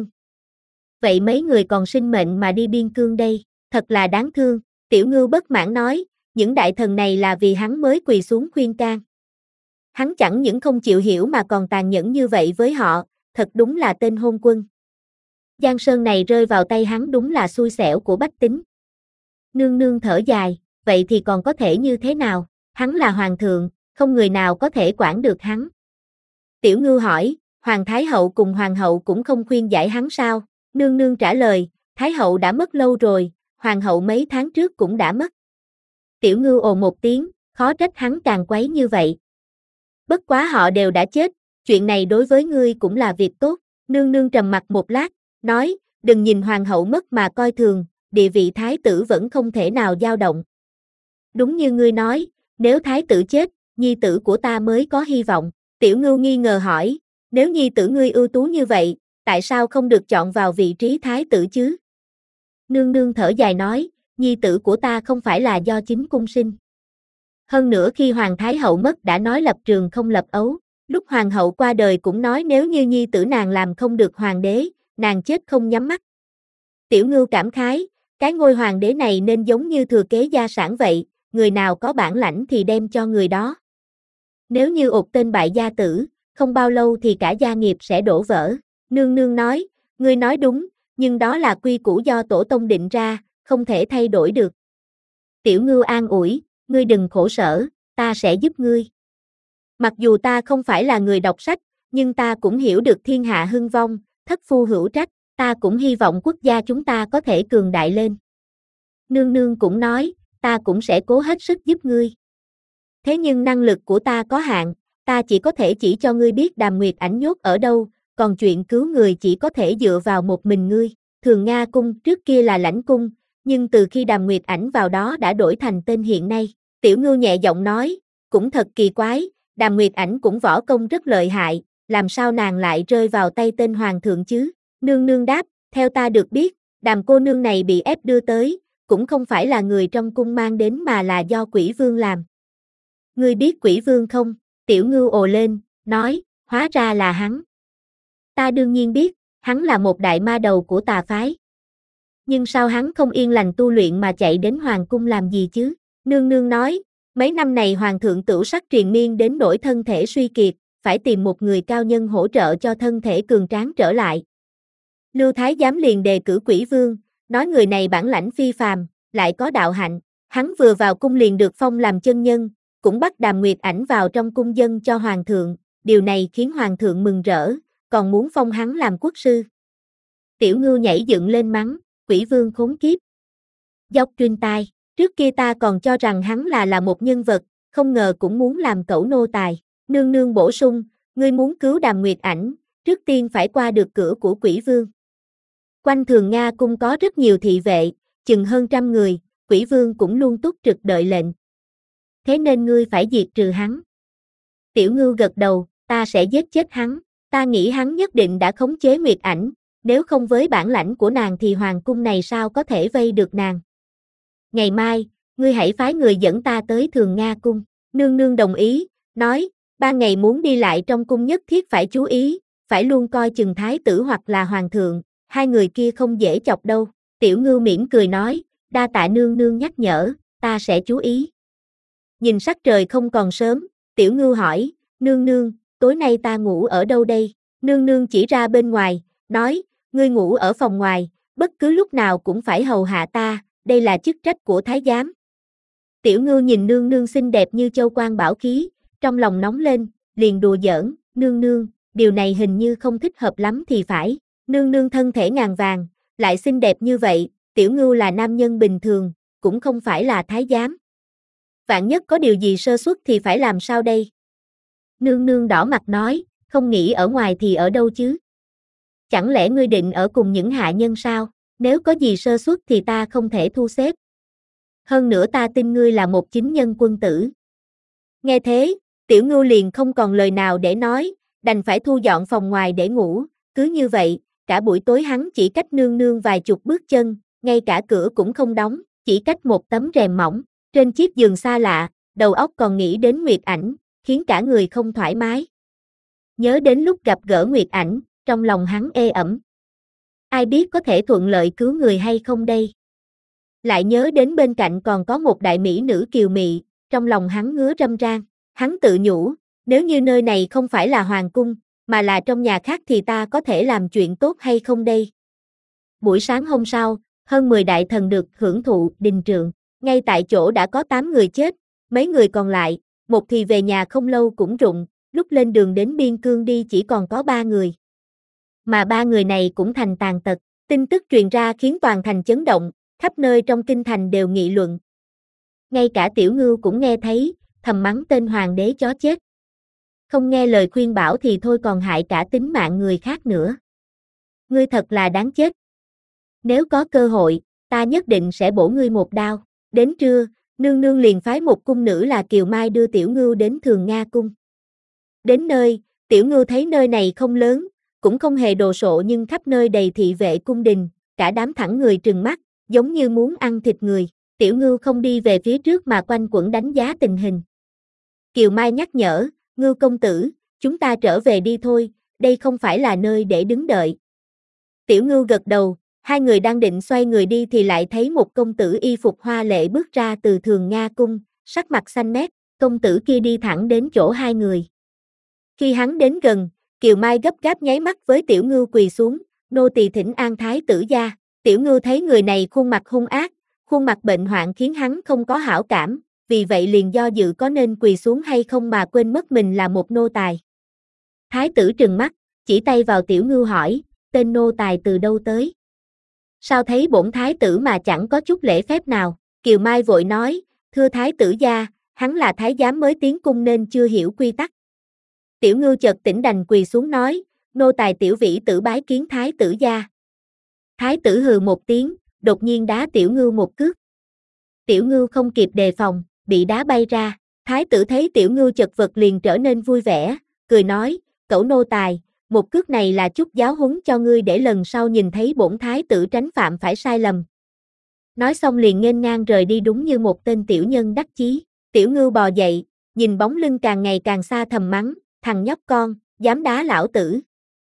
[SPEAKER 1] Vậy mấy người còn sinh mệnh mà đi biên cương đây, thật là đáng thương. Tiểu Ngưu bất mãn nói, những đại thần này là vì hắn mới quỳ xuống khuyên can. Hắn chẳng những không chịu hiểu mà còn tàn nhẫn như vậy với họ, thật đúng là tên hôn quân. Giang sơn này rơi vào tay hắn đúng là xui xẻo của bách tính. Nương nương thở dài, vậy thì còn có thể như thế nào, hắn là hoàng thượng, không người nào có thể quản được hắn. Tiểu Ngưu hỏi, Hoàng Thái Hậu cùng Hoàng hậu cũng không khuyên giải hắn sao? Nương nương trả lời, Thái Hậu đã mất lâu rồi, Hoàng hậu mấy tháng trước cũng đã mất. Tiểu Ngưu ồ một tiếng, khó trách hắn càng quấy như vậy. Bất quá họ đều đã chết, chuyện này đối với ngươi cũng là việc tốt. Nương nương trầm mặc một lát, nói, đừng nhìn Hoàng hậu mất mà coi thường, địa vị Thái tử vẫn không thể nào dao động. Đúng như ngươi nói, nếu Thái tử chết, nhi tử của ta mới có hy vọng. Tiểu Ngưu nghi ngờ hỏi, nếu nhi tử ngươi ưu tú như vậy, tại sao không được chọn vào vị trí thái tử chứ? Nương nương thở dài nói, nhi tử của ta không phải là do chính cung sinh. Hơn nữa khi Hoàng Thái Hậu mất đã nói lập trường không lập ấu, lúc Hoàng hậu qua đời cũng nói nếu như nhi tử nàng làm không được hoàng đế, nàng chết không nhắm mắt. Tiểu Ngưu cảm khái, cái ngôi hoàng đế này nên giống như thừa kế gia sản vậy, người nào có bản lãnh thì đem cho người đó. Nếu như ụt tên bại gia tử, không bao lâu thì cả gia nghiệp sẽ đổ vỡ. Nương nương nói, ngươi nói đúng, nhưng đó là quy củ do tổ tông định ra, không thể thay đổi được. Tiểu Ngưu an ủi, ngươi đừng khổ sở, ta sẽ giúp ngươi. Mặc dù ta không phải là người đọc sách, nhưng ta cũng hiểu được thiên hạ hưng vong, thất phu hữu trách, ta cũng hy vọng quốc gia chúng ta có thể cường đại lên. Nương nương cũng nói, ta cũng sẽ cố hết sức giúp ngươi. Thế nhưng năng lực của ta có hạn, ta chỉ có thể chỉ cho ngươi biết Đàm Nguyệt Ảnh nhốt ở đâu, còn chuyện cứu người chỉ có thể dựa vào một mình ngươi. Thường Nga cung trước kia là lãnh cung, nhưng từ khi Đàm Nguyệt Ảnh vào đó đã đổi thành tên hiện nay. Tiểu Ngưu nhẹ giọng nói, cũng thật kỳ quái, Đàm Nguyệt Ảnh cũng võ công rất lợi hại, làm sao nàng lại rơi vào tay tên hoàng thượng chứ? Nương nương đáp, theo ta được biết, Đàm cô nương này bị ép đưa tới, cũng không phải là người trong cung mang đến mà là do Quỷ Vương làm. Ngươi biết Quỷ Vương không? Tiểu Ngưu ồ lên, nói, hóa ra là hắn. Ta đương nhiên biết, hắn là một đại ma đầu của tà phái. Nhưng sao hắn không yên lành tu luyện mà chạy đến hoàng cung làm gì chứ? Nương nương nói, mấy năm này hoàng thượng tửu sắc triền miên đến nỗi thân thể suy kiệt, phải tìm một người cao nhân hỗ trợ cho thân thể cường tráng trở lại. Lưu Thái Giám liền đề cử Quỷ Vương, nói người này bản lãnh phi phàm, lại có đạo hạnh, hắn vừa vào cung liền được phong làm chân nhân, cũng bắt Đàm Nguyệt Ảnh vào trong cung dân cho hoàng thượng, điều này khiến hoàng thượng mừng rỡ, còn muốn phong hắn làm quốc sư. Tiểu Ngưu nhảy dựng lên mắng, Quỷ Vương khốn kiếp. Dốc truyền tai, trước kia ta còn cho rằng hắn là một nhân vật, không ngờ cũng muốn làm cẩu nô tài. Nương nương bổ sung, ngươi muốn cứu Đàm Nguyệt Ảnh, trước tiên phải qua được cửa của Quỷ Vương. Quanh Thường Nga cung có rất nhiều thị vệ, chừng hơn 100 người, Quỷ Vương cũng luôn túc trực đợi lệnh. Thế nên ngươi phải diệt trừ hắn. Tiểu Ngưu gật đầu, ta sẽ giết chết hắn, ta nghĩ hắn nhất định đã khống chế Nguyệt Ảnh, nếu không với bản lãnh của nàng thì hoàng cung này sao có thể vây được nàng. Ngày mai, ngươi hãy phái người dẫn ta tới Thường Nga cung. Nương nương đồng ý, nói, ban ngày muốn đi lại trong cung nhất thiết phải chú ý, phải luôn coi chừng thái tử hoặc là hoàng thượng, hai người kia không dễ chọc đâu. Tiểu Ngưu mỉm cười nói, đa tạ nương nương nhắc nhở, ta sẽ chú ý. Nhìn sắc trời không còn sớm, Tiểu Ngưu hỏi, nương nương, tối nay ta ngủ ở đâu đây? Nương nương chỉ ra bên ngoài, nói, ngươi ngủ ở phòng ngoài, bất cứ lúc nào cũng phải hầu hạ ta, đây là chức trách của thái giám. Tiểu Ngưu nhìn nương nương xinh đẹp như châu quan bảo khí, trong lòng nóng lên, liền đùa giỡn, nương nương, điều này hình như không thích hợp lắm thì phải. Nương nương thân thể ngàn vàng, lại xinh đẹp như vậy, Tiểu Ngưu là nam nhân bình thường, cũng không phải là thái giám. Vạn nhất có điều gì sơ suất thì phải làm sao đây? Nương nương đỏ mặt nói, không nghĩ ở ngoài thì ở đâu chứ? Chẳng lẽ ngươi định ở cùng những hạ nhân sao? Nếu có gì sơ suất thì ta không thể thu xếp. Hơn nữa ta tin ngươi là một chính nhân quân tử. Nghe thế, Tiểu Ngưu liền không còn lời nào để nói, đành phải thu dọn phòng ngoài để ngủ. Cứ như vậy, cả buổi tối hắn chỉ cách nương nương vài chục bước chân, ngay cả cửa cũng không đóng, chỉ cách một tấm rèm mỏng. Trên chiếc giường xa lạ, đầu óc còn nghĩ đến Nguyệt Ảnh, khiến cả người không thoải mái. Nhớ đến lúc gặp gỡ Nguyệt Ảnh, trong lòng hắn ê ẩm. Ai biết có thể thuận lợi cứu người hay không đây? Lại nhớ đến bên cạnh còn có một đại mỹ nữ kiều mị, trong lòng hắn ngứa râm ran. Hắn tự nhủ, nếu như nơi này không phải là hoàng cung, mà là trong nhà khác thì ta có thể làm chuyện tốt hay không đây? Buổi sáng hôm sau, hơn 10 đại thần được hưởng thụ đình trượng. Ngay tại chỗ đã có 8 người chết, mấy người còn lại, một thì về nhà không lâu cũng rụng, lúc lên đường đến biên cương đi chỉ còn có 3 người. Mà 3 người này cũng thành tàn tật, tin tức truyền ra khiến toàn thành chấn động, khắp nơi trong kinh thành đều nghị luận. Ngay cả Tiểu Ngưu cũng nghe thấy, thầm mắng tên hoàng đế chó chết. Không nghe lời khuyên bảo thì thôi còn hại cả tính mạng người khác nữa. Ngươi thật là đáng chết. Nếu có cơ hội, ta nhất định sẽ bổ ngươi một đao. Đến trưa, nương nương liền phái một cung nữ là Kiều Mai đưa Tiểu Ngưu đến Thường Nga cung. Đến nơi, Tiểu Ngưu thấy nơi này không lớn, cũng không hề đồ sộ nhưng khắp nơi đầy thị vệ cung đình, cả đám thẳng người trừng mắt, giống như muốn ăn thịt người. Tiểu Ngưu không đi về phía trước mà quanh quẩn đánh giá tình hình. Kiều Mai nhắc nhở, Ngưu công tử, chúng ta trở về đi thôi, đây không phải là nơi để đứng đợi. Tiểu Ngưu gật đầu, hai người đang định xoay người đi thì lại thấy một công tử y phục hoa lệ bước ra từ Thường Nga cung, sắc mặt xanh mét, công tử kia đi thẳng đến chỗ hai người. Khi hắn đến gần, Kiều Mai gấp gáp nháy mắt với Tiểu Ngưu quỳ xuống, nô tỳ thỉnh an thái tử gia. Tiểu Ngưu thấy người này khuôn mặt hung ác, khuôn mặt bệnh hoạn khiến hắn không có hảo cảm, vì vậy liền do dự có nên quỳ xuống hay không mà quên mất mình là một nô tài. Thái tử trừng mắt, chỉ tay vào Tiểu Ngưu hỏi, tên nô tài từ đâu tới? Sao thấy bổn thái tử mà chẳng có chút lễ phép nào? Kiều Mai vội nói, thưa thái tử gia, hắn là thái giám mới tiến cung nên chưa hiểu quy tắc. Tiểu Ngưu chợt tỉnh đành quỳ xuống nói, nô tài Tiểu Vĩ Tử bái kiến thái tử gia. Thái tử hừ một tiếng, đột nhiên đá Tiểu Ngưu một cước. Tiểu Ngưu không kịp đề phòng, bị đá bay ra. Thái tử thấy Tiểu Ngưu chật vật liền trở nên vui vẻ, cười nói, cẩu nô tài, một cước này là chút giáo huấn cho ngươi để lần sau nhìn thấy bổn thái tử tránh phạm phải sai lầm. Nói xong liền nghênh ngang rời đi đúng như một tên tiểu nhân đắc chí. Tiểu Ngưu bò dậy, nhìn bóng lưng càng ngày càng xa thầm mắng, thằng nhóc con, dám đá lão tử.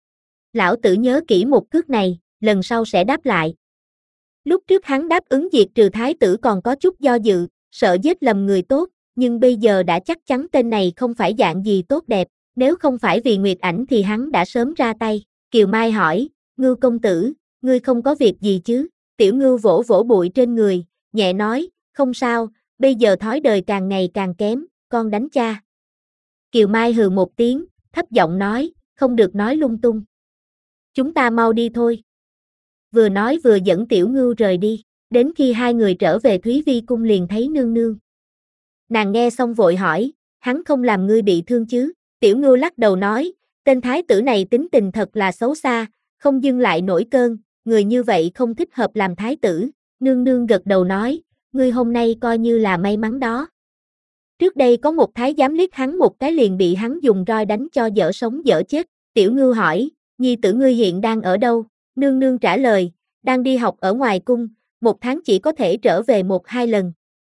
[SPEAKER 1] Lão tử nhớ kỹ một cước này, lần sau sẽ đáp lại. Lúc trước hắn đáp ứng diệt trừ thái tử còn có chút do dự, sợ giết lầm người tốt, nhưng bây giờ đã chắc chắn tên này không phải dạng gì tốt đẹp, nếu không phải vì Nguyệt Ảnh thì hắn đã sớm ra tay. Kiều Mai hỏi, Ngưu công tử, ngươi không có việc gì chứ? Tiểu Ngưu vỗ vỗ bụi trên người, nhẹ nói, không sao, bây giờ thói đời càng ngày càng kém, con đánh cha. Kiều Mai hừ một tiếng, thấp giọng nói, không được nói lung tung. Chúng ta mau đi thôi. Vừa nói vừa dẫn Tiểu Ngưu rời đi, đến khi hai người trở về Thúy Vi cung liền thấy nương nương. Nàng nghe xong vội hỏi, hắn không làm ngươi bị thương chứ? Tiểu Ngưu lắc đầu nói, tên thái tử này tính tình thật là xấu xa, không dừng lại nổi cơn, người như vậy không thích hợp làm thái tử. Nương nương gật đầu nói, ngươi hôm nay coi như là may mắn đó. Trước đây có một thái giám liếc hắn một cái liền bị hắn dùng roi đánh cho dở sống dở chết. Tiểu Ngưu hỏi, nhi tử ngươi hiện đang ở đâu? Nương nương trả lời, đang đi học ở ngoài cung, một tháng chỉ có thể trở về 1-2 lần.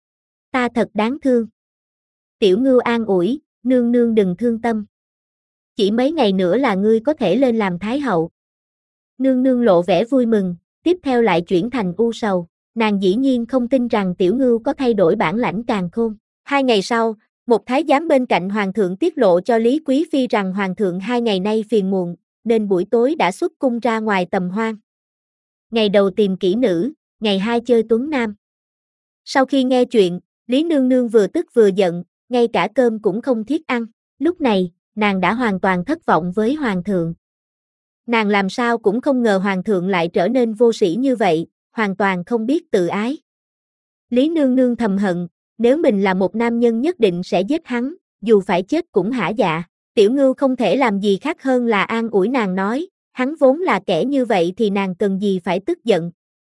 [SPEAKER 1] Ta thật đáng thương. Tiểu Ngưu an ủi, nương nương đừng thương tâm. Chỉ mấy ngày nữa là ngươi có thể lên làm thái hậu. Nương nương lộ vẻ vui mừng, tiếp theo lại chuyển thành u sầu. Nàng dĩ nhiên không tin rằng Tiểu Ngưu có thay đổi bản lãnh càn khôn. 2 ngày sau, một thái giám bên cạnh hoàng thượng tiết lộ cho Lý Quý Phi rằng hoàng thượng 2 ngày nay phiền muộn, nên buổi tối đã xuất cung ra ngoài tầm hoan. Ngày đầu tìm kỹ nữ, ngày 2 chơi tuấn nam. Sau khi nghe chuyện, Lý Nương Nương vừa tức vừa giận, ngay cả cơm cũng không thiết ăn. Lúc này, nàng đã hoàn toàn thất vọng với hoàng thượng. Nàng làm sao cũng không ngờ hoàng thượng lại trở nên vô sĩ như vậy, hoàn toàn không biết tự ái. Lý Nương Nương thầm hận, nếu mình là một nam nhân nhất định sẽ giết hắn, dù phải chết cũng hả dạ. Tiểu Ngưu không thể làm gì khác hơn là an ủi nàng nói, hắn vốn là kẻ như vậy thì nàng cần gì phải tức giận.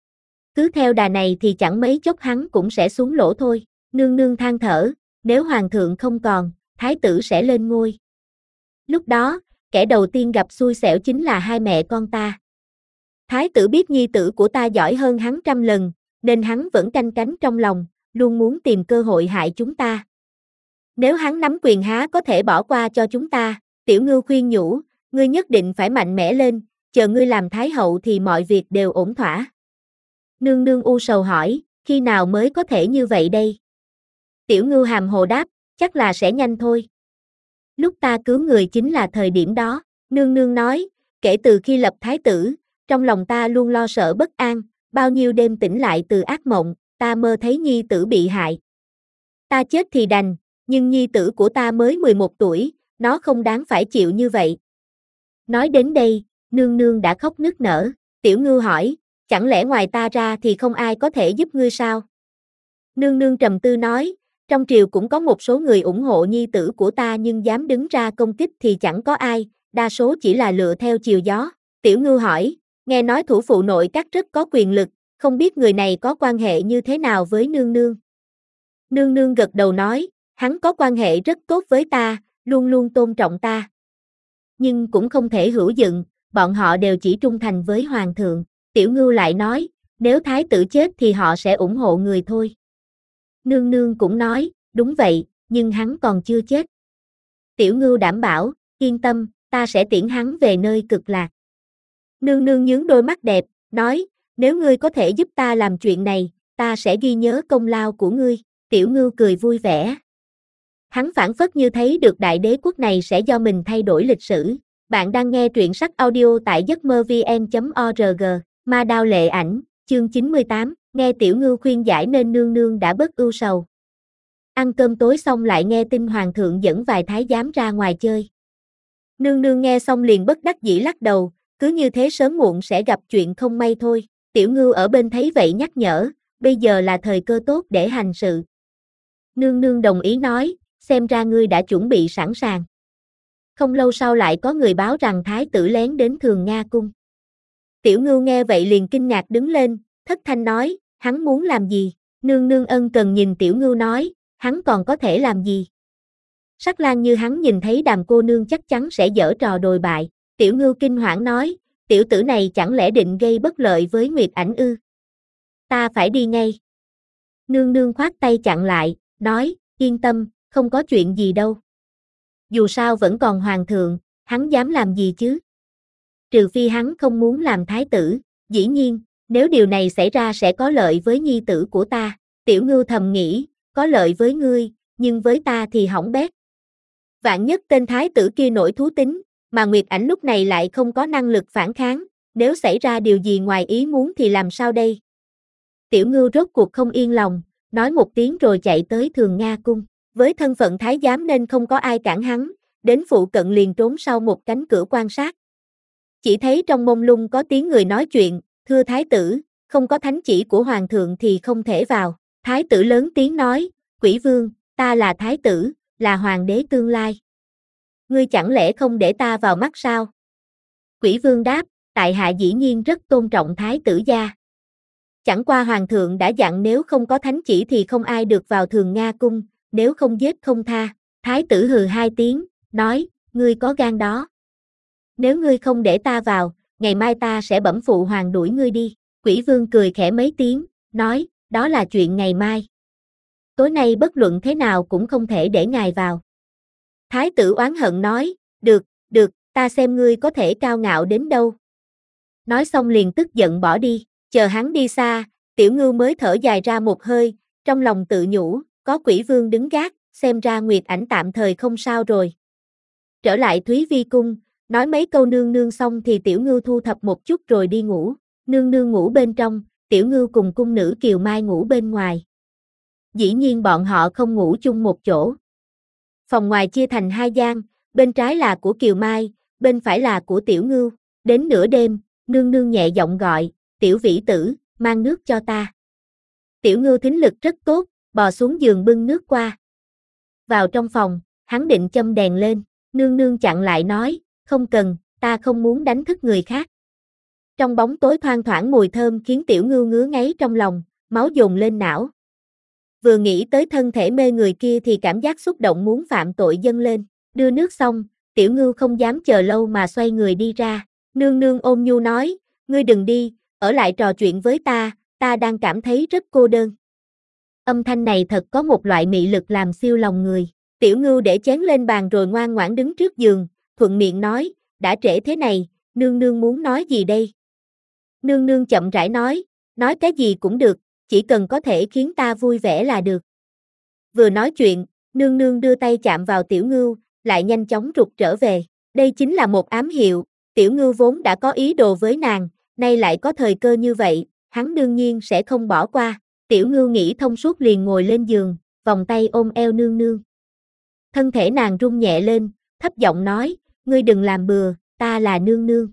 [SPEAKER 1] Cứ theo đà này thì chẳng mấy chốc hắn cũng sẽ xuống lỗ thôi. Nương nương than thở, nếu hoàng thượng không còn, thái tử sẽ lên ngôi. Lúc đó, kẻ đầu tiên gặp xui xẻo chính là hai mẹ con ta. Thái tử biết nhi tử của ta giỏi hơn hắn 100 lần, nên hắn vẫn canh cánh trong lòng, luôn muốn tìm cơ hội hại chúng ta. Nếu hắn nắm quyền há có thể bỏ qua cho chúng ta. Tiểu Ngưu khuyên nhủ, ngươi nhất định phải mạnh mẽ lên, chờ ngươi làm thái hậu thì mọi việc đều ổn thỏa. Nương nương u sầu hỏi, khi nào mới có thể như vậy đây? Tiểu Ngưu hàm hồ đáp, chắc là sẽ nhanh thôi. Lúc ta cứu người chính là thời điểm đó. Nương nương nói, kể từ khi lập thái tử, trong lòng ta luôn lo sợ bất an, bao nhiêu đêm tỉnh lại từ ác mộng, ta mơ thấy nhi tử bị hại. Ta chết thì đành, nhưng nhi tử của ta mới 11 tuổi, nó không đáng phải chịu như vậy. Nói đến đây, nương nương đã khóc nức nở. Tiểu Ngưu hỏi, chẳng lẽ ngoài ta ra thì không ai có thể giúp ngươi sao? Nương nương trầm tư nói, trong triều cũng có một số người ủng hộ nhi tử của ta nhưng dám đứng ra công kích thì chẳng có ai, đa số chỉ là lựa theo chiều gió. Tiểu Ngưu hỏi, nghe nói thủ phụ nội các rất có quyền lực, không biết người này có quan hệ như thế nào với nương nương? Nương nương gật đầu nói, hắn có quan hệ rất tốt với ta, luôn luôn tôn trọng ta. Nhưng cũng không thể hữu dụng, bọn họ đều chỉ trung thành với hoàng thượng. Tiểu Ngưu lại nói, nếu thái tử chết thì họ sẽ ủng hộ người thôi. Nương nương cũng nói, đúng vậy, nhưng hắn còn chưa chết. Tiểu Ngưu đảm bảo, yên tâm, ta sẽ tiễn hắn về nơi cực lạc. Nương nương nhướng đôi mắt đẹp, nói, nếu ngươi có thể giúp ta làm chuyện này, ta sẽ ghi nhớ công lao của ngươi. Tiểu Ngưu cười vui vẻ. Hắn phảng phất như thấy được đại đế quốc này sẽ do mình thay đổi lịch sử. Bạn đang nghe truyện sách audio tại giấc mơ vn.org, Ma Đao Lệ Ảnh, chương 98, nghe Tiểu Ngưu khuyên giải nên nương nương đã bớt ưu sầu. Ăn cơm tối xong lại nghe tin hoàng thượng dẫn vài thái giám ra ngoài chơi. Nương nương nghe xong liền bất đắc dĩ lắc đầu, cứ như thế sớm muộn sẽ gặp chuyện không may thôi. Tiểu Ngưu ở bên thấy vậy nhắc nhở, bây giờ là thời cơ tốt để hành sự. Nương nương đồng ý nói, xem ra ngươi đã chuẩn bị sẵn sàng. Không lâu sau lại có người báo rằng thái tử lén đến Thường Nga cung. Tiểu Ngưu nghe vậy liền kinh ngạc đứng lên, thất thanh nói, hắn muốn làm gì? Nương nương ân cần nhìn Tiểu Ngưu nói, hắn còn có thể làm gì? Sắc lang như hắn nhìn thấy Đàm cô nương chắc chắn sẽ giở trò đồi bại. Tiểu Ngưu kinh hoảng nói, tiểu tử này chẳng lẽ định gây bất lợi với Nguyệt Ảnh ư? Ta phải đi ngay. Nương nương khoát tay chặn lại, nói, yên tâm, không có chuyện gì đâu. Dù sao vẫn còn hoàng thượng, hắn dám làm gì chứ? Trừ phi hắn không muốn làm thái tử, dĩ nhiên, nếu điều này xảy ra sẽ có lợi với nhi tử của ta. Tiểu Ngưu thầm nghĩ, có lợi với ngươi, nhưng với ta thì hỏng bét. Vạn nhất tên thái tử kia nổi thú tính, mà Nguyệt Ảnh lúc này lại không có năng lực phản kháng, nếu xảy ra điều gì ngoài ý muốn thì làm sao đây? Tiểu Ngưu rốt cuộc không yên lòng, nói một tiếng rồi chạy tới Thường Nga cung. Với thân phận thái giám nên không có ai cản hắn, đến phụ cận liền trốn sau một cánh cửa quan sát. Chỉ thấy trong mông lung có tiếng người nói chuyện, thưa thái tử, không có thánh chỉ của hoàng thượng thì không thể vào. Thái tử lớn tiếng nói, Quỷ Vương, ta là thái tử, là hoàng đế tương lai. Ngươi chẳng lẽ không để ta vào mắt sao? Quỷ Vương đáp, tại hạ dĩ nhiên rất tôn trọng thái tử gia. Chẳng qua hoàng thượng đã dặn nếu không có thánh chỉ thì không ai được vào Thường Nga cung, nếu không giết không tha. Thái tử hừ hai tiếng, nói, ngươi có gan đó. Nếu ngươi không để ta vào, ngày mai ta sẽ bẩm phụ hoàng đuổi ngươi đi. Quỷ Vương cười khẽ mấy tiếng, nói, đó là chuyện ngày mai. Tối nay bất luận thế nào cũng không thể để ngài vào. Thái tử oán hận nói, được, ta xem ngươi có thể cao ngạo đến đâu. Nói xong liền tức giận bỏ đi, chờ hắn đi xa, Tiểu Ngưu mới thở dài ra một hơi, trong lòng tự nhủ, có Quỷ Vương đứng gác, xem ra Nguyệt Ảnh tạm thời không sao rồi. Trở lại Thúy Vi cung, nói mấy câu nương nương xong thì Tiểu Ngưu thu thập một chút rồi đi ngủ. Nương nương ngủ bên trong, Tiểu Ngưu cùng cung nữ Kiều Mai ngủ bên ngoài. Dĩ nhiên bọn họ không ngủ chung một chỗ. Phòng ngoài chia thành hai gian, bên trái là của Kiều Mai, bên phải là của Tiểu Ngưu. Đến nửa đêm, nương nương nhẹ giọng gọi, Tiểu Vĩ Tử, mang nước cho ta. Tiểu Ngưu thính lực rất tốt, bò xuống giường bưng nước qua. Vào trong phòng, hắn định châm đèn lên, nương nương chặn lại nói, không cần, ta không muốn đánh thức người khác. Trong bóng tối thoang thoảng mùi thơm khiến Tiểu Ngưu ngứa ngáy trong lòng, máu dồn lên não. Vừa nghĩ tới thân thể mê người kia thì cảm giác xúc động muốn phạm tội dâng lên. Đưa nước xong, Tiểu Ngưu không dám chờ lâu mà xoay người đi ra. Nương nương ôn nhu nói, ngươi đừng đi, ở lại trò chuyện với ta đang cảm thấy rất cô đơn. Âm thanh này thật có một loại mị lực làm siêu lòng người. Tiểu Ngưu để chén lên bàn rồi ngoan ngoãn đứng trước giường, thuận miệng nói, đã trễ thế này, nương nương muốn nói gì đây? Nương nương chậm rãi nói cái gì cũng được, chỉ cần có thể khiến ta vui vẻ là được. Vừa nói chuyện, nương nương đưa tay chạm vào Tiểu Ngưu, lại nhanh chóng rụt trở về. Đây chính là một ám hiệu, Tiểu Ngưu vốn đã có ý đồ với nàng, nay lại có thời cơ như vậy, hắn đương nhiên sẽ không bỏ qua. Tiểu Ngưu nghĩ thông suốt liền ngồi lên giường, vòng tay ôm eo nương nương. Thân thể nàng rung nhẹ lên, thấp giọng nói, ngươi đừng làm bừa, ta là nương nương.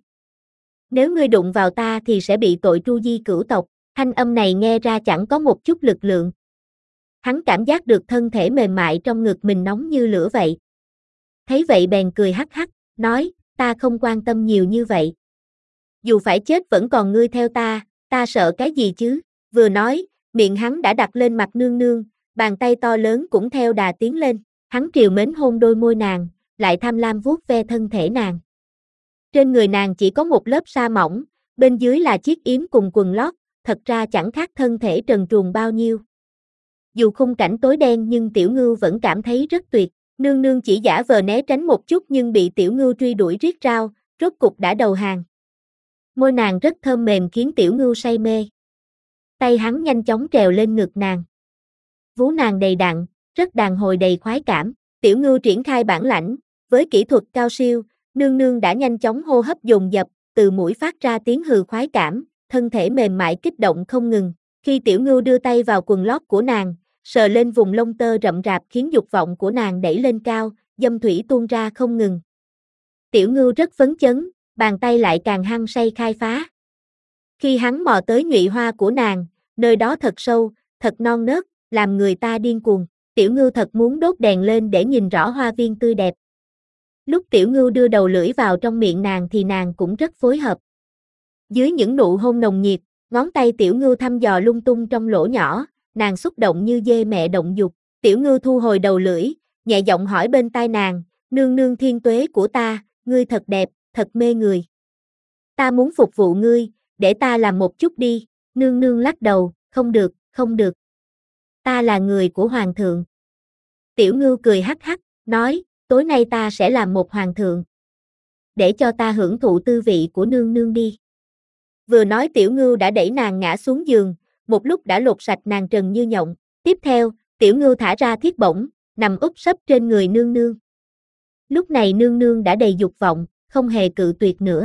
[SPEAKER 1] Nếu ngươi đụng vào ta thì sẽ bị tội tru di cửu tộc. Thanh âm này nghe ra chẳng có một chút lực lượng. Hắn cảm giác được thân thể mềm mại trong ngực mình nóng như lửa vậy. Thấy vậy bèn cười hắc hắc, nói, ta không quan tâm nhiều như vậy. Dù phải chết vẫn còn ngươi theo ta sợ cái gì chứ? Vừa nói, miệng hắn đã đặt lên mặt nương nương, bàn tay to lớn cũng theo đà tiến lên. Hắn trìu mến hôn đôi môi nàng, lại tham lam vuốt ve thân thể nàng. Trên người nàng chỉ có một lớp sa mỏng, bên dưới là chiếc yếm cùng quần lót, thật ra chẳng khác thân thể trần truồng bao nhiêu. Dù khung cảnh tối đen nhưng Tiểu Ngưu vẫn cảm thấy rất tuyệt. Nương nương chỉ giả vờ né tránh một chút nhưng bị Tiểu Ngưu truy đuổi riết rao, rốt cục đã đầu hàng. Môi nàng rất thơm mềm khiến Tiểu Ngưu say mê. Tay hắn nhanh chóng trèo lên ngực nàng. Vú nàng đầy đặn, rất đàn hồi đầy khoái cảm. Tiểu Ngưu triển khai bản lãnh, với kỹ thuật cao siêu, nương nương đã nhanh chóng hô hấp dồn dập, từ mũi phát ra tiếng hừ khoái cảm, thân thể mềm mại kích động không ngừng. Khi Tiểu Ngưu đưa tay vào quần lót của nàng, sờ lên vùng lông tơ rậm rạp khiến dục vọng của nàng đẩy lên cao, dâm thủy tuôn ra không ngừng. Tiểu Ngưu rất phấn chấn, bàn tay lại càng hăng say khai phá. Khi hắn mò tới nhụy hoa của nàng, nơi đó thật sâu, thật non nớt, làm người ta điên cuồng. Tiểu Ngưu thật muốn đốt đèn lên để nhìn rõ hoa viên tươi đẹp. Lúc Tiểu Ngưu đưa đầu lưỡi vào trong miệng nàng thì nàng cũng rất phối hợp. Dưới những nụ hôn nồng nhiệt, ngón tay Tiểu Ngưu thăm dò lung tung trong lỗ nhỏ, nàng xúc động như dê mẹ động dục. Tiểu Ngưu thu hồi đầu lưỡi, nhẹ giọng hỏi bên tai nàng, nương nương thiên tuế của ta, ngươi thật đẹp, thật mê người. Ta muốn phục vụ ngươi, để ta làm một chút đi. Nương nương lắc đầu, không được, không được. Ta là người của hoàng thượng. Tiểu Ngưu cười hắc hắc, nói, tối nay ta sẽ làm một hoàng thượng. Để cho ta hưởng thụ tư vị của nương nương đi. Vừa nói Tiểu Ngưu đã đẩy nàng ngã xuống giường, một lúc đã lột sạch nàng trần như nhộng. Tiếp theo, Tiểu Ngưu thả ra thiết bổng, nằm úp sấp trên người nương nương. Lúc này nương nương đã đầy dục vọng, không hề cự tuyệt nữa.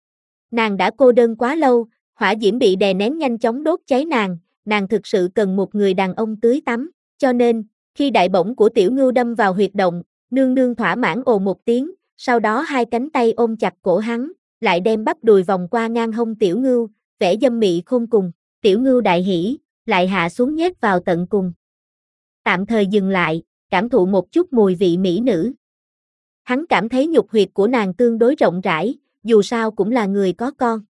[SPEAKER 1] Nàng đã cô đơn quá lâu, hỏa diễm bị đè nén nhanh chóng đốt cháy nàng thực sự cần một người đàn ông tưới tắm, cho nên, khi đại bổng của Tiểu Ngưu đâm vào huyệt động, nương nương thỏa mãn ồ một tiếng, sau đó hai cánh tay ôm chặt cổ hắn, lại đem bắp đùi vòng qua ngang hông Tiểu Ngưu, vẻ dâm mị khôn cùng. Tiểu Ngưu đại hỉ, lại hạ xuống nhét vào tận cùng. Tạm thời dừng lại, cảm thụ một chút mùi vị mỹ nữ. Hắn cảm thấy nhục huyệt của nàng tương đối rộng rãi, dù sao cũng là người có con.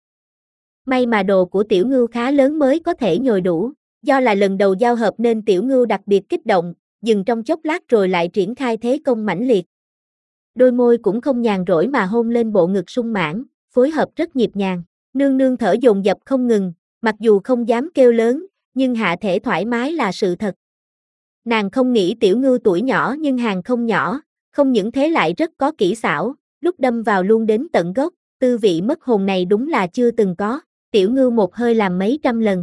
[SPEAKER 1] May mà đồ của Tiểu Ngưu khá lớn mới có thể nhồi đủ, do là lần đầu giao hợp nên Tiểu Ngưu đặc biệt kích động, dừng trong chốc lát rồi lại triển khai thế công mãnh liệt. Đôi môi cũng không nhàn rỗi mà hôn lên bộ ngực sung mãn, phối hợp rất nhịp nhàng. Nương nương thở dồn dập không ngừng, mặc dù không dám kêu lớn, nhưng hạ thể thoải mái là sự thật. Nàng không nghĩ Tiểu Ngưu tuổi nhỏ nhưng hàng không nhỏ, không những thế lại rất có kỹ xảo, lúc đâm vào luôn đến tận gốc, tư vị mất hồn này đúng là chưa từng có. Tiểu Ngưu một hơi làm mấy trăm lần.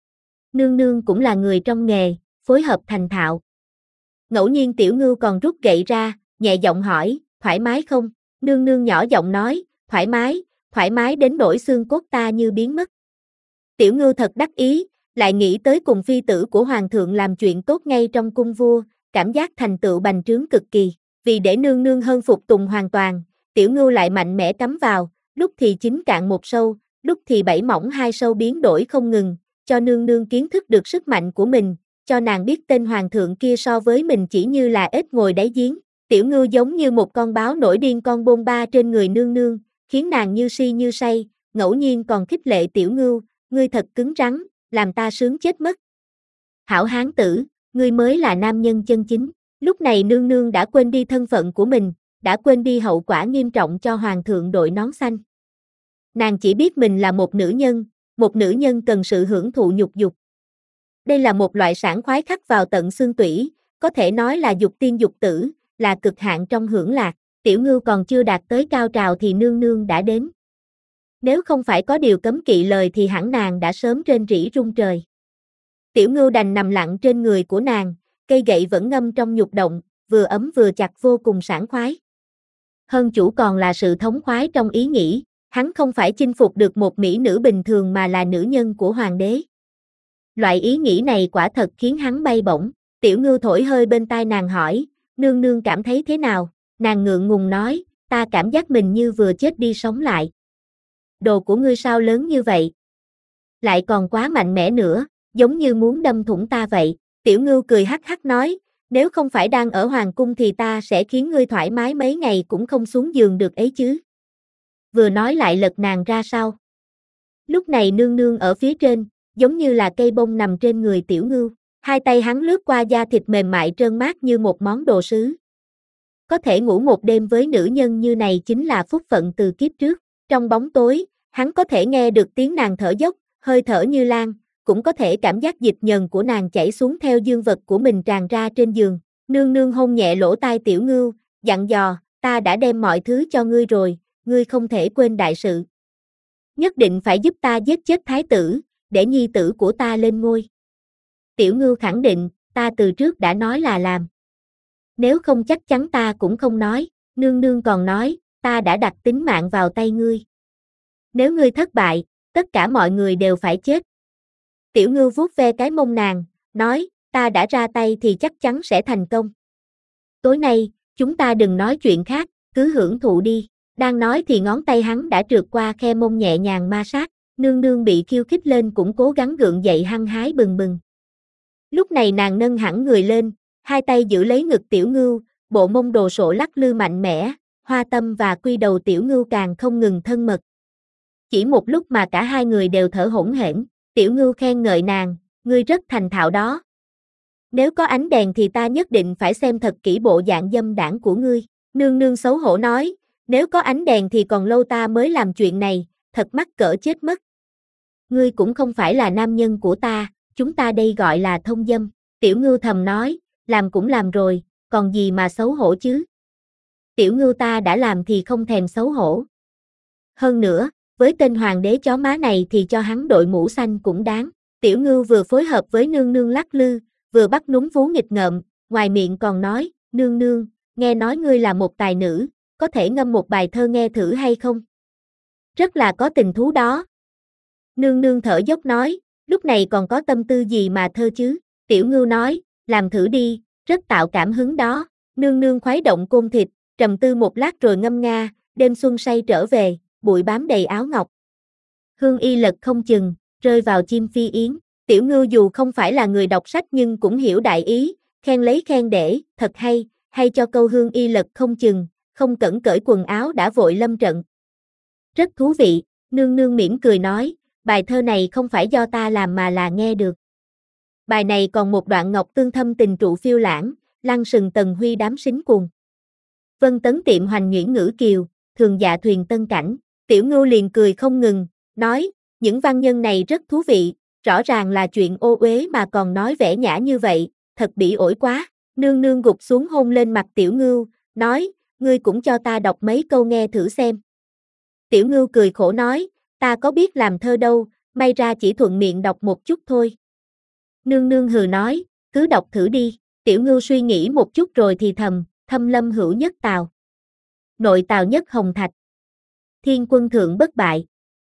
[SPEAKER 1] Nương nương cũng là người trong nghề, phối hợp thành thạo. Ngẫu nhiên Tiểu Ngưu còn rút gậy ra, nhẹ giọng hỏi, thoải mái không? Nương nương nhỏ giọng nói, thoải mái đến nỗi xương cốt ta như biến mất. Tiểu Ngưu thật đắc ý, lại nghĩ tới cùng phi tử của hoàng thượng làm chuyện tốt ngay trong cung vua, cảm giác thành tựu bành trướng cực kỳ. Vì để nương nương hơn phục tùng hoàn toàn, Tiểu Ngưu lại mạnh mẽ cắm vào, lúc thì 9 cạn 1 sâu, lúc thì 7 mỏng 2 sâu biến đổi không ngừng, cho nương nương kiến thức được sức mạnh của mình, cho nàng biết tên hoàng thượng kia so với mình chỉ như là ếch ngồi đáy giếng. Tiểu Ngưu giống như một con báo nổi điên con bôn ba trên người nương nương, khiến nàng như si như say, ngẫu nhiên còn khích lệ Tiểu Ngưu, ngươi thật cứng rắn, làm ta sướng chết mất. Hảo hán tử, ngươi mới là nam nhân chân chính. Lúc này nương nương đã quên đi thân phận của mình, đã quên đi hậu quả nghiêm trọng cho hoàng thượng đội nón xanh. Nàng chỉ biết mình là một nữ nhân cần sự hưởng thụ nhục dục. Đây là một loại sảng khoái khắc vào tận xương tủy, có thể nói là dục tiên dục tử, là cực hạn trong hưởng lạc. Tiểu Ngưu còn chưa đạt tới cao trào thì nương nương đã đến. Nếu không phải có điều cấm kỵ lời thì hẳn nàng đã sớm rên rỉ rung trời. Tiểu Ngưu đành nằm lặng trên người của nàng, cây gậy vẫn ngâm trong nhục động, vừa ấm vừa chặt vô cùng sảng khoái. Hơn chủ còn là sự thống khoái trong ý nghĩ, hắn không phải chinh phục được một mỹ nữ bình thường mà là nữ nhân của hoàng đế. Loại ý nghĩ này quả thật khiến hắn bay bổng. Tiểu Ngưu thổi hơi bên tai nàng hỏi, nương nương cảm thấy thế nào? Nàng ngượng ngùng nói, ta cảm giác mình như vừa chết đi sống lại. Đồ của ngươi sao lớn như vậy? Lại còn quá mạnh mẽ nữa, giống như muốn đâm thủng ta vậy. Tiểu Ngưu cười hắc hắc nói, nếu không phải đang ở hoàng cung thì ta sẽ khiến ngươi thoải mái mấy ngày cũng không xuống giường được ấy chứ. Vừa nói lại lật nàng ra sau. Lúc này nương nương ở phía trên, giống như là cây bông nằm trên người Tiểu Ngưu. Hai tay hắn lướt qua da thịt mềm mại trơn mát như một món đồ sứ. Có thể ngủ một đêm với nữ nhân như này chính là phúc phận từ kiếp trước. Trong bóng tối, hắn có thể nghe được tiếng nàng thở dốc, hơi thở như lan, cũng có thể cảm giác dịch nhờn của nàng chảy xuống theo dương vật của mình tràn ra trên giường. Nương nương hôn nhẹ lỗ tai Tiểu Ngưu, dặn dò, ta đã đem mọi thứ cho ngươi rồi, ngươi không thể quên đại sự. Nhất định phải giúp ta giết chết thái tử, để nhi tử của ta lên ngôi. Tiểu Ngưu khẳng định, ta từ trước đã nói là làm. Nếu không chắc chắn ta cũng không nói, nương nương còn nói, ta đã đặt tính mạng vào tay ngươi. Nếu ngươi thất bại, tất cả mọi người đều phải chết. Tiểu Ngưu vuốt ve cái mông nàng, nói, ta đã ra tay thì chắc chắn sẽ thành công. Tối nay, chúng ta đừng nói chuyện khác, cứ hưởng thụ đi. Đang nói thì ngón tay hắn đã trượt qua khe mông nhẹ nhàng ma sát, nương nương bị khiêu khích lên cũng cố gắng gượng dậy hăng hái bừng bừng. Lúc này nàng nâng hẳn người lên, hai tay giữ lấy ngực Tiểu Ngưu, bộ mông đồ sộ lắc lư mạnh mẽ, Hoa Tâm và Quy đầu Tiểu Ngưu càng không ngừng thân mật. Chỉ một lúc mà cả hai người đều thở hổn hển, Tiểu Ngưu khen ngợi nàng, ngươi rất thành thạo đó. Nếu có ánh đèn thì ta nhất định phải xem thật kỹ bộ dạng dâm đãng của ngươi. Nương nương xấu hổ nói, nếu có ánh đèn thì còn lâu ta mới làm chuyện này, thật mắc cỡ chết mất. Ngươi cũng không phải là nam nhân của ta, chúng ta đây gọi là thông dâm. Tiểu Ngưu thầm nói, làm cũng làm rồi, còn gì mà xấu hổ chứ. Tiểu Ngưu ta đã làm thì không thèm xấu hổ. Hơn nữa, với tên hoàng đế chó má này thì cho hắn đội mũ xanh cũng đáng. Tiểu Ngưu vừa phối hợp với nương nương lắc lư, vừa bắt núm vú nghịch ngợm, ngoài miệng còn nói, nương nương, nghe nói ngươi là một tài nữ, có thể ngâm một bài thơ nghe thử hay không? Rất là có tình thú đó. Nương nương thở dốc nói, lúc này còn có tâm tư gì mà thơ chứ? Tiểu Ngưu nói, làm thử đi, rất tạo cảm hứng đó. Nương nương khuấy động côn thịt, trầm tư một lát rồi ngâm nga, đêm xuân say trở về, bụi bám đầy áo ngọc. Hương y lật không chừng, rơi vào chim phi yến. Tiểu Ngưu dù không phải là người đọc sách nhưng cũng hiểu đại ý, khen lấy khen để, thật hay cho câu hương y lật không chừng, không cẩn cởi quần áo đã vội lâm trận. Rất thú vị, nương nương mỉm cười nói, bài thơ này không phải do ta làm mà là nghe được. Bài này còn một đoạn ngọc tương thâm tình trụ phiêu lãng, lăng sừng tần huy đám sính cuồng. Vân tấn tiệm hoành nhuyễn ngữ kiều, thường dạ thuyền tân cảnh. Tiểu Ngưu liền cười không ngừng, nói, những văn nhân này rất thú vị, rõ ràng là chuyện ô uế mà còn nói vẻ nhã như vậy, thật bỉ ổi quá. Nương nương gục xuống hôn lên mặt Tiểu Ngưu, nói, ngươi cũng cho ta đọc mấy câu nghe thử xem. Tiểu Ngưu cười khổ nói, ta có biết làm thơ đâu, may ra chỉ thuận miệng đọc một chút thôi. Nương nương hừ nói, cứ đọc thử đi. Tiểu Ngưu suy nghĩ một chút rồi thì thầm, thâm lâm hữu nhất tào. Nội tào nhất hồng thạch. Thiên quân thượng bất bại.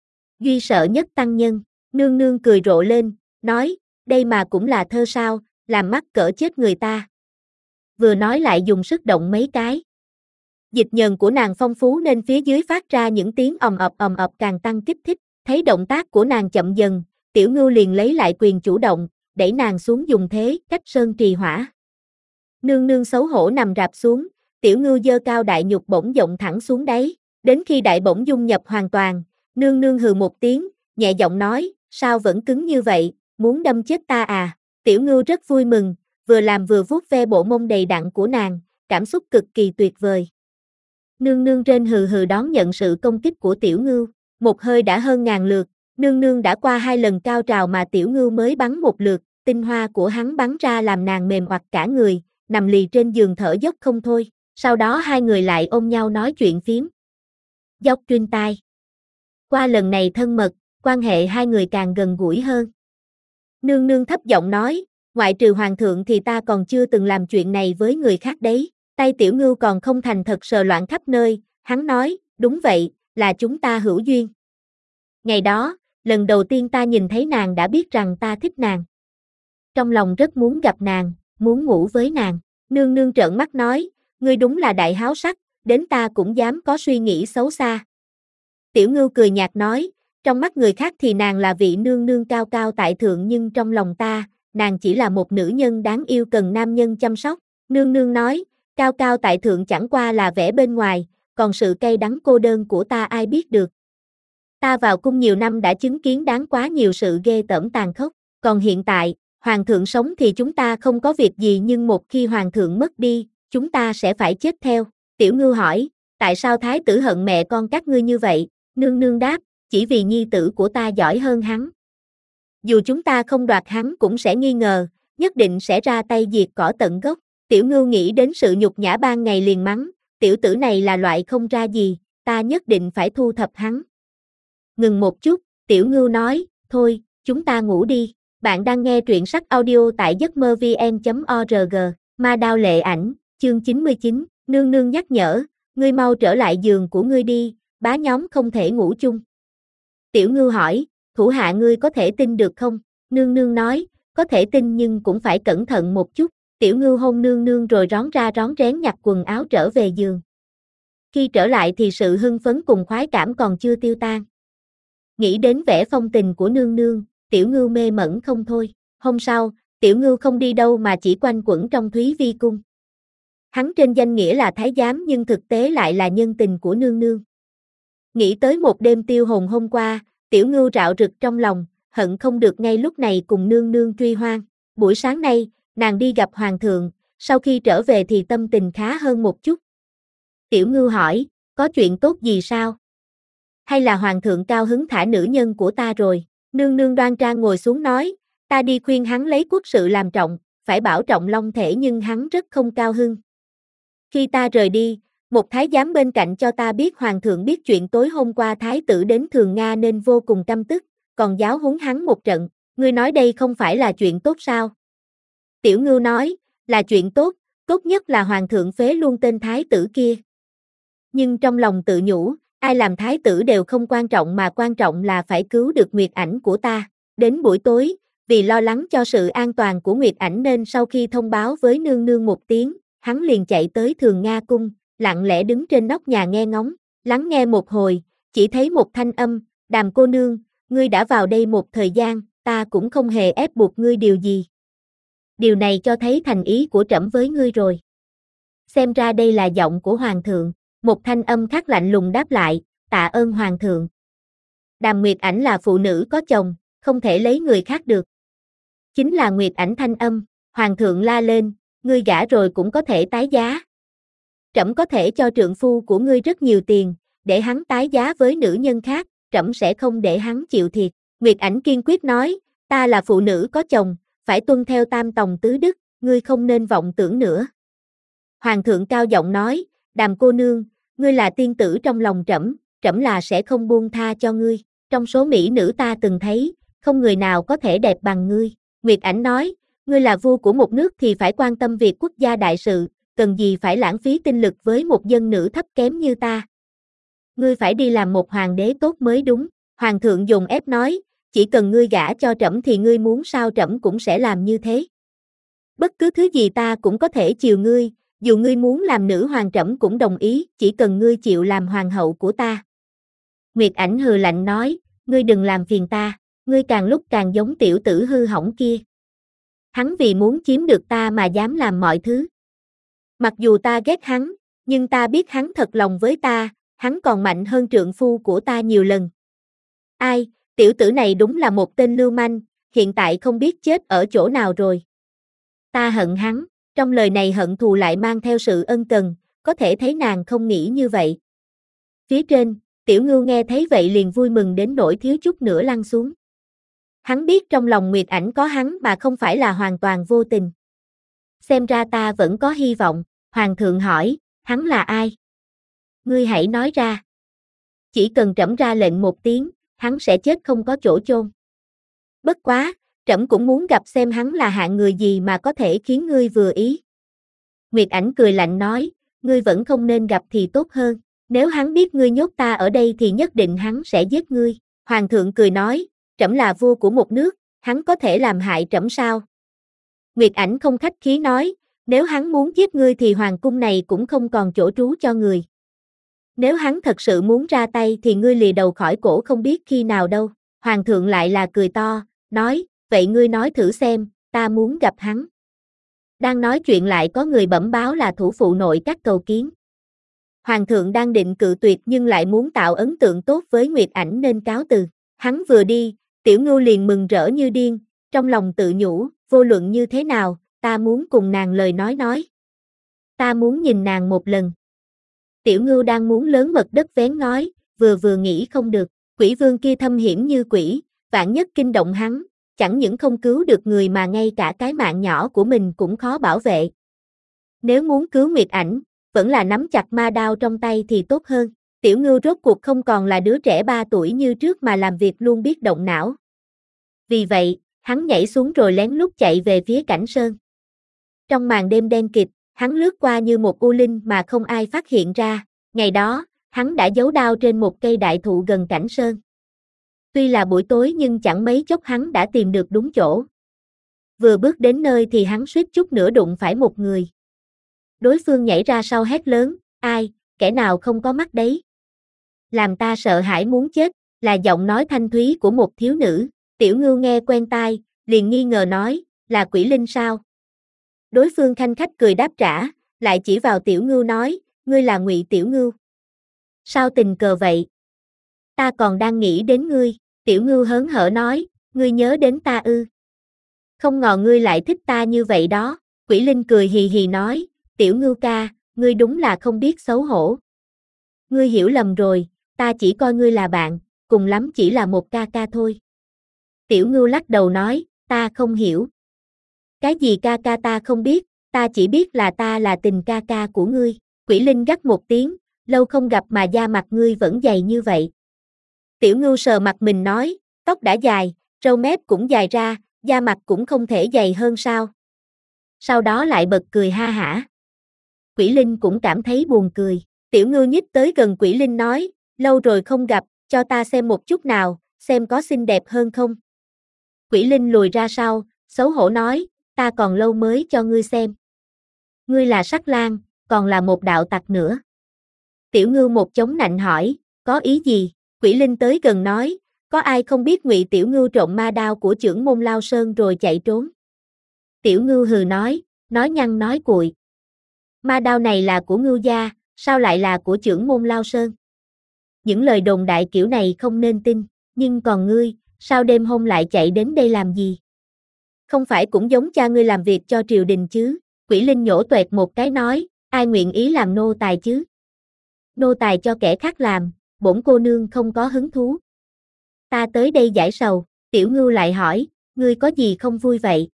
[SPEAKER 1] Duy sợ nhất tăng nhân. Nương nương cười rộ lên, nói, đây mà cũng là thơ sao, làm mắc cỡ chết người ta. Vừa nói lại dùng sức động mấy cái. Dịch nhờn của nàng phong phú nên phía dưới phát ra những tiếng ầm ập càng tăng kích thích. Thấy động tác của nàng chậm dần, Tiểu Ngưu liền lấy lại quyền chủ động, đẩy nàng xuống dùng thế cách sơn trì hỏa. Nương nương xấu hổ nằm rạp xuống, Tiểu Ngưu giơ cao đại nhục bổng dộng thẳng xuống đáy. Đến khi đại bổng dung nhập hoàn toàn, nương nương hừ một tiếng, nhẹ giọng nói, sao vẫn cứng như vậy, muốn đâm chết ta à? Tiểu Ngưu rất vui mừng, vừa làm vừa vuốt ve bộ mông đầy đặn của nàng, cảm xúc cực kỳ tuyệt vời. Nương nương trên hừ hừ đón nhận sự công kích của Tiểu Ngưu, một hơi đã hơn ngàn lượt, nương nương đã qua 2 lần cao trào mà Tiểu Ngưu mới bắn một lượt, tinh hoa của hắn bắn ra làm nàng mềm oặt cả người, nằm lì trên giường thở dốc không thôi, sau đó hai người lại ôm nhau nói chuyện phiếm. Dốc trên tai. Qua lần này thân mật, quan hệ hai người càng gần gũi hơn. Nương nương thấp giọng nói, ngoại trừ hoàng thượng thì ta còn chưa từng làm chuyện này với người khác đấy. Tay Tiểu Ngưu còn không thành thật sờ loạn khắp nơi, hắn nói, đúng vậy, là chúng ta hữu duyên. Ngày đó, lần đầu tiên ta nhìn thấy nàng đã biết rằng ta thích nàng. Trong lòng rất muốn gặp nàng, muốn ngủ với nàng. Nương nương trợn mắt nói, ngươi đúng là đại háo sắc, đến ta cũng dám có suy nghĩ xấu xa. Tiểu Ngưu cười nhạt nói, trong mắt người khác thì nàng là vị nương nương cao cao tại thượng nhưng trong lòng ta, nàng chỉ là một nữ nhân đáng yêu cần nam nhân chăm sóc. Nương nương nói, cao cao tại thượng chẳng qua là vẻ bên ngoài, còn sự cay đắng cô đơn của ta ai biết được. Ta vào cung nhiều năm đã chứng kiến đáng quá nhiều sự ghê tởm tàn khốc, còn hiện tại, hoàng thượng sống thì chúng ta không có việc gì nhưng một khi hoàng thượng mất đi, chúng ta sẽ phải chết theo. Tiểu Ngưu hỏi, tại sao thái tử hận mẹ con các ngươi như vậy? Nương nương đáp, chỉ vì nhi tử của ta giỏi hơn hắn. Dù chúng ta không đoạt hắn cũng sẽ nghi ngờ, nhất định sẽ ra tay diệt cỏ tận gốc. Tiểu Ngưu nghĩ đến sự nhục nhã ban ngày liền mắng, tiểu tử này là loại không ra gì, ta nhất định phải thu thập hắn. Ngừng một chút, Tiểu Ngưu nói, thôi, chúng ta ngủ đi. Bạn đang nghe truyện sách audio tại giấcmơ-vn.org, Ma Đao Lệ Ảnh, chương 99, nương nương nhắc nhở, ngươi mau trở lại giường của ngươi đi, bá nhóm không thể ngủ chung. Tiểu Ngưu hỏi, thủ hạ ngươi có thể tin được không? Nương nương nói, có thể tin nhưng cũng phải cẩn thận một chút. Tiểu Ngưu hôn nương nương rồi rón ra rón rén nhặt quần áo trở về giường. Khi trở lại thì sự hưng phấn cùng khoái cảm còn chưa tiêu tan. Nghĩ đến vẻ phong tình của nương nương, Tiểu Ngưu mê mẩn không thôi. Hôm sau, Tiểu Ngưu không đi đâu mà chỉ quanh quẩn trong Thúy Vi cung. Hắn trên danh nghĩa là thái giám nhưng thực tế lại là nhân tình của nương nương. Nghĩ tới một đêm tiêu hồn hôm qua, Tiểu Ngưu rạo rực trong lòng, hận không được ngay lúc này cùng nương nương truy hoang. Buổi sáng nay, nàng đi gặp hoàng thượng, sau khi trở về thì tâm tình khá hơn một chút. Tiểu Ngưu hỏi, có chuyện tốt gì sao? Hay là hoàng thượng cao hứng thả nữ nhân của ta rồi? Nương nương đoan trang ngồi xuống nói, ta đi khuyên hắn lấy quốc sự làm trọng, phải bảo trọng long thể nhưng hắn rất không cao hứng. Khi ta rời đi, một thái giám bên cạnh cho ta biết hoàng thượng biết chuyện tối hôm qua thái tử đến Thường Nga nên vô cùng căm tức, còn giáo huấn hắn một trận, ngươi nói đây không phải là chuyện tốt sao? Tiểu Ngưu nói, là chuyện tốt, tốt nhất là hoàng thượng phế luôn tên thái tử kia. Nhưng trong lòng tự nhủ, ai làm thái tử đều không quan trọng mà quan trọng là phải cứu được Nguyệt Ảnh của ta. Đến buổi tối, vì lo lắng cho sự an toàn của Nguyệt Ảnh nên sau khi thông báo với nương nương một tiếng, hắn liền chạy tới Thường Nga cung, lặng lẽ đứng trên nóc nhà nghe ngóng, lắng nghe một hồi, chỉ thấy một thanh âm, Đàm cô nương, ngươi đã vào đây một thời gian, ta cũng không hề ép buộc ngươi điều gì. Điều này cho thấy thành ý của trẫm với ngươi rồi. Xem ra đây là giọng của hoàng thượng, một thanh âm khác lạnh lùng đáp lại, tạ ơn hoàng thượng. Đàm Nguyệt Ảnh là phụ nữ có chồng, không thể lấy người khác được. Chính là Nguyệt Ảnh thanh âm, hoàng thượng la lên, ngươi gả rồi cũng có thể tái giá. Trẫm có thể cho trượng phu của ngươi rất nhiều tiền, để hắn tái giá với nữ nhân khác, trẫm sẽ không để hắn chịu thiệt. Nguyệt Ảnh kiên quyết nói, ta là phụ nữ có chồng, phải tuân theo tam tòng tứ đức, ngươi không nên vọng tưởng nữa. Hoàng thượng cao giọng nói, Đàm cô nương, ngươi là tiên tử trong lòng trẫm, trẫm là sẽ không buông tha cho ngươi. Trong số mỹ nữ ta từng thấy, không người nào có thể đẹp bằng ngươi. Nguyệt Ảnh nói, ngươi là vua của một nước thì phải quan tâm việc quốc gia đại sự, cần gì phải lãng phí tinh lực với một dân nữ thấp kém như ta. Ngươi phải đi làm một hoàng đế tốt mới đúng. Hoàng thượng dùng ép nói, chỉ cần ngươi gả cho trẫm thì ngươi muốn sao trẫm cũng sẽ làm như thế. Bất cứ thứ gì ta cũng có thể chiều ngươi, dù ngươi muốn làm nữ hoàng trẫm cũng đồng ý, chỉ cần ngươi chịu làm hoàng hậu của ta. Nguyệt Ảnh hừ lạnh nói, ngươi đừng làm phiền ta, ngươi càng lúc càng giống tiểu tử hư hỏng kia. Hắn vì muốn chiếm được ta mà dám làm mọi thứ. Mặc dù ta ghét hắn, nhưng ta biết hắn thật lòng với ta, hắn còn mạnh hơn trượng phu của ta nhiều lần. Ai, tiểu tử này đúng là một tên lưu manh, hiện tại không biết chết ở chỗ nào rồi. Ta hận hắn, trong lời này hận thù lại mang theo sự ân cần, có thể thấy nàng không nghĩ như vậy. Phía trên, Tiểu Ngưu nghe thấy vậy liền vui mừng đến nỗi thiếu chút nữa lăn xuống. Hắn biết trong lòng Nguyệt Ảnh có hắn mà không phải là hoàn toàn vô tình. Xem ra ta vẫn có hy vọng, hoàng thượng hỏi, hắn là ai? Ngươi hãy nói ra. Chỉ cần trẫm ra lệnh một tiếng, hắn sẽ chết không có chỗ chôn. Bất quá, trẫm cũng muốn gặp xem hắn là hạng người gì mà có thể khiến ngươi vừa ý. Nguyệt Ảnh cười lạnh nói, ngươi vẫn không nên gặp thì tốt hơn, nếu hắn biết ngươi nhốt ta ở đây thì nhất định hắn sẽ giết ngươi. Hoàng thượng cười nói, trẫm là vua của một nước, hắn có thể làm hại trẫm sao? Nguyệt Ảnh không khách khí nói, nếu hắn muốn giết ngươi thì hoàng cung này cũng không còn chỗ trú cho người. Nếu hắn thật sự muốn ra tay thì ngươi lìa đầu khỏi cổ không biết khi nào đâu. Hoàng thượng lại là cười to, nói, vậy ngươi nói thử xem, ta muốn gặp hắn. Đang nói chuyện lại có người bẩm báo là thủ phụ nội các cầu kiến. Hoàng thượng đang định cự tuyệt nhưng lại muốn tạo ấn tượng tốt với Nguyệt Ảnh nên cáo từ. Hắn vừa đi, Tiểu Ngưu liền mừng rỡ như điên, trong lòng tự nhủ, vô luận như thế nào, ta muốn cùng nàng lời nói. Ta muốn nhìn nàng một lần. Tiểu Ngưu đang muốn lớn mật đất vén ngói, vừa nghĩ không được, quỷ vương kia thâm hiểm như quỷ, vạn nhất kinh động hắn, chẳng những không cứu được người mà ngay cả cái mạng nhỏ của mình cũng khó bảo vệ. Nếu muốn cứu Nguyệt Ảnh, vẫn là nắm chặt ma đao trong tay thì tốt hơn. Tiểu Ngưu rốt cuộc không còn là đứa trẻ 3 tuổi như trước mà làm việc luôn biết động não. Vì vậy, hắn nhảy xuống rồi lén lút chạy về phía Cảnh Sơn. Trong màn đêm đen kịt, hắn lướt qua như một u linh mà không ai phát hiện ra. Ngày đó, hắn đã giấu đao trên một cây đại thụ gần Cảnh Sơn. Tuy là buổi tối nhưng chẳng mấy chốc hắn đã tìm được đúng chỗ. Vừa bước đến nơi thì hắn suýt chút nữa đụng phải một người. Đối phương nhảy ra sau hét lớn, ai, kẻ nào không có mắt đấy. Làm ta sợ hãi muốn chết, là giọng nói thanh thúy của một thiếu nữ. Tiểu Ngưu nghe quen tai, liền nghi ngờ nói, là Quỷ Linh sao? Đối phương khanh khách cười đáp trả, lại chỉ vào Tiểu Ngưu nói, ngươi là Ngụy Tiểu Ngưu. Sao tình cờ vậy? Ta còn đang nghĩ đến ngươi. Tiểu Ngưu hớn hở nói, ngươi nhớ đến ta ư? Không ngờ ngươi lại thích ta như vậy đó. Quỷ Linh cười hì hì nói, Tiểu Ngưu ca, ngươi đúng là không biết xấu hổ. Ngươi hiểu lầm rồi, ta chỉ coi ngươi là bạn, cùng lắm chỉ là một ca ca thôi. Tiểu Ngưu lắc đầu nói, ta không hiểu. Cái gì ca ca ta không biết, ta chỉ biết là ta là tình ca ca của ngươi. Quỷ Linh gắt một tiếng, lâu không gặp mà da mặt ngươi vẫn dày như vậy. Tiểu Ngưu sờ mặt mình nói, tóc đã dài, râu mép cũng dài ra, da mặt cũng không thể dày hơn sao. Sau đó lại bật cười ha hả. Quỷ Linh cũng cảm thấy buồn cười. Tiểu Ngưu nhích tới gần Quỷ Linh nói, lâu rồi không gặp, cho ta xem một chút nào, xem có xinh đẹp hơn không. Quỷ Linh lùi ra sau, xấu hổ nói, ta còn lâu mới cho ngươi xem. Ngươi là Sắc Lang, còn là một đạo tặc nữa. Tiểu Ngưu một chống nạnh hỏi, có ý gì? Quỷ Linh tới gần nói, có ai không biết Ngụy Tiểu Ngưu trộm ma đao của chưởng môn Lao Sơn rồi chạy trốn? Tiểu Ngưu hừ nói nhăng nói cuội. Ma đao này là của Ngưu gia, sao lại là của chưởng môn Lao Sơn? Những lời đồn đại kiểu này không nên tin, nhưng còn ngươi, sao đêm hôm lại chạy đến đây làm gì? Không phải cũng giống cha ngươi làm việc cho triều đình chứ? Quỷ Linh nhổ toẹt một cái nói, ai nguyện ý làm nô tài chứ? Nô tài cho kẻ khác làm, bổn cô nương không có hứng thú. Ta tới đây giải sầu. Tiểu Ngưu lại hỏi, ngươi có gì không vui vậy?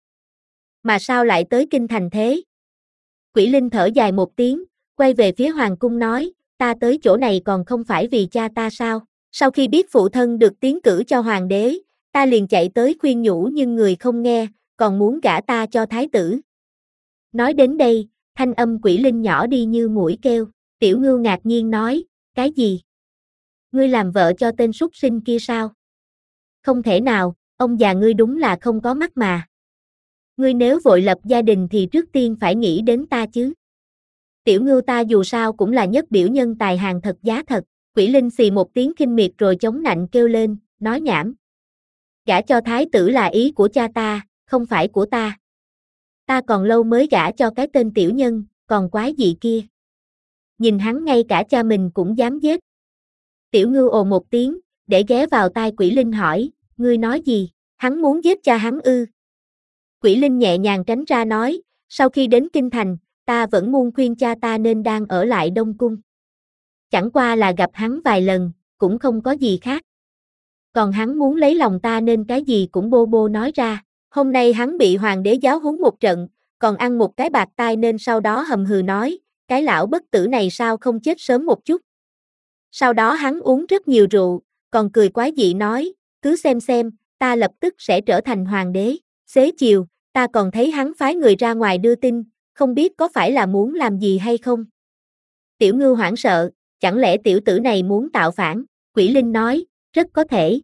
[SPEAKER 1] Mà sao lại tới kinh thành thế? Quỷ Linh thở dài một tiếng, quay về phía hoàng cung nói, ta tới chỗ này còn không phải vì cha ta sao? Sau khi biết phụ thân được tiến cử cho hoàng đế, ta liền chạy tới khuyên nhủ nhưng người không nghe, còn muốn gả ta cho thái tử. Nói đến đây, thanh âm Quỷ Linh nhỏ đi như muỗi kêu. Tiểu Ngưu ngạc nhiên nói, cái gì? Ngươi làm vợ cho tên súc sinh kia sao? Không thể nào, ông già ngươi đúng là không có mắt mà. Ngươi nếu vội lập gia đình thì trước tiên phải nghĩ đến ta chứ. Tiểu Ngưu ta dù sao cũng là nhất biểu nhân tài hàng thật giá thật. Quỷ Linh xì một tiếng khinh miệt rồi chống nạnh kêu lên, nói nhảm. Gả cho thái tử là ý của cha ta, không phải của ta. Ta còn lâu mới gả cho cái tên tiểu nhân, còn quái gì kia. Nhìn hắn ngay cả cha mình cũng dám giết. Tiểu Ngưu ồ một tiếng, để ghé vào tai Quỷ Linh hỏi, ngươi nói gì, hắn muốn giết cha hắn ư? Quỷ Linh nhẹ nhàng tránh ra nói, sau khi đến kinh thành, ta vẫn muốn khuyên cha ta nên đang ở lại Đông Cung. Chẳng qua là gặp hắn vài lần, cũng không có gì khác. Còn hắn muốn lấy lòng ta nên cái gì cũng bô bô nói ra. Hôm nay hắn bị hoàng đế giáo huấn một trận, còn ăn một cái bạt tai nên sau đó hầm hừ nói, cái lão bất tử này sao không chết sớm một chút. Sau đó hắn uống rất nhiều rượu, còn cười quái dị nói, cứ xem, ta lập tức sẽ trở thành hoàng đế. Xế chiều, ta còn thấy hắn phái người ra ngoài đưa tin, không biết có phải là muốn làm gì hay không. Tiểu Ngưu hoảng sợ, chẳng lẽ tiểu tử này muốn tạo phản? Quỷ Linh nói, rất có thể.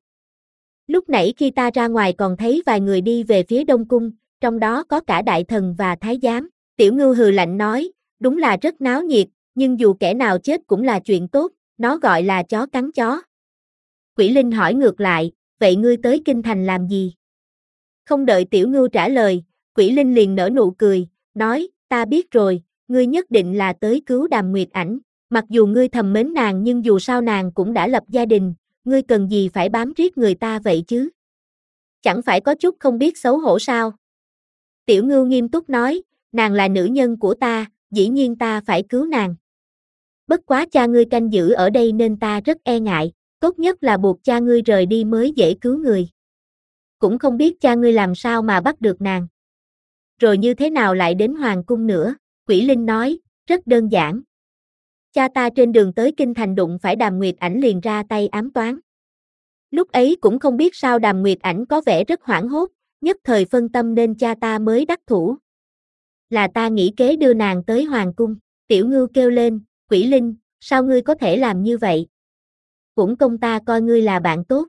[SPEAKER 1] Lúc nãy khi ta ra ngoài còn thấy vài người đi về phía Đông Cung, trong đó có cả đại thần và thái giám. Tiểu Ngưu hừ lạnh nói, đúng là rất náo nhiệt, nhưng dù kẻ nào chết cũng là chuyện tốt, nó gọi là chó cắn chó. Quỷ Linh hỏi ngược lại, vậy ngươi tới kinh thành làm gì? Không đợi Tiểu Ngưu trả lời, Quỷ Linh liền nở nụ cười, nói, ta biết rồi, ngươi nhất định là tới cứu Đàm Nguyệt Ảnh. Mặc dù ngươi thầm mến nàng nhưng dù sao nàng cũng đã lập gia đình, ngươi cần gì phải bám riết người ta vậy chứ? Chẳng phải có chút không biết xấu hổ sao? Tiểu Ngưu nghiêm túc nói, nàng là nữ nhân của ta, dĩ nhiên ta phải cứu nàng. Bất quá cha ngươi canh giữ ở đây nên ta rất e ngại, tốt nhất là buộc cha ngươi rời đi mới dễ cứu người. cũng không biết cha ngươi làm sao mà bắt được nàng. Rồi như thế nào lại đến hoàng cung nữa? Quỷ Linh nói, rất đơn giản. Cha ta trên đường tới kinh thành đụng phải Đàm Nguyệt Ảnh liền ra tay ám toán. Lúc ấy cũng không biết sao Đàm Nguyệt Ảnh có vẻ rất hoảng hốt, nhất thời phân tâm nên cha ta mới đắc thủ. Là ta nghĩ kế đưa nàng tới hoàng cung. Tiểu Ngưu kêu lên, Quỷ Linh, sao ngươi có thể làm như vậy? Cũng công ta coi ngươi là bạn tốt.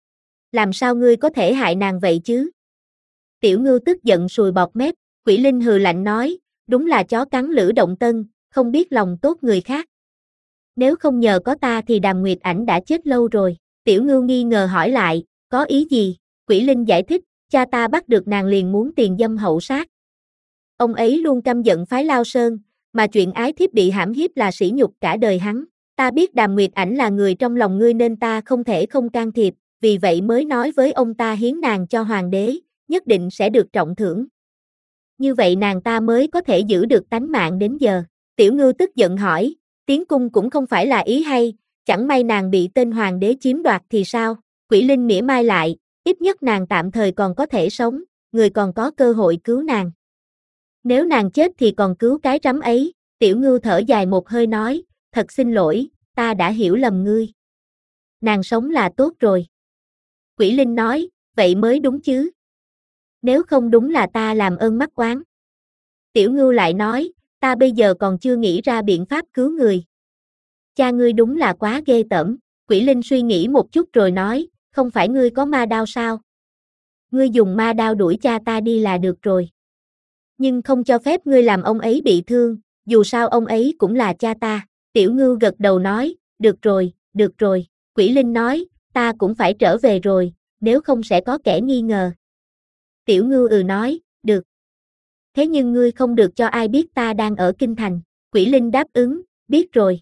[SPEAKER 1] Làm sao ngươi có thể hại nàng vậy chứ? Tiểu Ngưu tức giận sùi bọt mép, Quỷ Linh hừ lạnh nói, đúng là chó cắn lửa động tân, không biết lòng tốt người khác. Nếu không nhờ có ta thì Đàm Nguyệt Ảnh đã chết lâu rồi. Tiểu Ngưu nghi ngờ hỏi lại, có ý gì? Quỷ Linh giải thích, cha ta bắt được nàng liền muốn tiền dâm hậu sát. Ông ấy luôn căm giận phái Lao Sơn, mà chuyện ái thiếp bị hãm hiếp là sỉ nhục cả đời hắn. Ta biết Đàm Nguyệt Ảnh là người trong lòng ngươi nên ta không thể không can thiệp, vì vậy mới nói với ông ta hiến nàng cho hoàng đế, nhất định sẽ được trọng thưởng. Như vậy nàng ta mới có thể giữ được tánh mạng đến giờ. Tiểu Ngưu tức giận hỏi, tiến cung cũng không phải là ý hay, chẳng may nàng bị tên hoàng đế chiếm đoạt thì sao? Quỷ Linh mỉa mai lại, ít nhất nàng tạm thời còn có thể sống, người còn có cơ hội cứu nàng. Nếu nàng chết thì còn cứu cái rắm ấy. Tiểu Ngưu thở dài một hơi nói, thật xin lỗi, ta đã hiểu lầm ngươi. Nàng sống là tốt rồi. Quỷ Linh nói, vậy mới đúng chứ. Nếu không đúng là ta làm ơn mắc oán. Tiểu Ngưu lại nói, ta bây giờ còn chưa nghĩ ra biện pháp cứu người. Cha ngươi đúng là quá ghê tởm. Quỷ Linh suy nghĩ một chút rồi nói, không phải ngươi có ma đao sao? Ngươi dùng ma đao đuổi cha ta đi là được rồi. Nhưng không cho phép ngươi làm ông ấy bị thương, dù sao ông ấy cũng là cha ta. Tiểu Ngưu gật đầu nói, được rồi, được rồi. Quỷ Linh nói, ta cũng phải trở về rồi, nếu không sẽ có kẻ nghi ngờ. Tiểu Ngưu nói, được. Thế nhưng ngươi không được cho ai biết ta đang ở kinh thành. Quỷ Linh đáp ứng, biết rồi.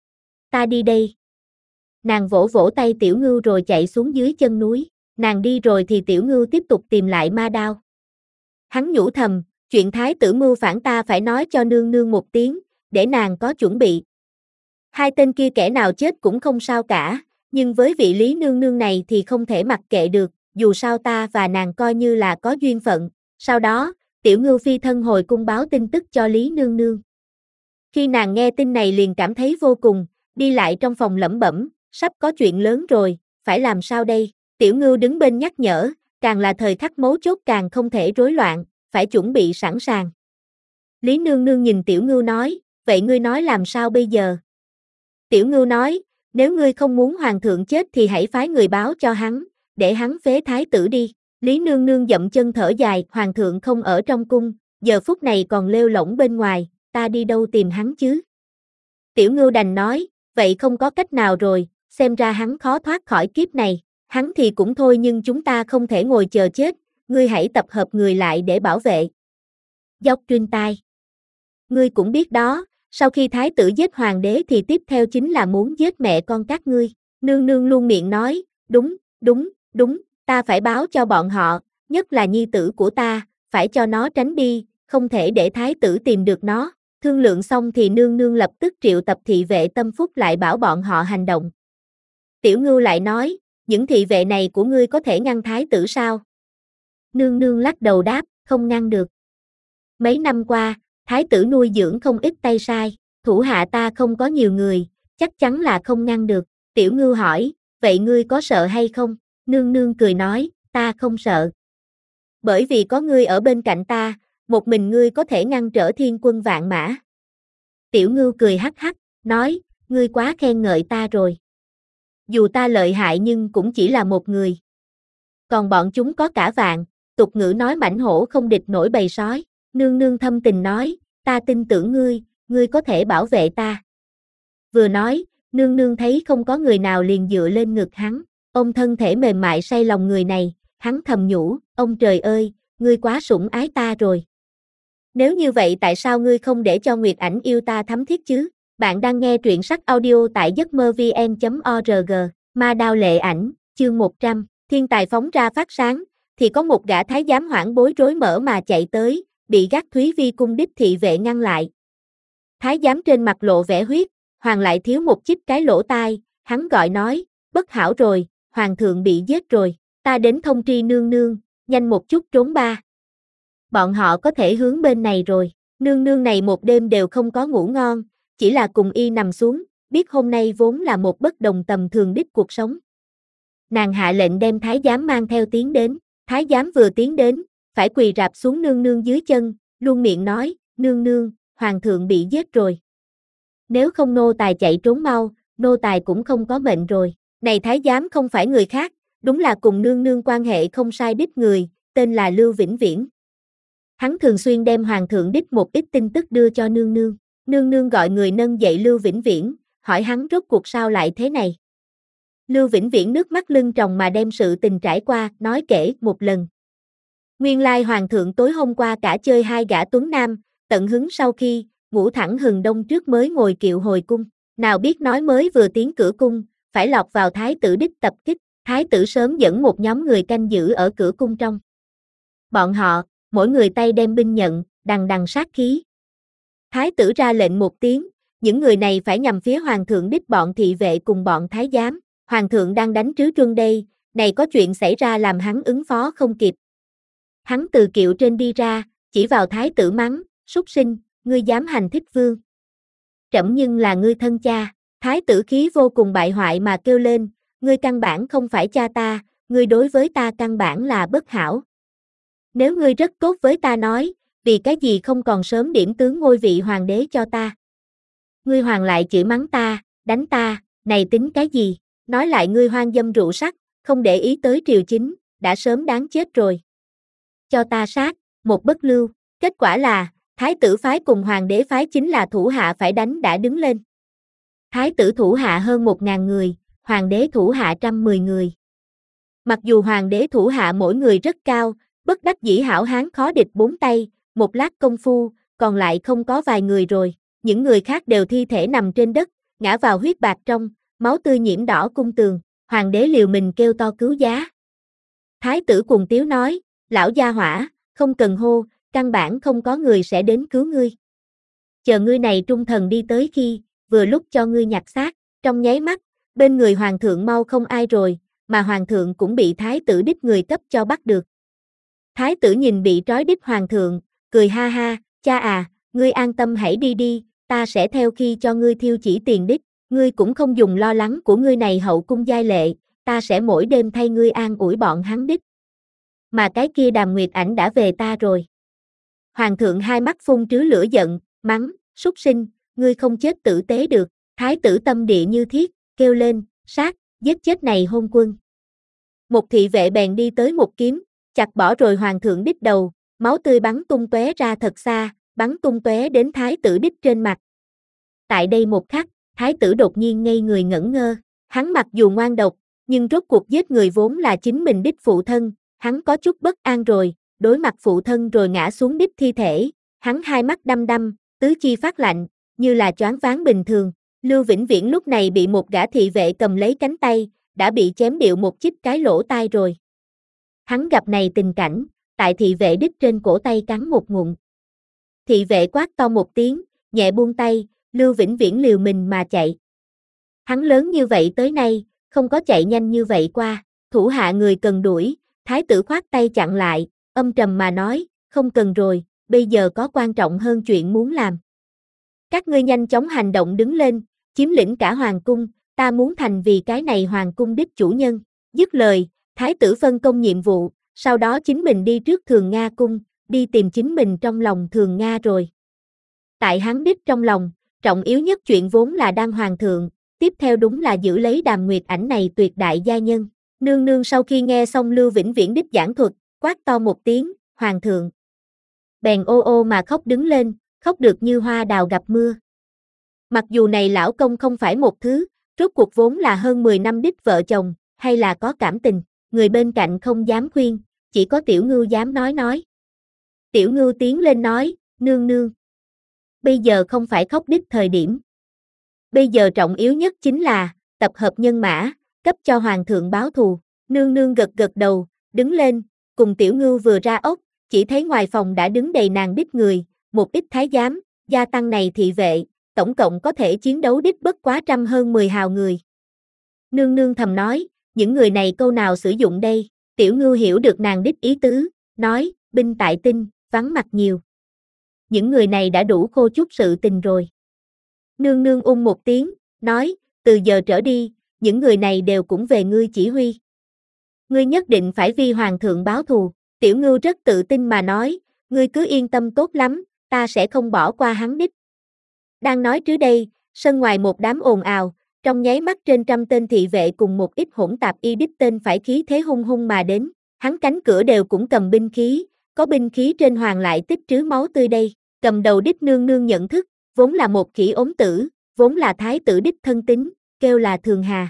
[SPEAKER 1] Ta đi đây. Nàng vỗ vỗ tay Tiểu Ngưu rồi chạy xuống dưới chân núi. Nàng đi rồi thì Tiểu Ngưu tiếp tục tìm lại ma đao. Hắn nhủ thầm, chuyện thái tử mưu phản ta phải nói cho nương nương một tiếng, để nàng có chuẩn bị. Hai tên kia kẻ nào chết cũng không sao cả, nhưng với vị Lý nương nương này thì không thể mặc kệ được, dù sao ta và nàng coi như là có duyên phận. Sau đó, Tiểu Ngưu phi thân hồi cung báo tin tức cho Lý nương nương. Khi nàng nghe tin này liền cảm thấy vô cùng, đi lại trong phòng lẩm bẩm, sắp có chuyện lớn rồi, phải làm sao đây? Tiểu Ngưu đứng bên nhắc nhở, càng là thời khắc mấu chốt càng không thể rối loạn, phải chuẩn bị sẵn sàng. Lý nương nương nhìn Tiểu Ngưu nói, vậy ngươi nói làm sao bây giờ? Tiểu Ngưu nói, nếu ngươi không muốn hoàng thượng chết thì hãy phái người báo cho hắn, để hắn phế thái tử đi. Lý nương nương dậm chân thở dài, hoàng thượng không ở trong cung, giờ phút này còn lêu lổng bên ngoài, ta đi đâu tìm hắn chứ? Tiểu Ngưu đành nói, vậy không có cách nào rồi, xem ra hắn khó thoát khỏi kiếp này, hắn thì cũng thôi nhưng chúng ta không thể ngồi chờ chết, ngươi hãy tập hợp người lại để bảo vệ. Dốc Truyên tai. Ngươi cũng biết đó, sau khi thái tử giết hoàng đế thì tiếp theo chính là muốn giết mẹ con các ngươi. Nương nương luôn miệng nói, đúng, đúng, đúng, ta phải báo cho bọn họ, nhất là nhi tử của ta, phải cho nó tránh đi, không thể để thái tử tìm được nó. Thương lượng xong thì nương nương lập tức triệu tập thị vệ tâm phúc lại bảo bọn họ hành động. Tiểu Ngưu lại nói, những thị vệ này của ngươi có thể ngăn thái tử sao? Nương nương lắc đầu đáp, không ngăn được. Mấy năm qua, thái tử nuôi dưỡng không ít tay sai, thủ hạ ta không có nhiều người, chắc chắn là không ngăn được. Tiểu Ngưu hỏi, vậy ngươi có sợ hay không? Nương nương cười nói, ta không sợ. Bởi vì có ngươi ở bên cạnh ta, một mình ngươi có thể ngăn trở thiên quân vạn mã. Tiểu Ngưu cười hắc hắc, nói, ngươi quá khen ngợi ta rồi. Dù ta lợi hại nhưng cũng chỉ là một người. Còn bọn chúng có cả vạn, tục ngữ nói mãnh hổ không địch nổi bầy sói. Nương nương thâm tình nói, ta tin tưởng ngươi có thể bảo vệ ta. Vừa nói, nương nương thấy không có người nào liền dựa lên ngực hắn, ôm thân thể mềm mại say lòng người này, hắn thầm nhủ, ông trời ơi, ngươi quá sủng ái ta rồi. Nếu như vậy tại sao ngươi không để cho Nguyệt Ảnh yêu ta thấm thiết chứ? Bạn đang nghe truyện sách audio tại giấc mơ vn.org, Ma Đao Lệ Ảnh, chương 100, thiên tài phóng ra phát sáng, thì có một gã thái giám hoảng bối rối mở mà chạy tới, bị gác Thúy Vi cung đích thị vệ ngăn lại. Thái giám trên mặt lộ vẻ huyết, hoàng lại thiếu một chích cái lỗ tai, hắn gọi nói, bất hảo rồi, hoàng thượng bị giết rồi, ta đến thông tri nương nương, nhanh một chút trốn ba. Bọn họ có thể hướng bên này rồi, nương nương này một đêm đều không có ngủ ngon, chỉ là cùng y nằm xuống, biết hôm nay vốn là một bất đồng tầm thường đích cuộc sống. Nàng hạ lệnh đem thái giám mang theo tiến đến, thái giám vừa tiến đến, phải quỳ rạp xuống nương nương dưới chân, luôn miệng nói, nương nương, hoàng thượng bị giết rồi. Nếu không nô tài chạy trốn mau, nô tài cũng không có mệnh rồi. Này thái giám không phải người khác, đúng là cùng nương nương quan hệ không sai đích người, tên là Lưu Vĩnh Viễn. Hắn thường xuyên đem hoàng thượng đích một ít tin tức đưa cho nương nương. Nương nương gọi người nâng dậy Lưu Vĩnh Viễn, hỏi hắn rốt cuộc sao lại thế này. Lưu Vĩnh Viễn nước mắt lưng tròng mà đem sự tình trải qua, nói kể một lần. Nguyên lai hoàng thượng tối hôm qua cả chơi hai gã tuấn nam, tận hứng sau khi, ngủ thẳng hừng đông trước mới ngồi kiệu hồi cung. Nào biết nói mới vừa tiến cửa cung, phải lọt vào thái tử đích tập kích, thái tử sớm dẫn một nhóm người canh giữ ở cửa cung trong. Bọn họ, mỗi người tay đem binh nhận, đằng đằng sát khí. Thái tử ra lệnh một tiếng, những người này phải nhằm phía hoàng thượng đích bọn thị vệ cùng bọn thái giám. Hoàng thượng đang đánh trứ truân đây, này có chuyện xảy ra làm hắn ứng phó không kịp. Hắn từ kiệu trên đi ra, chỉ vào thái tử mắng, súc sinh, ngươi dám hành thích vương. Trẫm nhưng là ngươi thân cha, thái tử khí vô cùng bại hoại mà kêu lên, ngươi căn bản không phải cha ta, ngươi đối với ta căn bản là bất hảo. Nếu ngươi rất tốt với ta nói, vì cái gì không còn sớm điểm tướng ngôi vị hoàng đế cho ta. Ngươi hoàng lại chửi mắng ta, đánh ta, này tính cái gì, nói lại ngươi hoang dâm rượu sắc, không để ý tới triều chính, đã sớm đáng chết rồi. Cho ta sát, một bất lưu, kết quả là, thái tử phái cùng hoàng đế phái chính là thủ hạ phải đánh đã đứng lên. Thái tử thủ hạ hơn 1000 người, hoàng đế thủ hạ 110 người. Mặc dù hoàng đế thủ hạ mỗi người rất cao, bất đắc dĩ hảo hán khó địch 4 tay, một lát công phu, còn lại không có vài người rồi, những người khác đều thi thể nằm trên đất, ngã vào huyết bạc trong, máu tươi nhiễm đỏ cung tường, hoàng đế liều mình kêu to cứu giá. Thái tử cuồng tiếu nói, lão gia hỏa, không cần hô, căn bản không có người sẽ đến cứu ngươi. Chờ ngươi này trung thần đi tới khi, vừa lúc cho ngươi nhặt xác, trong nháy mắt, bên người hoàng thượng mau không ai rồi, mà hoàng thượng cũng bị thái tử đích người cấp cho bắt được. Thái tử nhìn bị trói đích hoàng thượng, cười ha ha, cha à, ngươi an tâm hãy đi đi, ta sẽ theo khi cho ngươi thiêu chỉ tiền đích, ngươi cũng không dùng lo lắng của ngươi này hậu cung giai lệ, ta sẽ mỗi đêm thay ngươi an ủi bọn hắn đích. Mà cái kia Đàm Nguyệt Ảnh đã về ta rồi. Hoàng thượng hai mắt phun trứ lửa giận, mắng, súc sinh, ngươi không chết tử tế được, thái tử tâm địa như thiết, kêu lên, sát, giết chết này hôn quân. Một thị vệ bèn đi tới một kiếm, chặt bỏ rồi hoàng thượng đích đầu, máu tươi bắn tung tóe ra thật xa, bắn tung tóe đến thái tử đích trên mặt. Tại đây một khắc, thái tử đột nhiên ngây người ngẩn ngơ, hắn mặc dù ngoan độc, nhưng rốt cuộc giết người vốn là chính mình đích phụ thân, hắn có chút bất an rồi, đối mặt phụ thân rồi ngã xuống đích thi thể, hắn hai mắt đăm đăm, tứ chi phát lạnh, như là choáng váng bình thường. Lưu Vĩnh Viễn lúc này bị một gã thị vệ cầm lấy cánh tay, đã bị chém điệu một chích cái lỗ tai rồi. Hắn gặp này tình cảnh, tại thị vệ đích trên cổ tay cắn một ngụm. Thị vệ quát to một tiếng, nhẹ buông tay, Lưu Vĩnh Viễn liều mình mà chạy. Hắn lớn như vậy tới nay, không có chạy nhanh như vậy qua, thủ hạ người cần đuổi, thái tử khoát tay chặn lại, âm trầm mà nói, không cần rồi, bây giờ có quan trọng hơn chuyện muốn làm. Các ngươi nhanh chóng hành động đứng lên, chiếm lĩnh cả hoàng cung, ta muốn thành vì cái này hoàng cung đích chủ nhân. Dứt lời, thái tử phân công nhiệm vụ, sau đó chính mình đi trước Thường Nga cung, đi tìm chính mình trong lòng Thường Nga rồi. Tại hắn đích trong lòng, trọng yếu nhất chuyện vốn là đăng hoàng thượng, tiếp theo đúng là giữ lấy Đàm Nguyệt Ảnh này tuyệt đại gia nhân. Nương nương sau khi nghe xong Lưu Vĩnh Viễn đích giảng thuật, quát to một tiếng, hoàng thượng. Bèn ô ô mà khóc đứng lên, khóc được như hoa đào gặp mưa. Mặc dù này lão công không phải một thứ, rốt cuộc vốn là hơn 10 năm đích vợ chồng, hay là có cảm tình, người bên cạnh không dám khuyên, chỉ có Tiểu Ngưu dám nói. Tiểu Ngưu tiến lên nói, nương nương. Bây giờ không phải khóc đích thời điểm. Bây giờ trọng yếu nhất chính là, tập hợp nhân mã, cấp cho hoàng thượng báo thù. Nương nương gật gật đầu, đứng lên, cùng Tiểu Ngưu vừa ra ốc, chỉ thấy ngoài phòng đã đứng đầy nàng đích người, một ít thái giám, gia tăng này thị vệ, tổng cộng có thể chiến đấu đích bất quá hơn 10 hào người. Nương nương thầm nói, những người này câu nào sử dụng đây, Tiểu Ngưu hiểu được nàng đích ý tứ, nói, binh tại tinh, vắng mặt nhiều. Những người này đã đủ khô chút sự tình rồi. Nương nương một tiếng, nói, từ giờ trở đi, những người này đều cũng về ngươi chỉ huy. Ngươi nhất định phải vì hoàng thượng báo thù. Tiểu Ngưu rất tự tin mà nói, ngươi cứ yên tâm tốt lắm, ta sẽ không bỏ qua hắn đích. Đang nói trước đây, sân ngoài một đám ồn ào, trong nháy mắt trên trăm tên thị vệ cùng một ít hỗn tạp y đích tên phải khí thế hung hung mà đến, hắn cánh cửa đều cũng cầm binh khí, có binh khí trên hoàng lại tích trứ máu tươi đây, cầm đầu đích nương nương nhận thức, vốn là một khỉ ốm tử, vốn là thái tử đích thân tín, kêu là Thường Hà.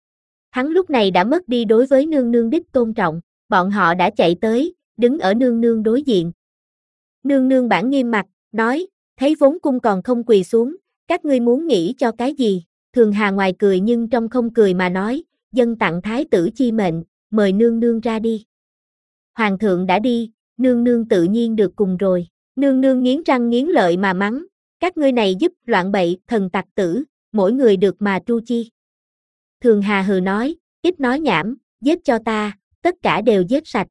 [SPEAKER 1] Hắn lúc này đã mất đi đối với nương nương đích tôn trọng, bọn họ đã chạy tới, đứng ở nương nương đối diện. Nương nương bản nghiêm mặt, nói, thấy vốn cung còn không quỳ xuống, các ngươi muốn nghĩ cho cái gì? Thường Hà ngoài cười nhưng trong không cười mà nói, dân tặng thái tử chi mệnh, mời nương nương ra đi. Hoàng thượng đã đi, nương nương tự nhiên được cùng rồi. Nương nương nghiến răng nghiến lợi mà mắng, các ngươi này giúp loạn bậy, thần tặc tử, mỗi người được mà tru chi. Thường Hà hừ nói, ít nói nhảm, giết cho ta, tất cả đều giết sạch.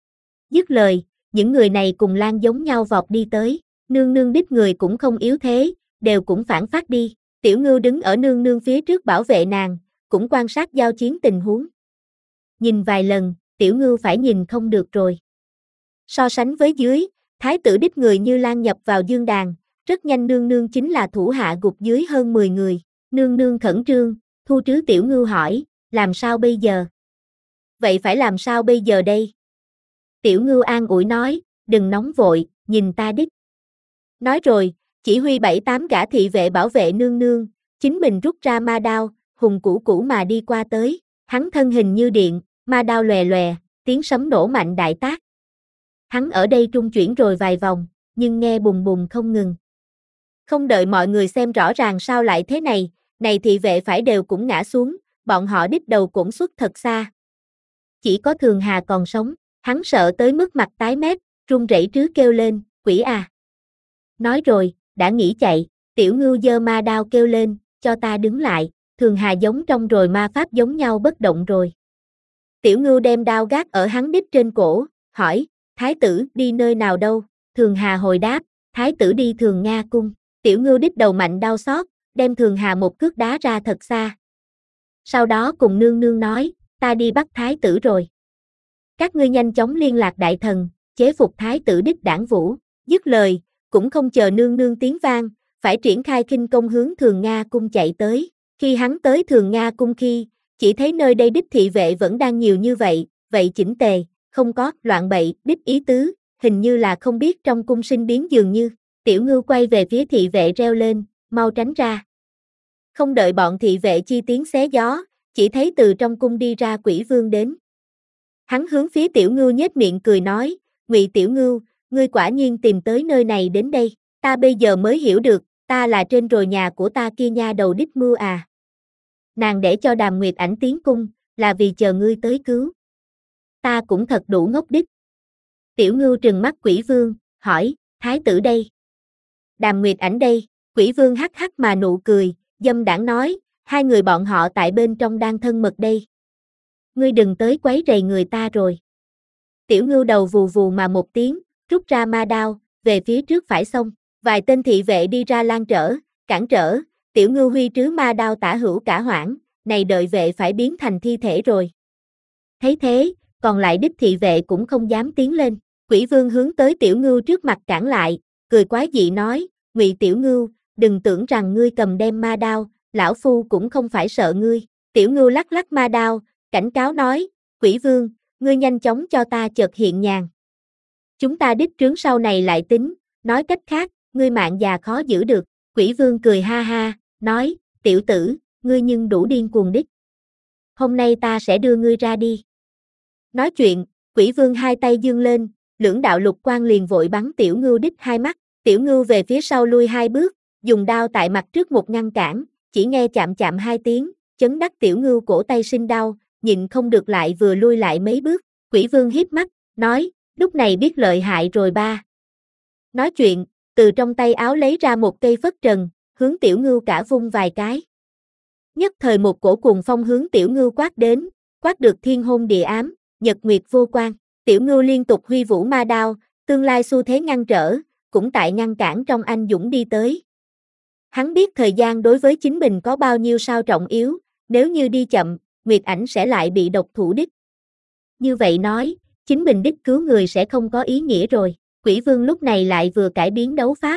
[SPEAKER 1] Dứt lời, những người này cùng lan giống nhau vọt đi tới, nương nương đích người cũng không yếu thế, đều cũng phản phát đi. Tiểu Ngưu đứng ở nương nương phía trước bảo vệ nàng, cũng quan sát giao chiến tình huống. Nhìn vài lần, Tiểu Ngưu phải nhìn không được rồi. So sánh với dưới, thái tử đích người như lan nhập vào dương đàn, rất nhanh nương nương chính là thủ hạ gục dưới hơn 10 người. Nương nương khẩn trương, thu trứ Tiểu Ngưu hỏi, làm sao bây giờ? Vậy phải làm sao bây giờ đây? Tiểu Ngưu an ủi nói, đừng nóng vội, nhìn ta đích. Nói rồi, chỉ huy 7-8 gã thị vệ bảo vệ nương nương, chính mình rút ra ma đao, hùng cũ mà đi qua tới, hắn thân hình như điện, ma đao lòe lòe, tiếng sấm nổ mạnh đại tác. Hắn ở đây trung chuyển rồi vài vòng, nhưng nghe bùng bùng không ngừng. Không đợi mọi người xem rõ ràng sao lại thế này thị vệ phải đều cũng ngã xuống, bọn họ đích đầu cũng xuất thật xa. Chỉ có Thường Hà còn sống, hắn sợ tới mức mặt tái mét, run rẩy trứ kêu lên, quỷ à. Nói rồi, đã nghĩ chạy, Tiểu Ngưu giơ ma đao kêu lên, cho ta đứng lại, Thường Hà giống trong rồi ma pháp giống nhau bất động rồi. Tiểu Ngưu đem đao gác ở hắn đích trên cổ, hỏi, thái tử đi nơi nào đâu? Thường Hà hồi đáp, thái tử đi Thường Nga cung. Tiểu Ngưu đích đầu mạnh đau xót, đem Thường Hà một cước đá ra thật xa. Sau đó cùng nương nương nói, ta đi bắt thái tử rồi. Các ngươi nhanh chóng liên lạc đại thần, chế phục thái tử đích đảng vũ. Dứt lời, cũng không chờ nương nương tiếng vang, phải triển khai khinh công hướng Thường Nga cung chạy tới. Khi hắn tới Thường Nga cung khi, chỉ thấy nơi đây đích thị vệ vẫn đang nhiều như vậy chỉnh tề, không có loạn bậy đích ý tứ, hình như là không biết trong cung sinh biến dường như. Tiểu Ngưu quay về phía thị vệ reo lên, mau tránh ra. Không đợi bọn thị vệ chi tiếng xé gió, chỉ thấy từ trong cung đi ra Quỷ Vương đến. Hắn hướng phía Tiểu Ngưu nhếch miệng cười nói, Ngụy Tiểu Ngưu, ngươi quả nhiên tìm tới nơi này đến đây, ta bây giờ mới hiểu được, ta là trên rồi nhà của ta kia nha đầu đích mưu à. Nàng để cho Đàm Nguyệt Ảnh tiến cung, là vì chờ ngươi tới cứu. Ta cũng thật đủ ngốc đích. Tiểu Ngưu trừng mắt Quỷ Vương, hỏi, thái tử đây? Đàm Nguyệt Ảnh đây? Quỷ Vương hắc hắc mà nụ cười, dâm đãng nói, hai người bọn họ tại bên trong đang thân mật đây. Ngươi đừng tới quấy rầy người ta rồi. Tiểu Ngưu đầu vù vù mà một tiếng, rút ra ma đao, về phía trước phải xông. Vài tên thị vệ đi ra lan trở, cản trở, Tiểu Ngưu huy trứ ma đao tả hữu cả hoảng, này đợi vệ phải biến thành thi thể rồi. Thấy thế, còn lại đích thị vệ cũng không dám tiến lên. Quỷ Vương hướng tới Tiểu Ngưu trước mặt cản lại, cười quái dị nói, Ngụy Tiểu Ngưu, đừng tưởng rằng ngươi cầm đem ma đao, lão phu cũng không phải sợ ngươi. Tiểu Ngưu lắc lắc ma đao, cảnh cáo nói, Quỷ Vương, ngươi nhanh chóng cho ta chợt hiện nhàn. Chúng ta đích trướng sau này lại tính, nói cách khác, ngươi mạng già khó giữ được. Quỷ Vương cười ha ha, nói, tiểu tử, ngươi nhưng đủ điên cuồng đích. Hôm nay ta sẽ đưa ngươi ra đi. Nói chuyện, Quỷ Vương hai tay giương lên, lưỡng đạo lục quang liền vội bắn Tiểu Ngưu đích hai mắt. Tiểu Ngưu về phía sau lui hai bước, dùng đao tại mặt trước một ngăn cản, chỉ nghe chạm chạm hai tiếng, chấn đắc Tiểu Ngưu cổ tay sinh đau, nhịn không được lại vừa lui lại mấy bước. Quỷ Vương híp mắt, nói, lúc này biết lợi hại rồi ba. Nói chuyện, từ trong tay áo lấy ra một cây phất trần, hướng Tiểu Ngưu cả vung vài cái. Nhất thời một cổ cuồng phong hướng Tiểu Ngưu quát đến, quát được thiên hôn địa ám, nhật nguyệt vô quan. Tiểu Ngưu liên tục huy vũ ma đao, tương lai xu thế ngăn trở, cũng tại ngăn cản trong anh dũng đi tới. Hắn biết thời gian đối với chính mình có bao nhiêu sao trọng yếu, nếu như đi chậm, Nguyệt Ảnh sẽ lại bị độc thủ đích. Như vậy nói, chính mình đích cứu người sẽ không có ý nghĩa rồi. Quỷ Vương lúc này lại vừa cải biến đấu pháp.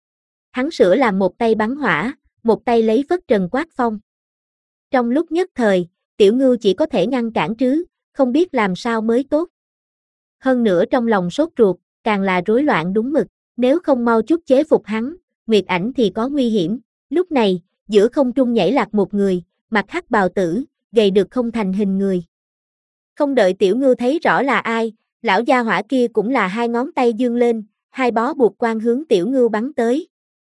[SPEAKER 1] Hắn sửa làm một tay bắn hỏa, một tay lấy phất trần quát phong. Trong lúc nhất thời, Tiểu Ngưu chỉ có thể ngăn cản trứ, không biết làm sao mới tốt. Hơn nữa trong lòng sốt ruột, càng là rối loạn đúng mực, nếu không mau chút chế phục hắn, Nguyệt Ảnh thì có nguy hiểm. Lúc này, giữa không trung nhảy lạc một người, mặc hắc bào tử, gầy được không thành hình người. Không đợi Tiểu Ngưu thấy rõ là ai, lão gia hỏa kia cũng là hai ngón tay giương lên, hai bó buộc quan hướng Tiểu Ngưu bắn tới.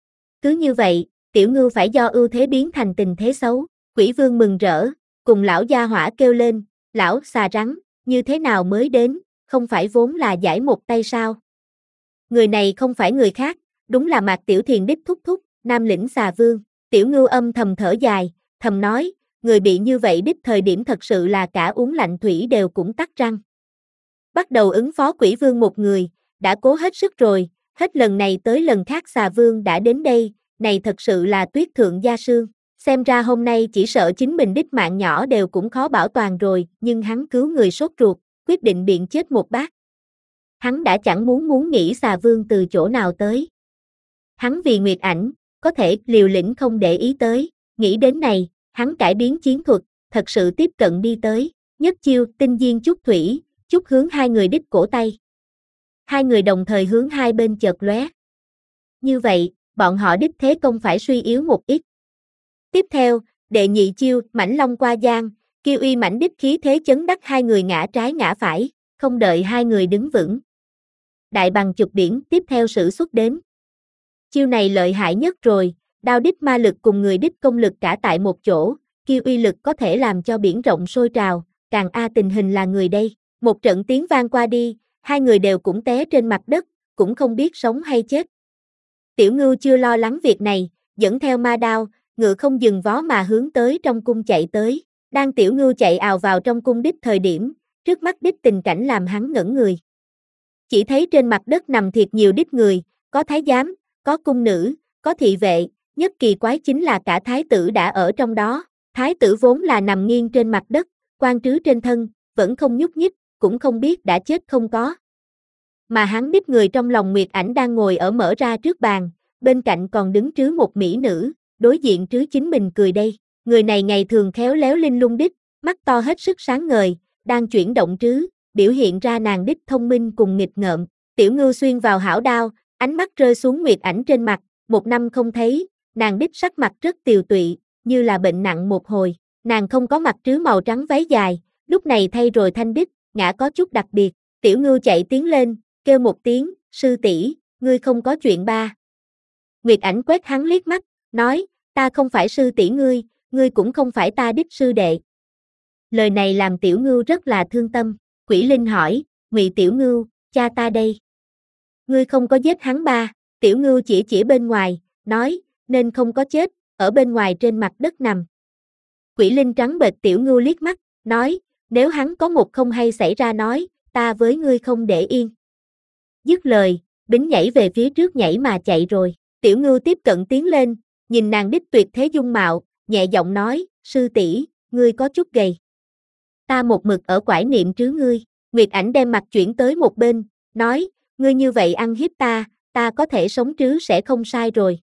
[SPEAKER 1] Cứ như vậy, Tiểu Ngưu phải do ưu thế biến thành tình thế xấu. Quỷ Vương mừng rỡ, cùng lão gia hỏa kêu lên, lão xà rắn, như thế nào mới đến, không phải vốn là giải một tay sao? Người này không phải người khác, đúng là Mạc Tiểu Thiền đích thúc thúc, Nam lĩnh xà vương. Tiểu Ngưu âm thầm thở dài, thầm nói, người bị như vậy đích thời điểm thật sự là cả uống lạnh thủy đều cũng tắc răng. Bắt đầu ứng phó Quỷ Vương một người, đã cố hết sức rồi, hết lần này tới lần khác xà vương đã đến đây, này thật sự là tuyết thượng gia sương. Xem ra hôm nay chỉ sợ chính mình đích mạng nhỏ đều cũng khó bảo toàn rồi, nhưng hắn cứu người sốt ruột, quyết định biện chết một bát. Hắn đã chẳng muốn nghĩ xà vương từ chỗ nào tới. Hắn vì Nguyệt Ảnh, có thể liều lĩnh không để ý tới, nghĩ đến này, hắn cải biến chiến thuật, thật sự tiếp cận đi tới, nhất chiêu tinh diên chút thủy, chút hướng hai người đích cổ tay. Hai người đồng thời hướng hai bên chợt lóe. Như vậy, bọn họ đích thế công phải suy yếu một ít. Tiếp theo, đệ nhị chiêu, mãnh long qua giang, kia uy mãnh đích khí thế chấn đắc hai người ngã trái ngã phải, không đợi hai người đứng vững. Đại bằng chụp biển tiếp theo sử xuất đến. Chiêu này lợi hại nhất rồi, đao đích ma lực cùng người đích công lực cả tại một chỗ, kia uy lực có thể làm cho biển rộng sôi trào, càng tình hình là người đây. Một trận tiếng vang qua đi, hai người đều cũng té trên mặt đất, cũng không biết sống hay chết. Tiểu Ngưu chưa lo lắng việc này, dẫn theo ma đao, ngựa không dừng vó mà hướng tới trong cung chạy tới. Đang Tiểu Ngưu chạy ào vào trong cung đích thời điểm, trước mắt đích tình cảnh làm hắn ngẩn người. Chỉ thấy trên mặt đất nằm thiệt nhiều đích người, có thái giám, có cung nữ, có thị vệ, nhất kỳ quái chính là cả thái tử đã ở trong đó. Thái tử vốn là nằm nghiêng trên mặt đất, quan trứ trên thân, vẫn không nhúc nhích, cũng không biết đã chết không có. Mà hắn đích người trong lòng Nguyệt Ảnh đang ngồi ở mở ra trước bàn, bên cạnh còn đứng trứ một mỹ nữ, đối diện trứ chính mình cười đây. Người này ngày thường khéo léo linh lung đích, mắt to hết sức sáng ngời, đang chuyển động trứ, biểu hiện ra nàng đích thông minh cùng nghịch ngợm. Tiểu Ngưu xuyên vào hảo đao, ánh mắt rơi xuống Nguyệt Ảnh trên mặt, một năm không thấy, nàng đích sắc mặt rất tiều tụy, như là bệnh nặng một hồi. Nàng không có mặc trứ màu trắng váy dài, lúc này thay rồi thanh đích, ngã có chút đặc biệt. Tiểu Ngưu chạy tiến lên, kêu một tiếng, sư tỷ, ngươi không có chuyện ba. Nguyệt Ảnh quét hắn liếc mắt, nói, ta không phải sư tỷ ngươi cũng không phải ta đích sư đệ. Lời này làm Tiểu Ngưu rất là thương tâm. Quỷ Linh hỏi, Ngụy Tiểu Ngưu, cha ta đây. Ngươi không có giết hắn ba. Tiểu Ngưu chỉ bên ngoài, nói, nên không có chết, ở bên ngoài trên mặt đất nằm. Quỷ Linh trắng bệch Tiểu Ngưu liếc mắt, nói, nếu hắn có một không hay xảy ra nói, ta với ngươi không để yên. Dứt lời, bính nhảy về phía trước nhảy mà chạy rồi. Tiểu Ngưu tiếp cận tiến lên, nhìn nàng đích tuyệt thế dung mạo, nhẹ giọng nói, sư tỷ, ngươi có chút gầy. Ta một mực ở quải niệm trứ ngươi. Nguyệt Ảnh đem mặt chuyển tới một bên, nói, ngươi như vậy ăn hiếp ta có thể sống trứ sẽ không sai rồi.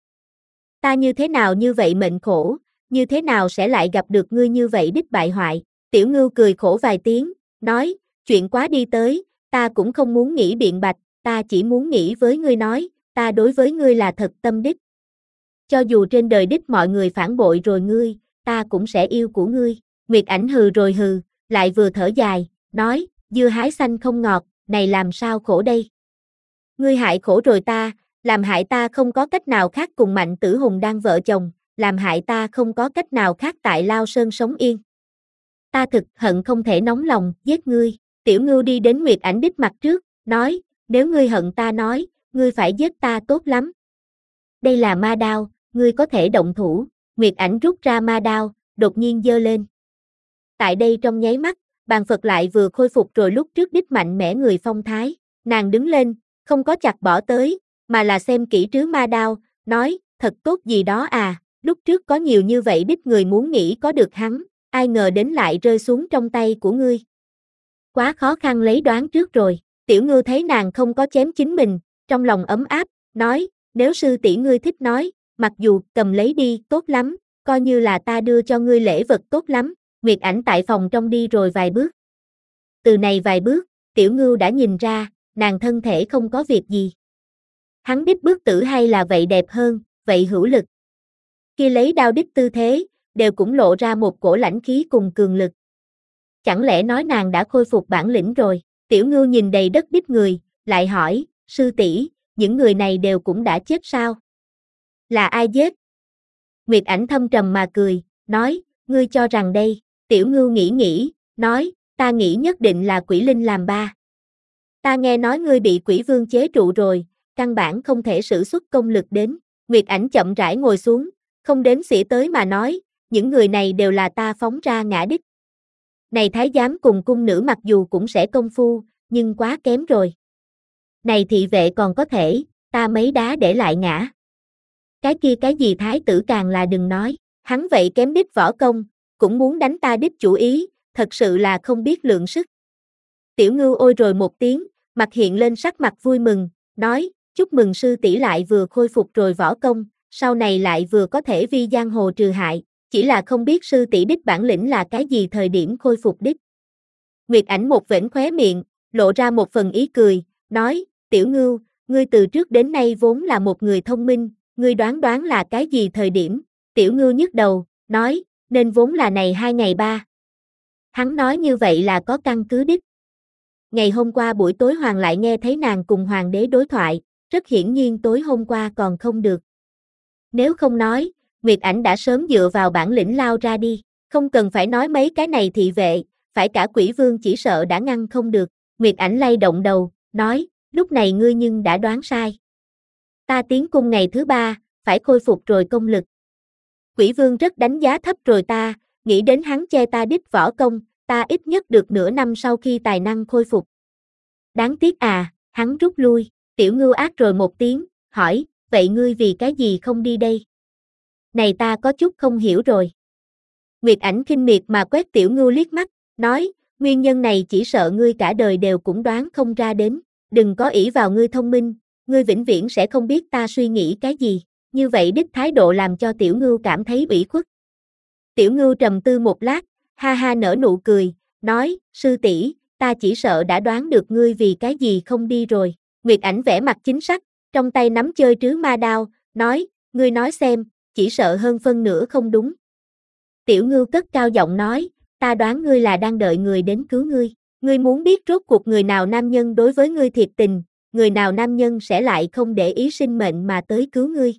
[SPEAKER 1] Ta như thế nào như vậy mệnh khổ, như thế nào sẽ lại gặp được ngươi như vậy đích bại hoại. Tiểu Ngưu cười khổ vài tiếng, nói, chuyện quá đi tới, ta cũng không muốn nghĩ biện bạch, ta chỉ muốn nghĩ với ngươi nói, ta đối với ngươi là thật tâm đích. Cho dù trên đời đích mọi người phản bội rồi ngươi, ta cũng sẽ yêu của ngươi. Nguyệt Ảnh hừ rồi hừ, lại vừa thở dài, nói, dưa hái xanh không ngọt, này làm sao khổ đây. Ngươi hại khổ rồi ta, làm hại ta không có cách nào khác cùng Mạnh Tử Hùng đang vợ chồng, làm hại ta không có cách nào khác tại Lao Sơn sống yên. Ta thực hận không thể nóng lòng, giết ngươi. Tiểu Ngưu đi đến Nguyệt Ảnh đích mặt trước, nói, nếu ngươi hận ta nói, ngươi phải giết ta tốt lắm. Đây là ma đao, ngươi có thể động thủ. Nguyệt Ảnh rút ra ma đao, đột nhiên giơ lên. Tại đây trong nháy mắt, bàn Phật lại vừa khôi phục rồi lúc trước đích mạnh mẽ người phong thái. Nàng đứng lên, không có chặt bỏ tới, mà là xem kỹ trứ ma đao, nói, thật tốt gì đó à, lúc trước có nhiều như vậy đích người muốn nghĩ có được hắn, ai ngờ đến lại rơi xuống trong tay của ngươi. Quá khó khăn lấy đoán trước rồi, Tiểu Ngưu thấy nàng không có chém chính mình, trong lòng ấm áp, nói, nếu sư tỷ ngươi thích nói, mặc dù cầm lấy đi, tốt lắm, coi như là ta đưa cho ngươi lễ vật tốt lắm. Nguyệt Ảnh tại phòng trong đi rồi vài bước. Từ này vài bước, Tiểu Ngưu đã nhìn ra, nàng thân thể không có việc gì. Hắn đích bước tử hay là vậy đẹp hơn, vậy hữu lực. Khi lấy đao đích tư thế, đều cũng lộ ra một cổ lãnh khí cùng cường lực. Chẳng lẽ nói nàng đã khôi phục bản lĩnh rồi? Tiểu Ngưu nhìn đầy đất đích người, lại hỏi, sư tỷ, những người này đều cũng đã chết sao? Là ai giết? Nguyệt Ảnh thâm trầm mà cười, nói, ngươi cho rằng đây? Tiểu Ngưu nghĩ, nói, ta nghĩ nhất định là quỷ linh làm ba. Ta nghe nói ngươi bị quỷ vương chế trụ rồi, căn bản không thể sử xuất công lực đến. Nguyệt Ảnh chậm rãi ngồi xuống, không đến xỉa tới mà nói, những người này đều là ta phóng ra ngã đích. Này thái giám cùng cung nữ mặc dù cũng sẽ công phu, nhưng quá kém rồi. Này thị vệ còn có thể, ta mấy đá để lại ngã. Cái kia cái gì thái tử càng là đừng nói, hắn vậy kém đích võ công, cũng muốn đánh ta đích chủ ý, thật sự là không biết lượng sức. Tiểu Ngưu ôi rồi một tiếng, mặt hiện lên sắc mặt vui mừng, nói, chúc mừng sư tỷ lại vừa khôi phục rồi võ công, sau này lại vừa có thể vi giang hồ trừ hại, chỉ là không biết sư tỷ đích bản lĩnh là cái gì thời điểm khôi phục đích. Nguyệt Ảnh một vểnh khóe miệng, lộ ra một phần ý cười, nói, Tiểu Ngưu, ngươi từ trước đến nay vốn là một người thông minh, ngươi đoán là cái gì thời điểm? Tiểu Ngưu nhức đầu, nói, nên vốn là này 2 ngày 3. Hắn nói như vậy là có căn cứ đích. Ngày hôm qua buổi tối hoàng lại nghe thấy nàng cùng hoàng đế đối thoại, rất hiển nhiên tối hôm qua còn không được. Nếu không nói, Nguyệt Ảnh đã sớm dựa vào bản lĩnh lao ra đi, không cần phải nói mấy cái này thị vệ, phải cả quỷ vương chỉ sợ đã ngăn không được. Nguyệt Ảnh lay động đầu, nói, lúc này ngươi nhưng đã đoán sai. Ta tiến cung ngày thứ 3, phải khôi phục rồi công lực. Quỷ vương rất đánh giá thấp rồi ta, nghĩ đến hắn che ta đích võ công, ta ít nhất được nửa năm sau khi tài năng khôi phục. Đáng tiếc à, hắn rút lui, Tiểu Ngưu ác rồi một tiếng, hỏi, vậy ngươi vì cái gì không đi đây? Này ta có chút không hiểu rồi. Nguyệt Ảnh khinh miệt mà quét Tiểu Ngưu liếc mắt, nói, nguyên nhân này chỉ sợ ngươi cả đời đều cũng đoán không ra đến, đừng có ỷ vào ngươi thông minh, ngươi vĩnh viễn sẽ không biết ta suy nghĩ cái gì, như vậy đích thái độ làm cho Tiểu Ngưu cảm thấy ủy khuất. Tiểu Ngưu trầm tư một lát, ha ha nở nụ cười, nói, sư tỷ, ta chỉ sợ đã đoán được ngươi vì cái gì không đi rồi. Nguyệt Ảnh vẻ mặt chính xác, trong tay nắm chơi trứ ma đao, nói, ngươi nói xem, chỉ sợ hơn phân nửa không đúng. Tiểu Ngưu cất cao giọng nói, ta đoán ngươi là đang đợi người đến cứu ngươi. Ngươi muốn biết rốt cuộc người nào nam nhân đối với ngươi thiệt tình, người nào nam nhân sẽ lại không để ý sinh mệnh mà tới cứu ngươi.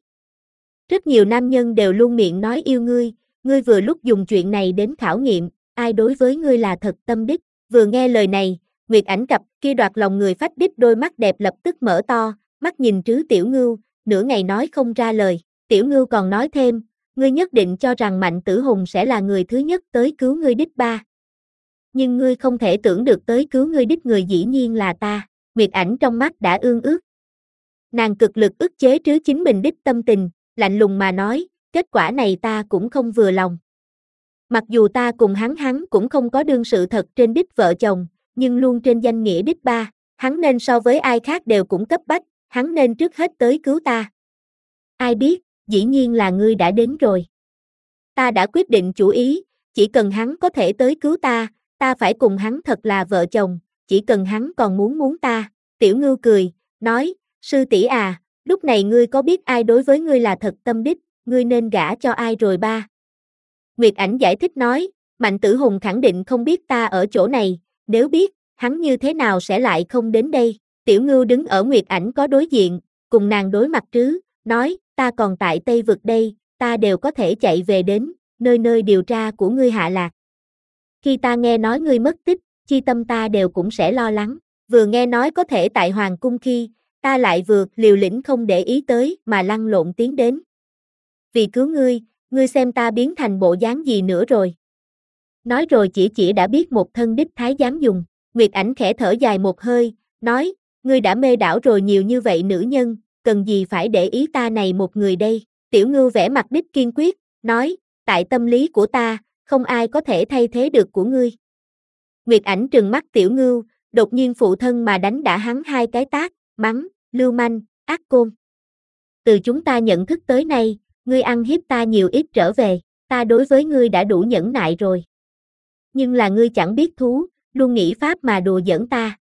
[SPEAKER 1] Rất nhiều nam nhân đều luôn miệng nói yêu ngươi, ngươi vừa lúc dùng chuyện này đến khảo nghiệm, ai đối với ngươi là thật tâm đích. Vừa nghe lời này, Nguyệt Ảnh cặp kia đoạt lòng người phách đích đôi mắt đẹp lập tức mở to, mắt nhìn trứ Tiểu Ngưu, nửa ngày nói không ra lời. Tiểu Ngưu còn nói thêm, ngươi nhất định cho rằng Mạnh Tử Hùng sẽ là người thứ nhất tới cứu ngươi đích ba. Nhưng ngươi không thể tưởng được tới cứu ngươi đích người dĩ nhiên là ta. Nguyệt Ảnh trong mắt đã ương ước. Nàng cực lực ức chế trứ chính mình đích tâm tình, lạnh lùng mà nói, kết quả này ta cũng không vừa lòng. Mặc dù ta cùng hắn cũng không có đương sự thật trên đích vợ chồng, nhưng luôn trên danh nghĩa đích ba, hắn nên so với ai khác đều cũng cấp bách, hắn nên trước hết tới cứu ta. Ai biết, dĩ nhiên là ngươi đã đến rồi. Ta đã quyết định chủ ý, chỉ cần hắn có thể tới cứu ta, ta phải cùng hắn thật là vợ chồng, chỉ cần hắn còn muốn ta. Tiểu Ngưu cười, nói, sư tỷ à, lúc này ngươi có biết ai đối với ngươi là thật tâm đích, ngươi nên gả cho ai rồi ba? Nguyệt Ảnh giải thích nói, Mạnh Tử Hùng khẳng định không biết ta ở chỗ này, nếu biết, hắn như thế nào sẽ lại không đến đây. Tiểu Ngưu đứng ở Nguyệt Ảnh có đối diện, cùng nàng đối mặt trứ, nói, ta còn tại Tây Vực đây, ta đều có thể chạy về đến, nơi nơi điều tra của ngươi hạ lạc. Khi ta nghe nói ngươi mất tích, chi tâm ta đều cũng sẽ lo lắng, vừa nghe nói có thể tại Hoàng Cung khi, ta lại vừa liều lĩnh không để ý tới mà lăn lộn tiến đến. Vì cứu ngươi xem ta biến thành bộ dáng gì nữa rồi. Nói rồi chỉ đã biết một thân đích thái giám dùng. Nguyệt Ảnh khẽ thở dài một hơi, nói, ngươi đã mê đảo rồi nhiều như vậy nữ nhân, cần gì phải để ý ta này một người đây. Tiểu Ngưu vẻ mặt đích kiên quyết, nói, tại tâm lý của ta, không ai có thể thay thế được của ngươi. Nguyệt Ảnh trừng mắt Tiểu Ngưu, đột nhiên phụ thân mà đánh đã hắn 2 cái tát, mắng, lưu manh, ác côn. Từ chúng ta nhận thức tới nay, ngươi ăn hiếp ta nhiều ít trở về, ta đối với ngươi đã đủ nhẫn nại rồi. Nhưng là ngươi chẳng biết thú, luôn nghĩ pháp mà đùa giỡn ta.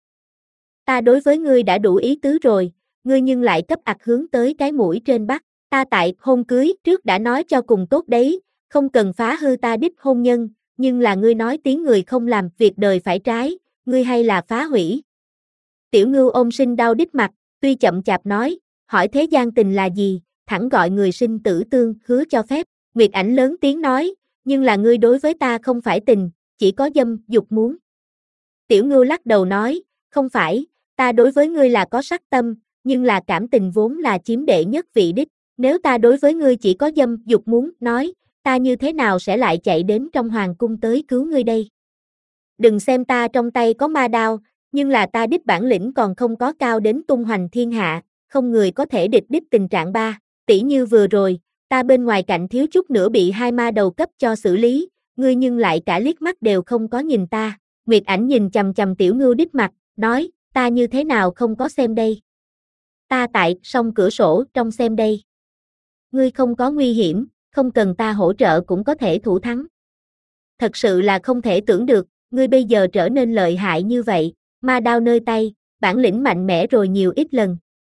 [SPEAKER 1] Ta đối với ngươi đã đủ ý tứ rồi, ngươi nhưng lại cấp ặc hướng tới cái mũi trên bắt. Ta tại hôn cưới trước đã nói cho cùng tốt đấy, không cần phá hư ta đích hôn nhân, nhưng là ngươi nói tiếng người không làm việc đời phải trái, ngươi hay là phá hủy. Tiểu Ngưu ôm sinh đau đích mặt, tuy chậm chạp nói, hỏi thế gian tình là gì, thẳng gọi người sinh tử tương, hứa cho phép. Nguyệt Ảnh lớn tiếng nói, nhưng là ngươi đối với ta không phải tình, chỉ có dâm, dục muốn. Tiểu Ngưu lắc đầu nói, không phải, ta đối với ngươi là có sắc tâm, nhưng là cảm tình vốn là chiếm đệ nhất vị đích. Nếu ta đối với ngươi chỉ có dâm, dục muốn, nói, ta như thế nào sẽ lại chạy đến trong hoàng cung tới cứu ngươi đây? Đừng xem ta trong tay có ma đao, nhưng là ta đích bản lĩnh còn không có cao đến tung hoành thiên hạ, không người có thể địch đích tình trạng ba. Tỷ như vừa rồi, ta bên ngoài cạnh thiếu chút nữa bị 2 ma đầu cấp cho xử lý, ngươi nhưng lại cả liếc mắt đều không có nhìn ta. Nguyệt Ảnh nhìn chằm chằm Tiểu Ngưu đích mặt, nói, ta như thế nào không có xem đây? Ta tại song cửa sổ trong xem đây. Ngươi không có nguy hiểm, không cần ta hỗ trợ cũng có thể thủ thắng. Thật sự là không thể tưởng được, ngươi bây giờ trở nên lợi hại như vậy, ma đao nơi tay, bản lĩnh mạnh mẽ rồi nhiều ít lần.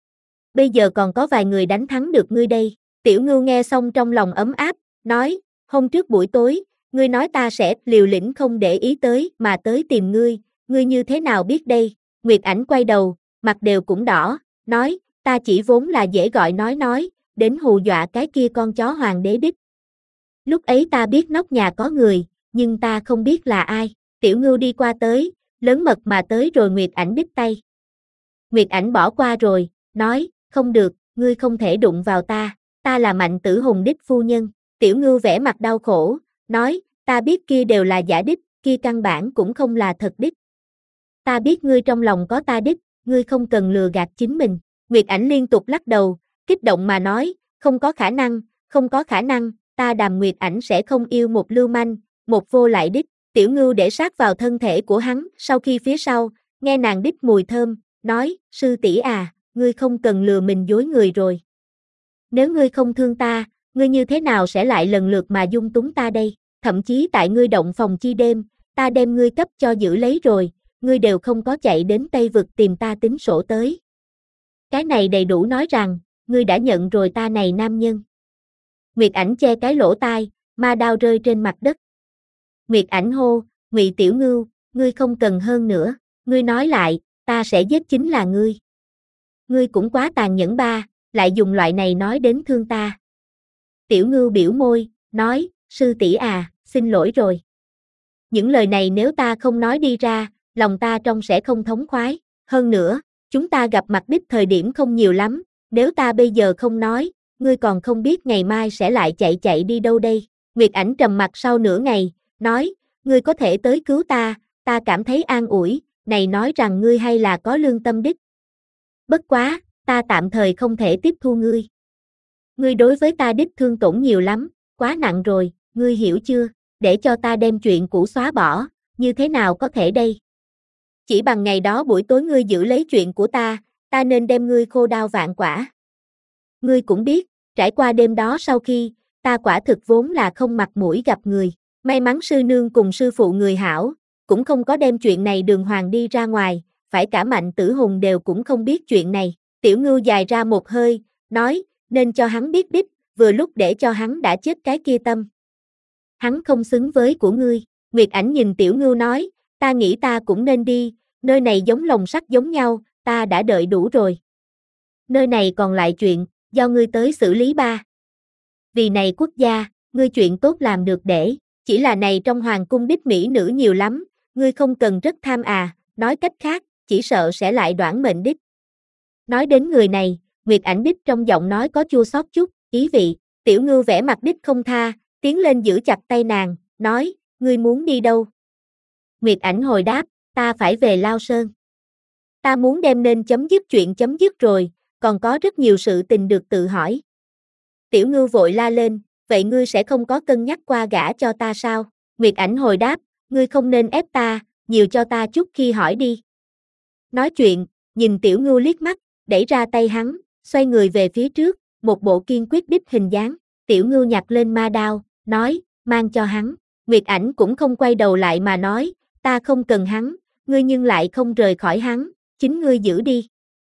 [SPEAKER 1] Bây giờ còn có vài người đánh thắng được ngươi đây. Tiểu Ngưu nghe xong trong lòng ấm áp, nói, hôm trước buổi tối, ngươi nói ta sẽ liều lĩnh không để ý tới mà tới tìm ngươi như thế nào biết đây? Nguyệt Ảnh quay đầu, mặt đều cũng đỏ, nói, ta chỉ vốn là dễ gọi nói, đến hù dọa cái kia con chó hoàng đế đích. Lúc ấy ta biết nóc nhà có người, nhưng ta không biết là ai. Tiểu Ngưu đi qua tới, lớn mật mà tới rồi Nguyệt Ảnh đích tay. Nguyệt Ảnh bỏ qua rồi, nói, không được, ngươi không thể đụng vào ta là Mạnh Tử Hùng đích phu nhân. Tiểu Ngưu vẻ mặt đau khổ, nói, ta biết kia đều là giả đích, kia căn bản cũng không là thật đích. Ta biết ngươi trong lòng có ta đích, ngươi không cần lừa gạt chính mình. Nguyệt Ảnh liên tục lắc đầu, kích động mà nói, không có khả năng, ta Đàm Nguyệt Ảnh sẽ không yêu một lưu manh, một vô lại đích. Tiểu Ngưu để sát vào thân thể của hắn, sau khi phía sau, nghe nàng đích mùi thơm, nói, sư tỷ à, ngươi không cần lừa mình dối người rồi. Nếu ngươi không thương ta, ngươi như thế nào sẽ lại lần lượt mà dung túng ta đây? Thậm chí tại ngươi động phòng chi đêm, ta đem ngươi cấp cho giữ lấy rồi, ngươi đều không có chạy đến Tây Vực tìm ta tính sổ tới. Cái này đầy đủ nói rằng, ngươi đã nhận rồi ta này nam nhân. Nguyệt Ảnh che cái lỗ tai, ma đao rơi trên mặt đất. Nguyệt Ảnh hô, Ngụy Tiểu Ngưu, ngươi không cần hơn nữa, ngươi nói lại, ta sẽ giết chính là ngươi. Ngươi cũng quá tàn nhẫn ba, lại dùng loại này nói đến thương ta. Tiểu Ngưu biểu môi, nói, sư tỷ à, xin lỗi rồi. Những lời này nếu ta không nói đi ra, lòng ta trong sẽ không thống khoái. Hơn nữa, chúng ta gặp mặt đích thời điểm không nhiều lắm, nếu ta bây giờ không nói, ngươi còn không biết ngày mai sẽ lại chạy đi đâu đây. Nguyệt Ảnh trầm mặt sau nửa ngày, nói, ngươi có thể tới cứu ta cảm thấy an ủi, này nói rằng ngươi hay là có lương tâm đích. Bất quá, ta tạm thời không thể tiếp thu ngươi. Ngươi đối với ta đích thương tổn nhiều lắm, quá nặng rồi, ngươi hiểu chưa, để cho ta đem chuyện cũ xóa bỏ, như thế nào có thể đây? Chỉ bằng ngày đó buổi tối ngươi giữ lấy chuyện của ta nên đem ngươi khô đao vạn quả. Ngươi cũng biết, trải qua đêm đó sau khi, ta quả thực vốn là không mặt mũi gặp người, may mắn sư nương cùng sư phụ người hảo, cũng không có đem chuyện này đường hoàng đi ra ngoài, phải cả Mạnh Tử Hùng đều cũng không biết chuyện này. Tiểu Ngưu dài ra một hơi, nói, nên cho hắn biết đích, vừa lúc để cho hắn đã chết cái kia tâm. Hắn không xứng với của ngươi. Nguyệt Ảnh nhìn Tiểu Ngưu nói, ta nghĩ ta cũng nên đi, nơi này giống lồng sắt giống nhau, ta đã đợi đủ rồi. Nơi này còn lại chuyện, do ngươi tới xử lý ba. Vì này quốc gia, ngươi chuyện tốt làm được để, chỉ là này trong hoàng cung đích mỹ nữ nhiều lắm, ngươi không cần rất tham à, nói cách khác, chỉ sợ sẽ lại đoản mệnh đích. Nói đến người này, Nguyệt Ảnh đích trong giọng nói có chua xót chút, ý vị. Tiểu Ngưu vẻ mặt đích không tha, tiến lên giữ chặt tay nàng, nói, ngươi muốn đi đâu? Nguyệt Ảnh hồi đáp, ta phải về Lao Sơn. Ta muốn đem nên chấm dứt chuyện chấm dứt rồi, còn có rất nhiều sự tình được tự hỏi. Tiểu Ngưu vội la lên, vậy ngươi sẽ không có cân nhắc qua gả cho ta sao? Nguyệt Ảnh hồi đáp, ngươi không nên ép ta, nhiều cho ta chút khi hỏi đi. Nói chuyện, nhìn Tiểu Ngưu liếc mắt, đẩy ra tay hắn, xoay người về phía trước, một bộ kiên quyết đích hình dáng. Tiểu Ngưu nhặt lên ma đao, nói, mang cho hắn. Nguyệt Ảnh cũng không quay đầu lại mà nói, ta không cần hắn, ngươi nhưng lại không rời khỏi hắn, chính ngươi giữ đi.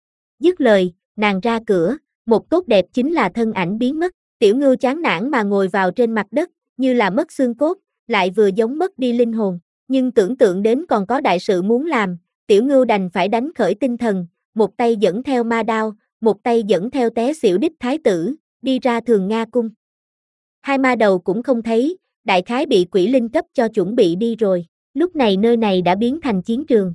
[SPEAKER 1] Dứt lời, nàng ra cửa, một tốt đẹp chính là thân ảnh biến mất. Tiểu Ngưu chán nản mà ngồi vào trên mặt đất, như là mất xương cốt, lại vừa giống mất đi linh hồn. Nhưng tưởng tượng đến còn có đại sự muốn làm, Tiểu Ngưu đành phải đánh khởi tinh thần, một tay dẫn theo ma đao, một tay dẫn theo té xỉu đích thái tử, đi ra Thường Nga cung. Hai ma đầu cũng không thấy, đại khái bị quỷ linh cấp cho chuẩn bị đi rồi. Lúc này nơi này đã biến thành chiến trường.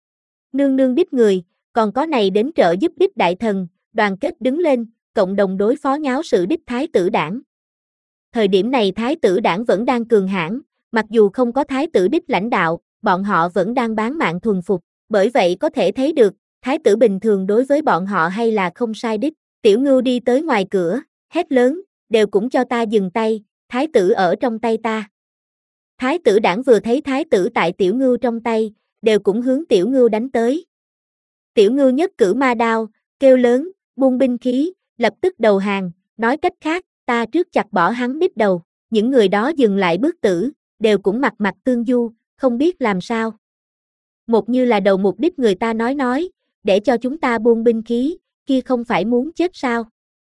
[SPEAKER 1] Nương nương đích người, còn có này đến trợ giúp đích đại thần, đoàn kết đứng lên, cộng đồng đối phó nháo sự đích thái tử đảng. Thời điểm này thái tử đảng vẫn đang cường hãn, mặc dù không có thái tử đích lãnh đạo, bọn họ vẫn đang bán mạng thuần phục, bởi vậy có thể thấy được, thái tử bình thường đối với bọn họ hay là không sai đích. Tiểu Ngưu đi tới ngoài cửa, hét lớn, đều cũng cho ta dừng tay, thái tử ở trong tay ta. Thái tử đảng vừa thấy thái tử tại Tiểu Ngưu trong tay, đều cũng hướng Tiểu Ngưu đánh tới. Tiểu Ngưu nhất cử ma đao, kêu lớn, buông binh khí, lập tức đầu hàng, nói cách khác, ta trước chặt bỏ hắn đích đầu. Những người đó dừng lại bước tử, đều cũng mặt mặt tương du, không biết làm sao. Một như là đầu mục đích người ta nói, để cho chúng ta buông binh khí, kia không phải muốn chết sao?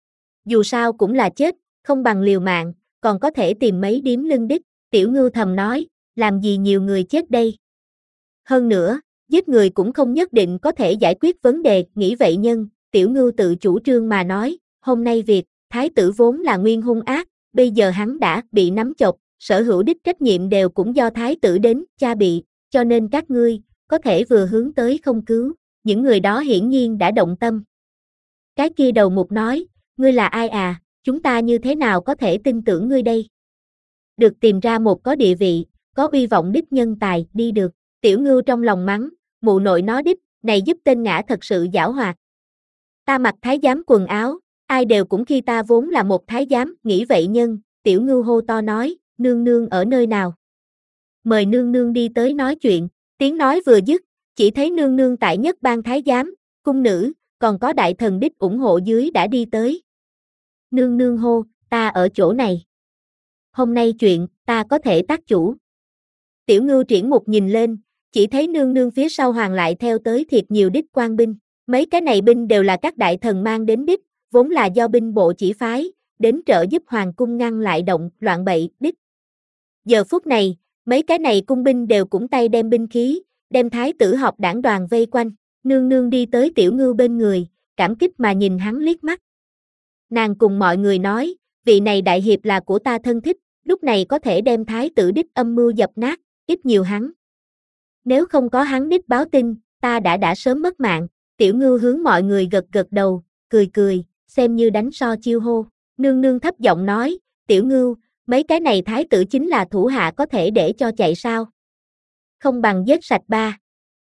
[SPEAKER 1] Dù sao cũng là chết, không bằng liều mạng, còn có thể tìm mấy điếm lưng đích. Tiểu Ngưu thầm nói, làm gì nhiều người chết đây? Hơn nữa, giết người cũng không nhất định có thể giải quyết vấn đề, nghĩ vậy nhân, Tiểu Ngưu tự chủ trương mà nói, hôm nay việc, thái tử vốn là nguyên hung ác, bây giờ hắn đã bị nắm chọc, sở hữu đích trách nhiệm đều cũng do thái tử đến, cha bị, cho nên các ngươi, có thể vừa hướng tới không cứu, những người đó hiển nhiên đã động tâm. Cái kia đầu mục nói, ngươi là ai à, chúng ta như thế nào có thể tin tưởng ngươi đây? Được tìm ra một có địa vị, có uy vọng đích nhân tài, đi được. Tiểu Ngưu trong lòng mắng, mụ nội nó đích, này giúp tên ngã thật sự giảo hoạt. Ta mặc thái giám quần áo, ai đều cũng khi ta vốn là một thái giám, nghĩ vậy nhân, Tiểu Ngưu hô to nói, nương nương ở nơi nào? Mời nương nương đi tới nói chuyện, tiếng nói vừa dứt, chỉ thấy nương nương tại nhất ban thái giám, cung nữ, còn có đại thần đích ủng hộ dưới đã đi tới. Nương nương hô, ta ở chỗ này. Hôm nay chuyện, ta có thể tác chủ. Tiểu Ngưu triển mục nhìn lên, chỉ thấy nương nương phía sau hoàng lại theo tới thiệt nhiều đích quan binh. Mấy cái này binh đều là các đại thần mang đến đích, vốn là do binh bộ chỉ phái, đến trợ giúp hoàng cung ngăn lại động, loạn bậy, đích. Giờ phút này, mấy cái này cung binh đều cũng tay đem binh khí, đem thái tử họp đảng đoàn vây quanh. Nương nương đi tới Tiểu Ngưu bên người, cảm kích mà nhìn hắn liếc mắt. Nàng cùng mọi người nói, vị này đại hiệp là của ta thân thích, lúc này có thể đem thái tử đích âm mưu dập nát, ít nhiều hắn. Nếu không có hắn đích báo tin, ta đã sớm mất mạng. Tiểu Ngưu hướng mọi người gật gật đầu, cười, xem như đánh so chiêu hô. Nương nương thấp giọng nói, Tiểu Ngưu, mấy cái này thái tử chính là thủ hạ có thể để cho chạy sao? Không bằng giết sạch ba.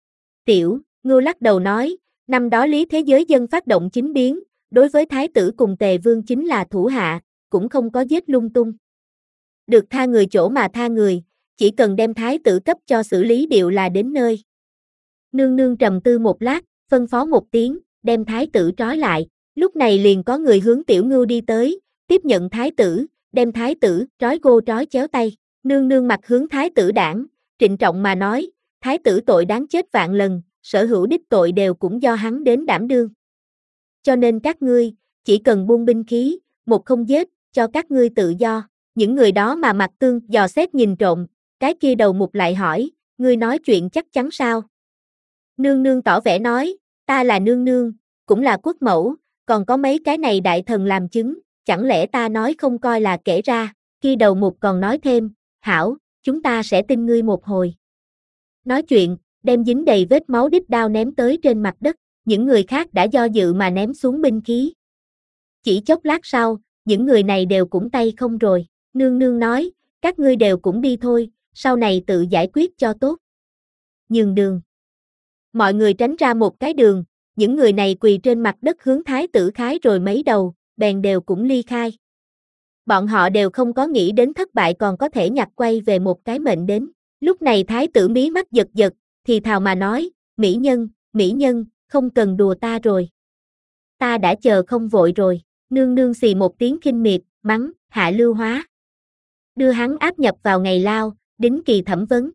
[SPEAKER 1] Tiểu Ngưu lắc đầu nói, năm đó lý thế giới dân phát động chính biến, đối với thái tử cùng Tề Vương chính là thủ hạ, cũng không có giết lung tung. Được tha người chỗ mà tha người, chỉ cần đem thái tử cấp cho xử lý điệu là đến nơi. Nương nương trầm tư một lát, phân phó một tiếng, đem thái tử trói lại. Lúc này liền có người hướng Tiểu Ngưu đi tới, tiếp nhận thái tử, đem thái tử trói gô trói chéo tay. Nương nương mặt hướng thái tử đảng, trịnh trọng mà nói, thái tử tội đáng chết vạn lần, sở hữu đích tội đều cũng do hắn đến đảm đương. Cho nên các ngươi, chỉ cần buông binh khí, một không giết, cho các ngươi tự do. Những người đó mà mặt tương dò xét nhìn trộm, cái kia đầu mục lại hỏi, ngươi nói chuyện chắc chắn sao? Nương nương tỏ vẻ nói, ta là nương nương, cũng là quốc mẫu, còn có mấy cái này đại thần làm chứng, chẳng lẽ ta nói không coi là kể ra, kia đầu mục còn nói thêm, hảo, chúng ta sẽ tin ngươi một hồi. Nói chuyện, đem dính đầy vết máu đích đao ném tới trên mặt đất, những người khác đã do dự mà ném xuống binh khí. Chỉ chốc lát sau, những người này đều cũng tay không rồi, nương nương nói, các ngươi đều cũng đi thôi, sau này tự giải quyết cho tốt. Nhường đường. Mọi người tránh ra một cái đường, những người này quỳ trên mặt đất hướng thái tử khái rồi mấy đầu, bèn đều cũng ly khai. Bọn họ đều không có nghĩ đến thất bại còn có thể nhặt quay về một cái mệnh đến. Lúc này thái tử mí mắt giật giật, thì thào mà nói, mỹ nhân, không cần đùa ta rồi. Ta đã chờ không vội rồi, nương nương xì một tiếng khinh miệt, mắng, Hạ Lưu Hóa. Đưa hắn áp nhập vào ngày lao, đính kỳ thẩm vấn.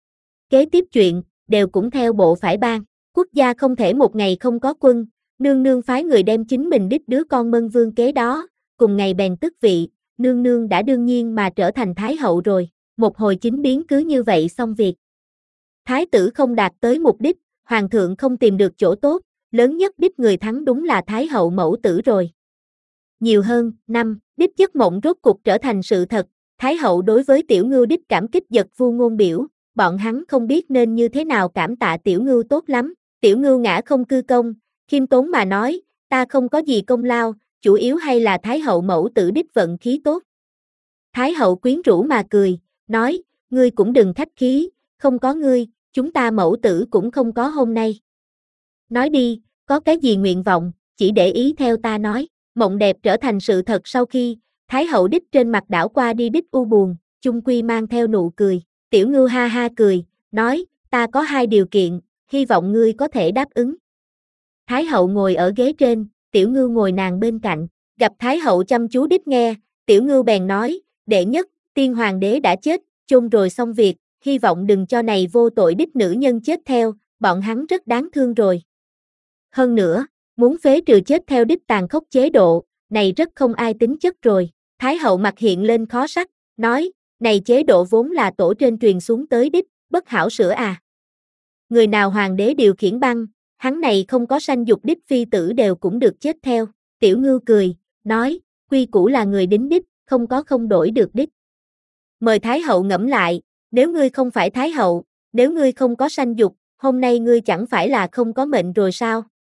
[SPEAKER 1] Kế tiếp chuyện, đều cũng theo bộ phải ban. Quốc gia không thể một ngày không có quân, nương nương phái người đem chính mình đích đứa con Mân Vương kế đó, cùng ngày bèn tức vị, nương nương đã đương nhiên mà trở thành Thái hậu rồi, một hồi chính biến cứ như vậy xong việc. Thái tử không đạt tới mục đích, hoàng thượng không tìm được chỗ tốt, lớn nhất đích người thắng đúng là Thái hậu mẫu tử rồi. Nhiều hơn, đích giấc mộng rốt cục trở thành sự thật, Thái hậu đối với Tiểu Ngưu đích cảm kích giật vu ngôn biểu, bọn hắn không biết nên như thế nào cảm tạ Tiểu Ngưu tốt lắm. Tiểu Ngưu ngã không cư công, khiêm tốn mà nói, ta không có gì công lao, chủ yếu hay là Thái hậu mẫu tử đích vận khí tốt. Thái hậu quyến rũ mà cười, nói, ngươi cũng đừng khách khí, không có ngươi, chúng ta mẫu tử cũng không có hôm nay. Nói đi, có cái gì nguyện vọng, chỉ để ý theo ta nói. Mộng đẹp trở thành sự thật sau khi, Thái hậu đích trên mặt đảo qua đi đích u buồn, chung quy mang theo nụ cười. Tiểu Ngưu ha ha cười, nói, ta có 2 điều kiện, hy vọng ngươi có thể đáp ứng. Thái hậu ngồi ở ghế trên, Tiểu Ngưu ngồi nàng bên cạnh, gặp Thái hậu chăm chú đích nghe, Tiểu Ngưu bèn nói, đệ nhất, tiên hoàng đế đã chết, chôn rồi xong việc, hy vọng đừng cho này vô tội đích nữ nhân chết theo, bọn hắn rất đáng thương rồi. Hơn nữa, muốn phế trừ chết theo đích tàn khốc chế độ, này rất không ai tính chất rồi. Thái hậu mặt hiện lên khó sắc, nói, này chế độ vốn là tổ trên truyền xuống tới đích, bất hảo sửa à. Người nào hoàng đế điều khiển băng, hắn này không có sanh dục đích phi tử đều cũng được chết theo. Tiểu Ngưu cười, nói, quy củ là người đính đích, không có không đổi được đích. Mời Thái hậu ngẫm lại, nếu ngươi không phải Thái hậu, nếu ngươi không có sanh dục, hôm nay ngươi chẳng phải là không có mệnh rồi sao?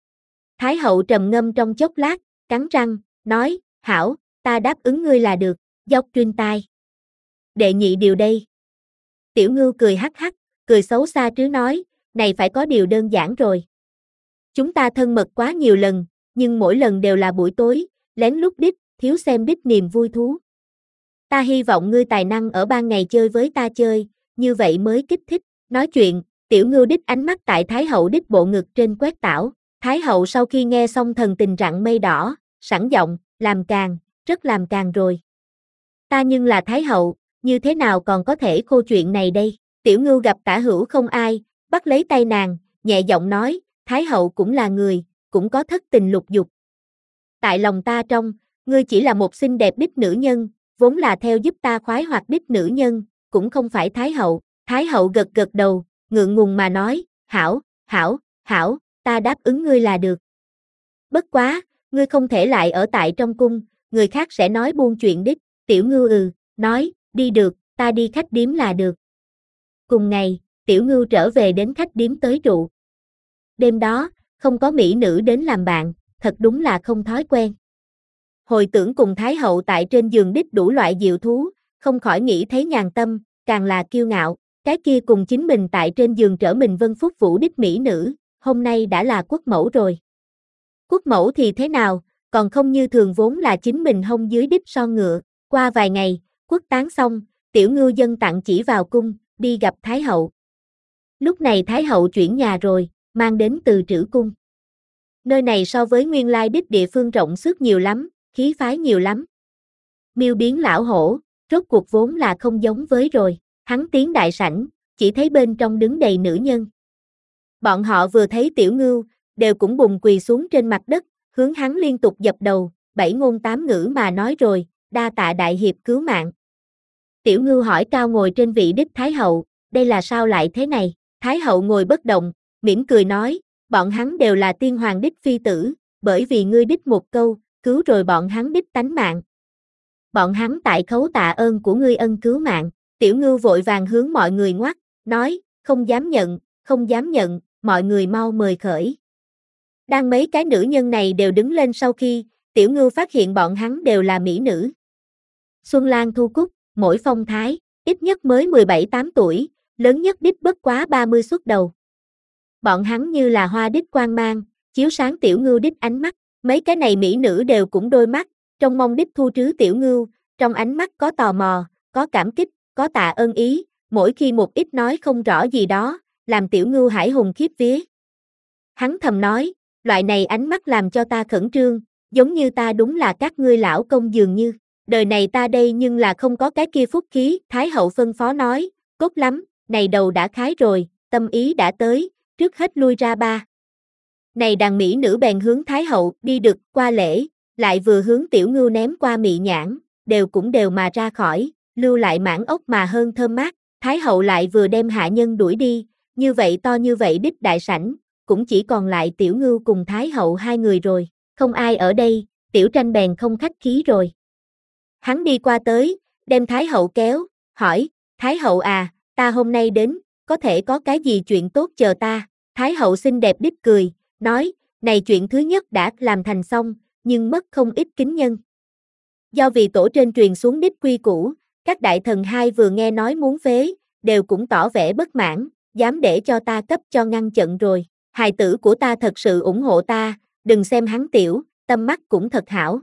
[SPEAKER 1] Thái hậu trầm ngâm trong chốc lát, cắn răng, nói, hảo, ta đáp ứng ngươi là được, dốc truyền tai. Đệ nhị điều đây. Tiểu Ngưu cười hắc hắc, cười xấu xa trứ nói, này phải có điều đơn giản rồi. Chúng ta thân mật quá nhiều lần, nhưng mỗi lần đều là buổi tối, lén lút đích, thiếu xem đích niềm vui thú. Ta hy vọng ngươi tài năng ở ban ngày chơi với ta chơi, như vậy mới kích thích. Nói chuyện, Tiểu Ngưu đích ánh mắt tại Thái hậu đích bộ ngực trên quét tảo. Thái hậu sau khi nghe xong thần tình rạng mây đỏ, sẵn giọng, làm càng, rất làm càng rồi. Ta nhưng là Thái hậu, như thế nào còn có thể khô chuyện này đây? Tiểu Ngưu gặp tả hữu không ai, bắt lấy tay nàng, nhẹ giọng nói, Thái hậu cũng là người, cũng có thất tình lục dục. Tại lòng ta trong, ngươi chỉ là một xinh đẹp đích nữ nhân, vốn là theo giúp ta khoái hoạt đích nữ nhân, cũng không phải Thái hậu. Thái hậu gật gật đầu, ngượng ngùng mà nói, hảo, ta đáp ứng ngươi là được. Bất quá, ngươi không thể lại ở tại trong cung, người khác sẽ nói buôn chuyện đích. Tiểu Ngưu nói, đi được, ta đi khách điếm là được. Cùng ngày, Tiểu Ngưu trở về đến khách điếm tới trụ. Đêm đó, không có mỹ nữ đến làm bạn, thật đúng là không thói quen. Hồi tưởng cùng Thái hậu tại trên giường đích đủ loại diệu thú, không khỏi nghĩ thấy nhàn tâm, càng là kiêu ngạo, cái kia cùng chính mình tại trên giường trở mình vân phúc vũ đích mỹ nữ, hôm nay đã là quốc mẫu rồi. Quốc mẫu thì thế nào, còn không như thường vốn là chính mình hông dưới đích son ngựa. Qua vài ngày, quốc táng xong, Tiểu Ngưu dân tặng chỉ vào cung, đi gặp Thái hậu. Lúc này Thái hậu chuyển nhà rồi, mang đến từ trữ cung. Nơi này so với nguyên lai đích địa phương rộng xước nhiều lắm, khí phái nhiều lắm. Miêu biến lão hổ, rốt cuộc vốn là không giống với rồi. Hắn tiến đại sảnh, chỉ thấy bên trong đứng đầy nữ nhân. Bọn họ vừa thấy Tiểu Ngưu, đều cũng bùng quỳ xuống trên mặt đất, hướng hắn liên tục dập đầu, 7 ngôn 8 ngữ mà nói rồi, đa tạ đại hiệp cứu mạng. Tiểu Ngưu hỏi cao ngồi trên vị đích Thái hậu, đây là sao lại thế này? Thái hậu ngồi bất động, mỉm cười nói, bọn hắn đều là tiên hoàng đích phi tử, bởi vì ngươi đích một câu, cứu rồi bọn hắn đích tánh mạng. Bọn hắn tại khấu tạ ơn của ngươi ân cứu mạng. Tiểu Ngưu vội vàng hướng mọi người ngoắt, nói, không dám nhận, mọi người mau mời khởi. Đang mấy cái nữ nhân này đều đứng lên sau khi, Tiểu Ngưu phát hiện bọn hắn đều là mỹ nữ. Xuân Lan Thu Cúc, mỗi phong thái, ít nhất mới 17-8 tuổi, lớn nhất đích bất quá 30 xuất đầu. Bọn hắn như là hoa đích quang mang, chiếu sáng Tiểu Ngưu đích ánh mắt, mấy cái này mỹ nữ đều cũng đôi mắt, trong mong đích thu trứ Tiểu Ngưu, trong ánh mắt có tò mò, có cảm kích, có tạ ơn ý, mỗi khi một ít nói không rõ gì đó, làm Tiểu Ngưu hải hùng khiếp vía. Hắn thầm nói, loại này ánh mắt làm cho ta khẩn trương, giống như ta đúng là các ngươi lão công dường như, đời này ta đây nhưng là không có cái kia phúc khí, Thái hậu phân phó nói, tốt lắm, này đầu đã khái rồi, tâm ý đã tới, trước hết lui ra ba. Này đàn mỹ nữ bèn hướng Thái hậu đi được qua lễ, lại vừa hướng Tiểu Ngưu ném qua mị nhãn, đều mà ra khỏi, lưu lại mãn ốc mà hơn thơm mát, Thái hậu lại vừa đem hạ nhân đuổi đi, như vậy to như vậy đích đại sảnh, cũng chỉ còn lại Tiểu Ngưu cùng Thái hậu hai người rồi, không ai ở đây, Tiểu Tranh bèn không khách khí rồi. Hắn đi qua tới, đem Thái hậu kéo, hỏi, Thái hậu à, ta hôm nay đến, có thể có cái gì chuyện tốt chờ ta, Thái hậu xinh đẹp đích cười, nói, này chuyện thứ nhất đã làm thành xong, nhưng mất không ít kính nhân. Do vì tổ trên truyền xuống đích quy củ, các đại thần hai vừa nghe nói muốn phế, đều cũng tỏ vẻ bất mãn, dám để cho ta cấp cho ngăn chặn rồi, hài tử của ta thật sự ủng hộ ta, đừng xem hắn tiểu, tâm mắt cũng thật hảo.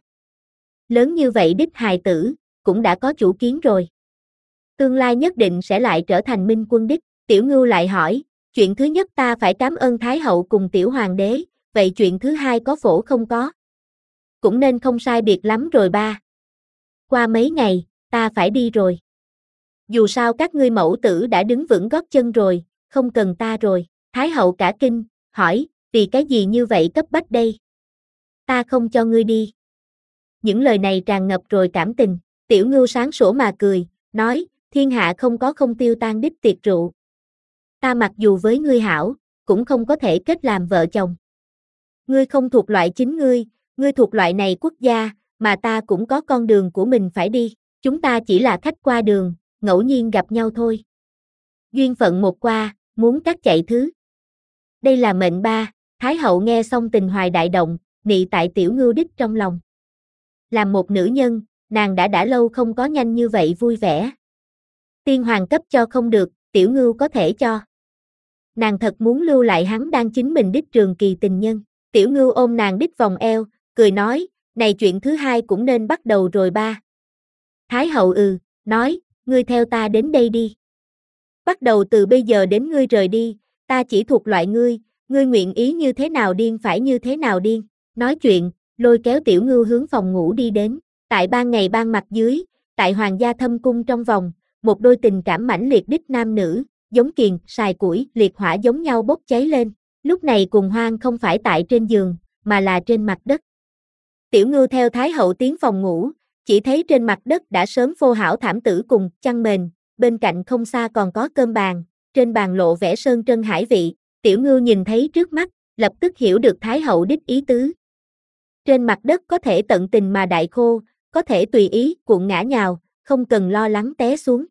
[SPEAKER 1] Lớn như vậy đích hài tử, cũng đã có chủ kiến rồi. Tương lai nhất định sẽ lại trở thành minh quân đích, Tiểu Ngưu lại hỏi, chuyện thứ nhất ta phải cảm ơn Thái hậu cùng Tiểu Hoàng đế, vậy chuyện thứ hai có phổ không có? Cũng nên không sai biệt lắm rồi ba. Qua mấy ngày, ta phải đi rồi. Dù sao các ngươi mẫu tử đã đứng vững gót chân rồi, không cần ta rồi. Thái hậu cả kinh, hỏi, vì cái gì như vậy cấp bách đây? Ta không cho ngươi đi. Những lời này tràn ngập rồi cảm tình, Tiểu Ngưu sáng sủa mà cười, nói, thiên hạ không có không tiêu tan đích tiệc rượu. Ta mặc dù với ngươi hảo, cũng không có thể kết làm vợ chồng. Ngươi không thuộc loại chính ngươi thuộc loại này quốc gia, mà ta cũng có con đường của mình phải đi, chúng ta chỉ là khách qua đường, ngẫu nhiên gặp nhau thôi. Duyên phận một qua, muốn cắt chạy thứ. Đây là mệnh ba, Thái hậu nghe xong tình hoài đại động, nị tại Tiểu Ngưu đích trong lòng. Làm một nữ nhân, nàng đã lâu không có nhanh như vậy vui vẻ. Tiên hoàng cấp cho không được, Tiểu Ngưu có thể cho. Nàng thật muốn lưu lại hắn đang chính mình đích trường kỳ tình nhân. Tiểu Ngưu ôm nàng đích vòng eo, cười nói, này chuyện thứ hai cũng nên bắt đầu rồi ba. Thái hậu nói, ngươi theo ta đến đây đi. Bắt đầu từ bây giờ đến ngươi rời đi, ta chỉ thuộc loại ngươi nguyện ý như thế nào điên phải như thế nào điên. Nói chuyện, lôi kéo Tiểu Ngưu hướng phòng ngủ đi đến. Tại ban ngày ban mặt dưới, tại hoàng gia thâm cung trong vòng, một đôi tình cảm mãnh liệt đích nam nữ, giống kiền, sài củi, liệt hỏa giống nhau bốc cháy lên. Lúc này cùng hoang không phải tại trên giường, mà là trên mặt đất. Tiểu Ngưu theo Thái hậu tiến phòng ngủ, chỉ thấy trên mặt đất đã sớm phô hảo thảm tử cùng chăn mền, bên cạnh không xa còn có cơm bàn, trên bàn lộ vẻ sơn trân hải vị. Tiểu Ngưu nhìn thấy trước mắt, lập tức hiểu được Thái hậu đích ý tứ. Trên mặt đất có thể tận tình mà đại khô, có thể tùy ý cuộn ngã nhào, không cần lo lắng té xuống.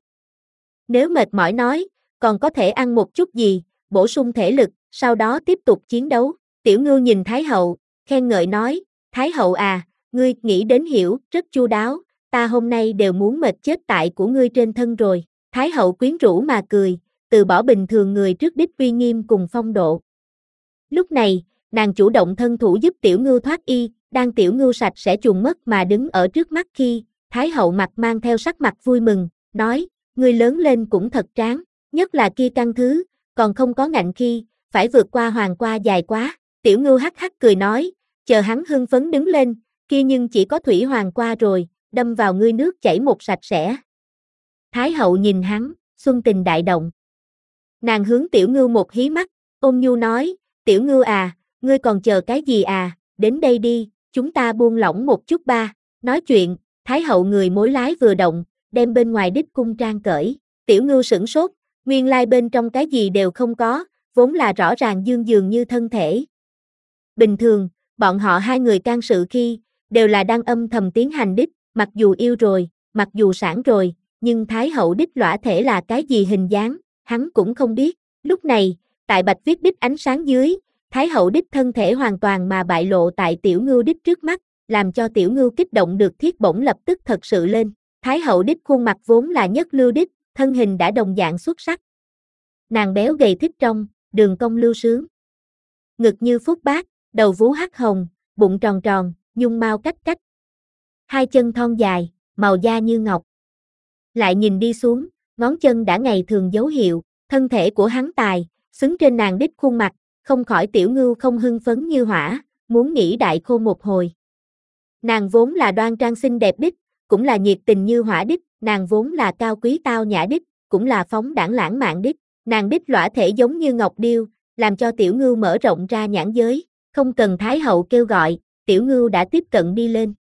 [SPEAKER 1] Nếu mệt mỏi nói, còn có thể ăn một chút gì, bổ sung thể lực, sau đó tiếp tục chiến đấu. Tiểu Ngưu nhìn Thái hậu, khen ngợi nói, Thái hậu à, ngươi nghĩ đến hiểu, rất chu đáo, ta hôm nay đều muốn mệt chết tại của ngươi trên thân rồi. Thái hậu quyến rũ mà cười, từ bỏ bình thường người trước đích uy nghiêm cùng phong độ. Lúc này, nàng chủ động thân thủ giúp Tiểu Ngưu thoát y, đang Tiểu Ngưu sạch sẽ chuồn mất mà đứng ở trước mắt khi, Thái hậu mặt mang theo sắc mặt vui mừng, nói, ngươi lớn lên cũng thật tráng, nhất là kia căn thứ, còn không có ngạnh khi, phải vượt qua hoàng qua dài quá. Tiểu Ngưu hắc hắc cười nói, chờ hắn hưng phấn đứng lên, kia nhưng chỉ có thủy hoàng qua rồi, đâm vào ngươi nước chảy một sạch sẽ. Thái hậu nhìn hắn, xuân tình đại động. Nàng hướng Tiểu Ngưu một hí mắt, ôn nhu nói, Tiểu Ngưu à, ngươi còn chờ cái gì à, đến đây đi, chúng ta buông lỏng một chút ba. Nói chuyện, Thái hậu người mối lái vừa động, đem bên ngoài đích cung trang cởi. Tiểu Ngưu sửng sốt, nguyên lai bên trong cái gì đều không có, vốn là rõ ràng dương dường như thân thể. Bình thường, bọn họ hai người can sự khi, đều là đang âm thầm tiến hành đích, mặc dù yêu rồi, mặc dù sản rồi, nhưng Thái hậu đích lõa thể là cái gì hình dáng, hắn cũng không biết. Lúc này, tại bạch viết đích ánh sáng dưới, Thái hậu đích thân thể hoàn toàn mà bại lộ tại Tiểu Ngưu đích trước mắt, làm cho Tiểu Ngưu kích động được thiết bổng lập tức thật sự lên. Thái hậu đích khuôn mặt vốn là nhất lưu đích, thân hình đã đồng dạng xuất sắc. Nàng béo gầy thích trong, đường cong lưu sướng. Ngực như phúc bát, đầu vú hắc hồng, bụng tròn tròn, nhung mao cách cách. Hai chân thon dài, màu da như ngọc. Lại nhìn đi xuống, ngón chân đã ngày thường dấu hiệu, thân thể của hắn tài, xứng trên nàng đích khuôn mặt, không khỏi Tiểu Ngưu không hưng phấn như hỏa, muốn nghĩ đại khô một hồi. Nàng vốn là đoan trang xinh đẹp đích, cũng là nhiệt tình như hỏa đích, nàng vốn là cao quý tao nhã đích, cũng là phóng đãng lãng mạn đích, nàng đích lõa thể giống như ngọc điêu, làm cho Tiểu Ngưu mở rộng ra nhãn giới, không cần Thái hậu kêu gọi, Tiểu Ngưu đã tiếp cận đi lên.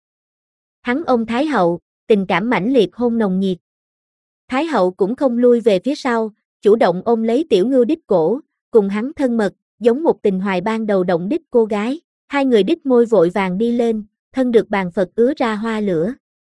[SPEAKER 1] Hắn ôm Thái hậu, tình cảm mãnh liệt hôn nồng nhiệt. Thái hậu cũng không lui về phía sau, chủ động ôm lấy Tiểu Ngưu đích cổ, cùng hắn thân mật, giống một tình hoài ban đầu động đích cô gái, hai người đích môi vội vàng đi lên, thân được bàn Phật ứa ra hoa lửa.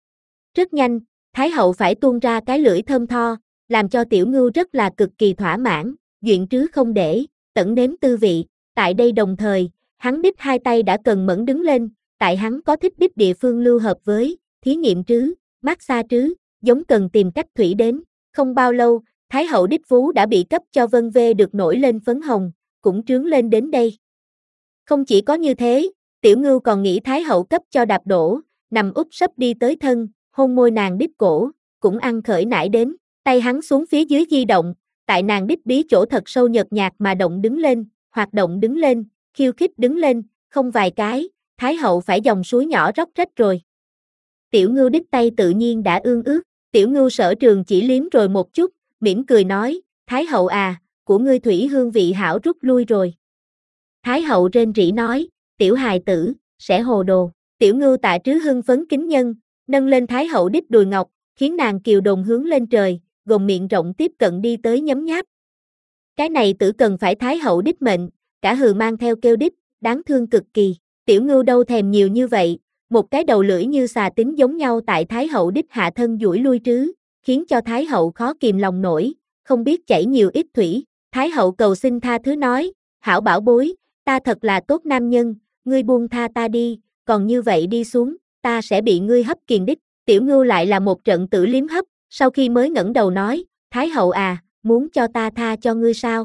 [SPEAKER 1] Rất nhanh, Thái hậu phải tuôn ra cái lưỡi thơm tho, làm cho Tiểu Ngưu rất là cực kỳ thỏa mãn, duyện trứ không để, tẩn nếm tư vị, tại đây đồng thời, hắn đích hai tay đã cần mẫn đứng lên, tại hắn có thích đích địa phương lưu hợp với, thí nghiệm trứ, massage trứ, giống cần tìm cách thủy đến, không bao lâu, Thái hậu đích vú đã bị cấp cho vân vê được nổi lên phấn hồng, cũng trướng lên đến đây. Không chỉ có như thế, Tiểu Ngưu còn nghĩ Thái hậu cấp cho đạp đổ, nằm úp sấp đi tới thân, hôn môi nàng đích cổ, cũng ăn khởi nải đến, tay hắn xuống phía dưới di động, tại nàng đích bí chỗ thật sâu nhợt nhạt mà động đứng lên, hoạt động đứng lên, khiêu khích đứng lên, không vài cái, Thái hậu phải dòng suối nhỏ róc rách rồi. Tiểu Ngưu đích tay tự nhiên đã ương ướt, Tiểu Ngưu sở trường chỉ liếm rồi một chút, mỉm cười nói, Thái hậu à, của ngươi thủy hương vị hảo rút lui rồi. Thái hậu rên rỉ nói, tiểu hài tử, sẽ hồ đồ. Tiểu Ngưu tạ trứ hưng phấn kính nhân, nâng lên Thái hậu đích đùi ngọc, khiến nàng kiều đồn hướng lên trời, gồm miệng rộng tiếp cận đi tới nhấm nháp. Cái này tử cần phải Thái hậu đích mệnh, cả hừ mang theo kêu đích, đáng thương cực kỳ. Tiểu Ngưu đâu thèm nhiều như vậy, một cái đầu lưỡi như xà tính giống nhau tại Thái hậu đích hạ thân duỗi lui trứ, khiến cho Thái hậu khó kìm lòng nổi, không biết chảy nhiều ít thủy. Thái hậu cầu xin tha thứ nói, hảo bảo bối, ta thật là tốt nam nhân, ngươi buông tha ta đi, còn như vậy đi xuống, ta sẽ bị ngươi hấp kiền đích. Tiểu Ngưu lại là một trận tử liếm hấp, sau khi mới ngẩng đầu nói, Thái hậu à, muốn cho ta tha cho ngươi sao?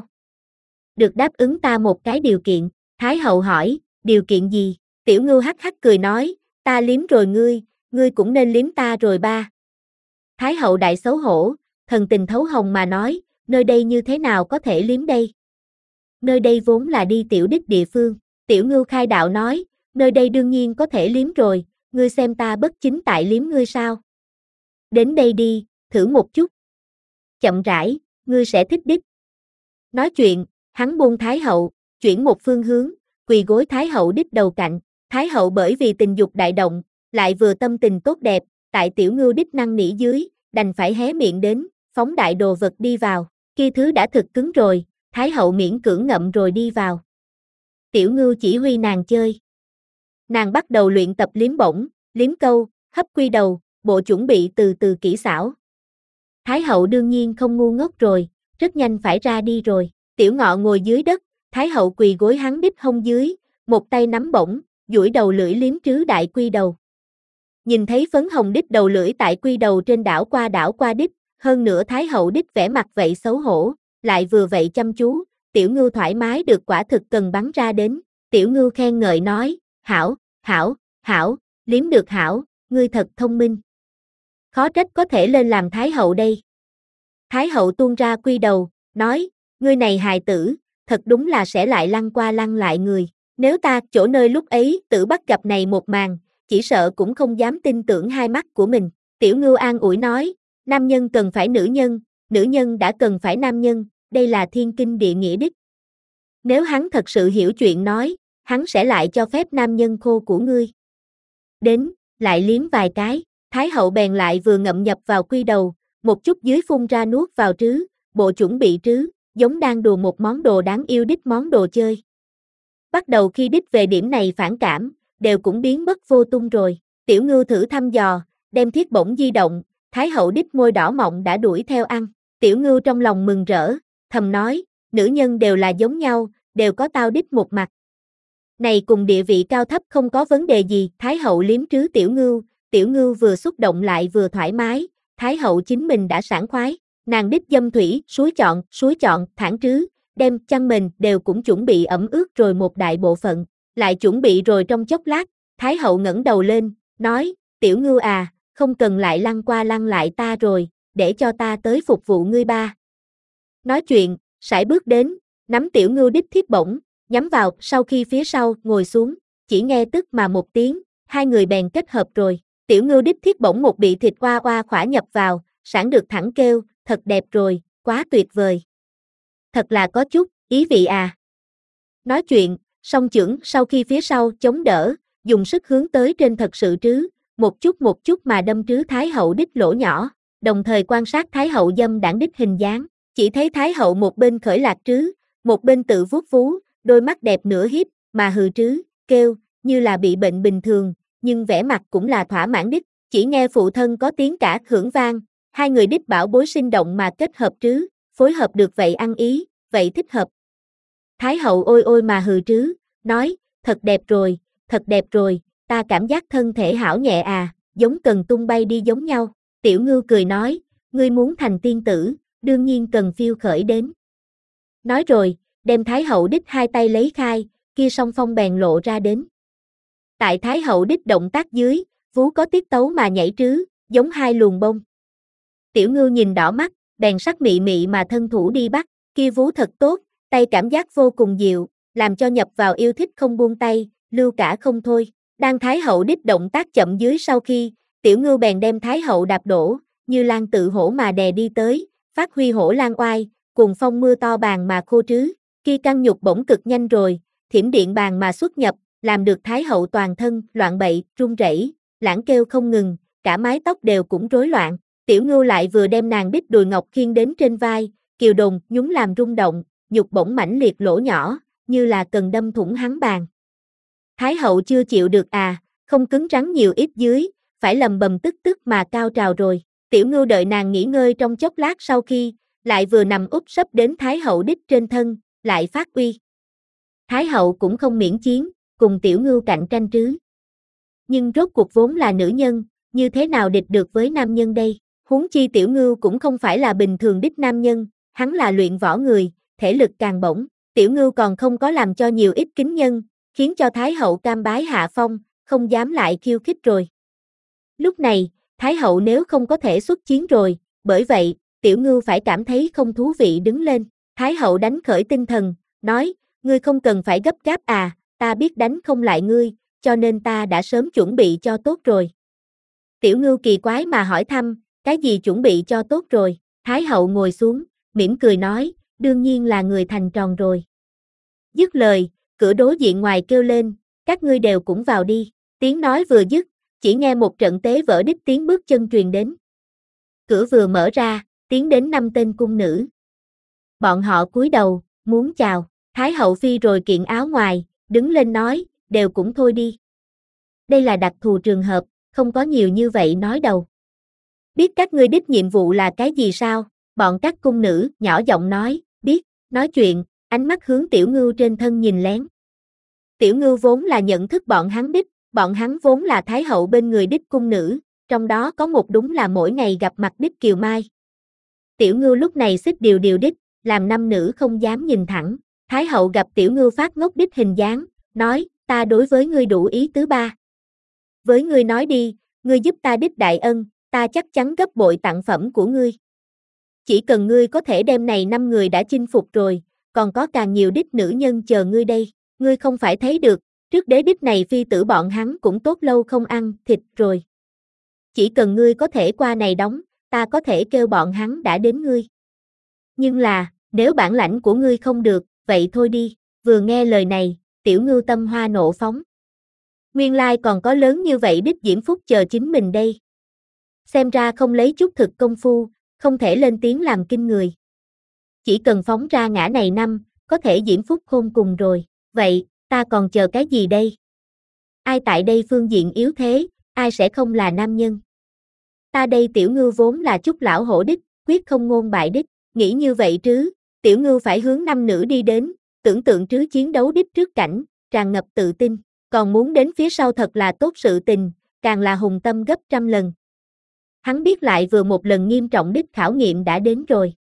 [SPEAKER 1] Được đáp ứng ta một cái điều kiện. Thái hậu hỏi, điều kiện gì? Tiểu Ngưu hắc hắc cười nói, ta liếm rồi ngươi cũng nên liếm ta rồi ba. Thái hậu đại xấu hổ, thần tình thấu hồng mà nói, nơi đây như thế nào có thể liếm đây? Nơi đây vốn là đi tiểu đích địa phương. Tiểu Ngưu khai đạo nói, nơi đây đương nhiên có thể liếm rồi, ngươi xem ta bất chính tại liếm ngươi sao? Đến đây đi, thử một chút. Chậm rãi, ngươi sẽ thích đích. Nói chuyện, hắn buông Thái hậu, chuyển một phương hướng, quỳ gối Thái hậu đích đầu cạnh. Thái hậu bởi vì tình dục đại động, lại vừa tâm tình tốt đẹp, tại Tiểu Ngưu đích năn nỉ dưới, đành phải hé miệng đến, phóng đại đồ vật đi vào. Kia thứ đã thực cứng rồi, Thái hậu miễn cưỡng ngậm rồi đi vào. Tiểu Ngưu chỉ huy nàng chơi. Nàng bắt đầu luyện tập liếm bổng, liếm câu, hấp quy đầu, bộ chuẩn bị từ từ kỹ xảo. Thái hậu đương nhiên không ngu ngốc rồi, rất nhanh phải ra đi rồi. Tiểu Ngọ ngồi dưới đất, Thái hậu quỳ gối hắn đích hông dưới, một tay nắm bổng, duỗi đầu lưỡi liếm trứ đại quy đầu. Nhìn thấy phấn hồng đích đầu lưỡi tại quy đầu trên đảo qua đích, hơn nữa Thái hậu đích vẻ mặt vậy xấu hổ, lại vừa vậy chăm chú, Tiểu Ngưu thoải mái được quả thực cần bắn ra đến. Tiểu Ngưu khen ngợi nói, hảo, liếm được hảo, ngươi thật thông minh. Khó trách có thể lên làm Thái hậu đây. Thái hậu tuôn ra quy đầu, nói, ngươi này hài tử, thật đúng là sẽ lại lăn qua lăn lại người. Nếu ta chỗ nơi lúc ấy tử bắt gặp này một màn, chỉ sợ cũng không dám tin tưởng hai mắt của mình. Tiểu Ngưu an ủi nói, nam nhân cần phải nữ nhân đã cần phải nam nhân, đây là thiên kinh địa nghĩa đích. Nếu hắn thật sự hiểu chuyện nói, hắn sẽ lại cho phép nam nhân khô của ngươi. Đến, lại liếm vài cái, Thái hậu bèn lại vừa ngậm nhập vào quy đầu, một chút dưới phun ra nuốt vào trứ, bộ chuẩn bị trứ, giống đang đùa một món đồ đáng yêu đích món đồ chơi. Bắt đầu khi đích về điểm này phản cảm, đều cũng biến mất vô tung rồi. Tiểu Ngưu thử thăm dò, đem thiết bổng di động, Thái hậu đích môi đỏ mọng đã đuổi theo ăn. Tiểu Ngưu trong lòng mừng rỡ, thầm nói, nữ nhân đều là giống nhau, đều có tao đích một mặt. Này cùng địa vị cao thấp không có vấn đề gì. Thái hậu liếm trứ Tiểu Ngưu vừa xúc động lại vừa thoải mái, Thái hậu chính mình đã sảng khoái. Nàng đích dâm thủy, suối chọn, thẳng trứ, đem chăn mền đều cũng chuẩn bị ẩm ướt rồi một đại bộ phận, lại chuẩn bị rồi trong chốc lát, Thái hậu ngẩng đầu lên, nói, tiểu ngưu à, không cần lại lăn qua lăn lại ta rồi, để cho ta tới phục vụ ngươi ba. Nói chuyện, sải bước đến, nắm tiểu ngưu đích thiếp bổng, nhắm vào, sau khi phía sau, ngồi xuống, chỉ nghe tức mà một tiếng, hai người bèn kết hợp rồi, tiểu ngưu đích thiết bổng một bị thịt oa oa khỏa nhập vào, sản được thẳng kêu, thật đẹp rồi, quá tuyệt vời. Thật là có chút, ý vị à. Nói chuyện, song chưởng sau khi phía sau chống đỡ, dùng sức hướng tới trên thật sự trứ, một chút mà đâm trứ Thái hậu đích lỗ nhỏ, đồng thời quan sát Thái hậu dâm đảng đích hình dáng, chỉ thấy Thái hậu một bên khởi lạc trứ, một bên tự vuốt vú, đôi mắt đẹp nửa hiếp, mà hừ trứ, kêu, như là bị bệnh bình thường, nhưng vẻ mặt cũng là thỏa mãn đích, chỉ nghe phụ thân có tiếng cả hưởng vang, hai người đích bảo bối sinh động mà kết hợp trứ, phối hợp được vậy ăn ý, vậy thích hợp. Thái hậu ôi ôi mà hừ trứ, nói, thật đẹp rồi, ta cảm giác thân thể hảo nhẹ à, giống cần tung bay đi giống nhau, tiểu ngưu cười nói, ngươi muốn thành tiên tử, đương nhiên cần phiêu khởi đến. Nói rồi, đem Thái hậu đích hai tay lấy khai, kia song phong bèn lộ ra đến. Tại Thái hậu đích động tác dưới, vú có tiết tấu mà nhảy trứ, giống hai luồng bông. Tiểu ngưu nhìn đỏ mắt, bèn sắc mị mị mà thân thủ đi bắt, kia vú thật tốt, tay cảm giác vô cùng dịu, làm cho nhập vào yêu thích không buông tay, lưu cả không thôi. Đang Thái hậu đích động tác chậm dưới sau khi, tiểu ngưu bèn đem Thái hậu đạp đổ, như lan tự hổ mà đè đi tới, phát huy hổ lan oai, cùng phong mưa to bàn mà khô trứ, kia căng nhục bổng cực nhanh rồi, thiểm điện bàn mà xuất nhập, làm được Thái hậu toàn thân, loạn bậy, run rẩy, lãng kêu không ngừng, cả mái tóc đều cũng rối loạn, tiểu ngưu lại vừa đem nàng đích đùi ngọc khiêng đến trên vai, kiều đồn, nhún làm rung động, nhục bổng mãnh liệt lỗ nhỏ, như là cần đâm thủng hắn bàn. Thái hậu chưa chịu được à, không cứng rắn nhiều ít dưới, phải lầm bầm tức mà cao trào rồi, tiểu ngưu đợi nàng nghỉ ngơi trong chốc lát sau khi, lại vừa nằm úp sấp đến Thái hậu đích trên thân, lại phát uy. Thái hậu cũng không miễn chiến, cùng tiểu ngưu cạnh tranh trứ. Nhưng rốt cuộc vốn là nữ nhân, như thế nào địch được với nam nhân đây, huống chi tiểu ngưu cũng không phải là bình thường đích nam nhân, hắn là luyện võ người, thể lực càng bổng, tiểu ngưu còn không có làm cho nhiều ít kính nhân, khiến cho Thái hậu cam bái hạ phong, không dám lại khiêu khích rồi. Lúc này, Thái hậu nếu không có thể xuất chiến rồi, bởi vậy, tiểu ngưu phải cảm thấy không thú vị đứng lên, Thái hậu đánh khởi tinh thần, nói, ngươi không cần phải gấp gáp à, ta biết đánh không lại ngươi, cho nên ta đã sớm chuẩn bị cho tốt rồi. Tiểu ngưu kỳ quái mà hỏi thăm, cái gì chuẩn bị cho tốt rồi, Thái hậu ngồi xuống, mỉm cười nói, đương nhiên là người thành tròn rồi. Dứt lời, cửa đối diện ngoài kêu lên, các ngươi đều cũng vào đi, tiếng nói vừa dứt, chỉ nghe một trận tế vỡ đích tiếng bước chân truyền đến. Cửa vừa mở ra, tiến đến 5 tên cung nữ. Bọn họ cúi đầu, muốn chào, Thái hậu phi rồi kiện áo ngoài, đứng lên nói, đều cũng thôi đi. Đây là đặc thù trường hợp, không có nhiều như vậy nói đâu. Biết các ngươi đích nhiệm vụ là cái gì sao? Bọn các cung nữ, nhỏ giọng nói, biết, nói chuyện, ánh mắt hướng tiểu ngưu trên thân nhìn lén. Tiểu ngưu vốn là nhận thức bọn hắn vốn là Thái hậu bên người đích cung nữ, trong đó có một đúng là mỗi ngày gặp mặt đích Kiều Mai. Tiểu ngưu lúc này xích điều đích, làm nam nữ không dám nhìn thẳng, Thái hậu gặp tiểu ngưu phát ngốc đích hình dáng, nói, ta đối với ngươi đủ ý tứ ba. Với ngươi nói đi, ngươi giúp ta đích đại ân, ta chắc chắn gấp bội tặng phẩm của ngươi. Chỉ cần ngươi có thể đem này 5 người đã chinh phục rồi, còn có càng nhiều đích nữ nhân chờ ngươi đây, ngươi không phải thấy được, trước đế đích này phi tử bọn hắn cũng tốt lâu không ăn thịt rồi. Chỉ cần ngươi có thể qua này đóng, ta có thể kêu bọn hắn đã đến ngươi. Nhưng là, nếu bản lãnh của ngươi không được, vậy thôi đi, vừa nghe lời này, tiểu ngưu tâm hoa nộ phóng. Nguyên lai còn có lớn như vậy đích diễm phúc chờ chính mình đây. Xem ra không lấy chút thực công phu, không thể lên tiếng làm kinh người. Chỉ cần phóng ra ngã này năm, có thể diễm phúc khôn cùng rồi, vậy, ta còn chờ cái gì đây? Ai tại đây phương diện yếu thế, ai sẽ không là nam nhân? Ta đây tiểu ngưu vốn là chút lão hổ đích, quyết không ngôn bại đích, nghĩ như vậy trứ, tiểu ngưu phải hướng nam nữ đi đến, tưởng tượng trứ chiến đấu đích trước cảnh, tràn ngập tự tin, còn muốn đến phía sau thật là tốt sự tình, càng là hùng tâm gấp trăm lần. Hắn biết lại vừa một lần nghiêm trọng đích khảo nghiệm đã đến rồi.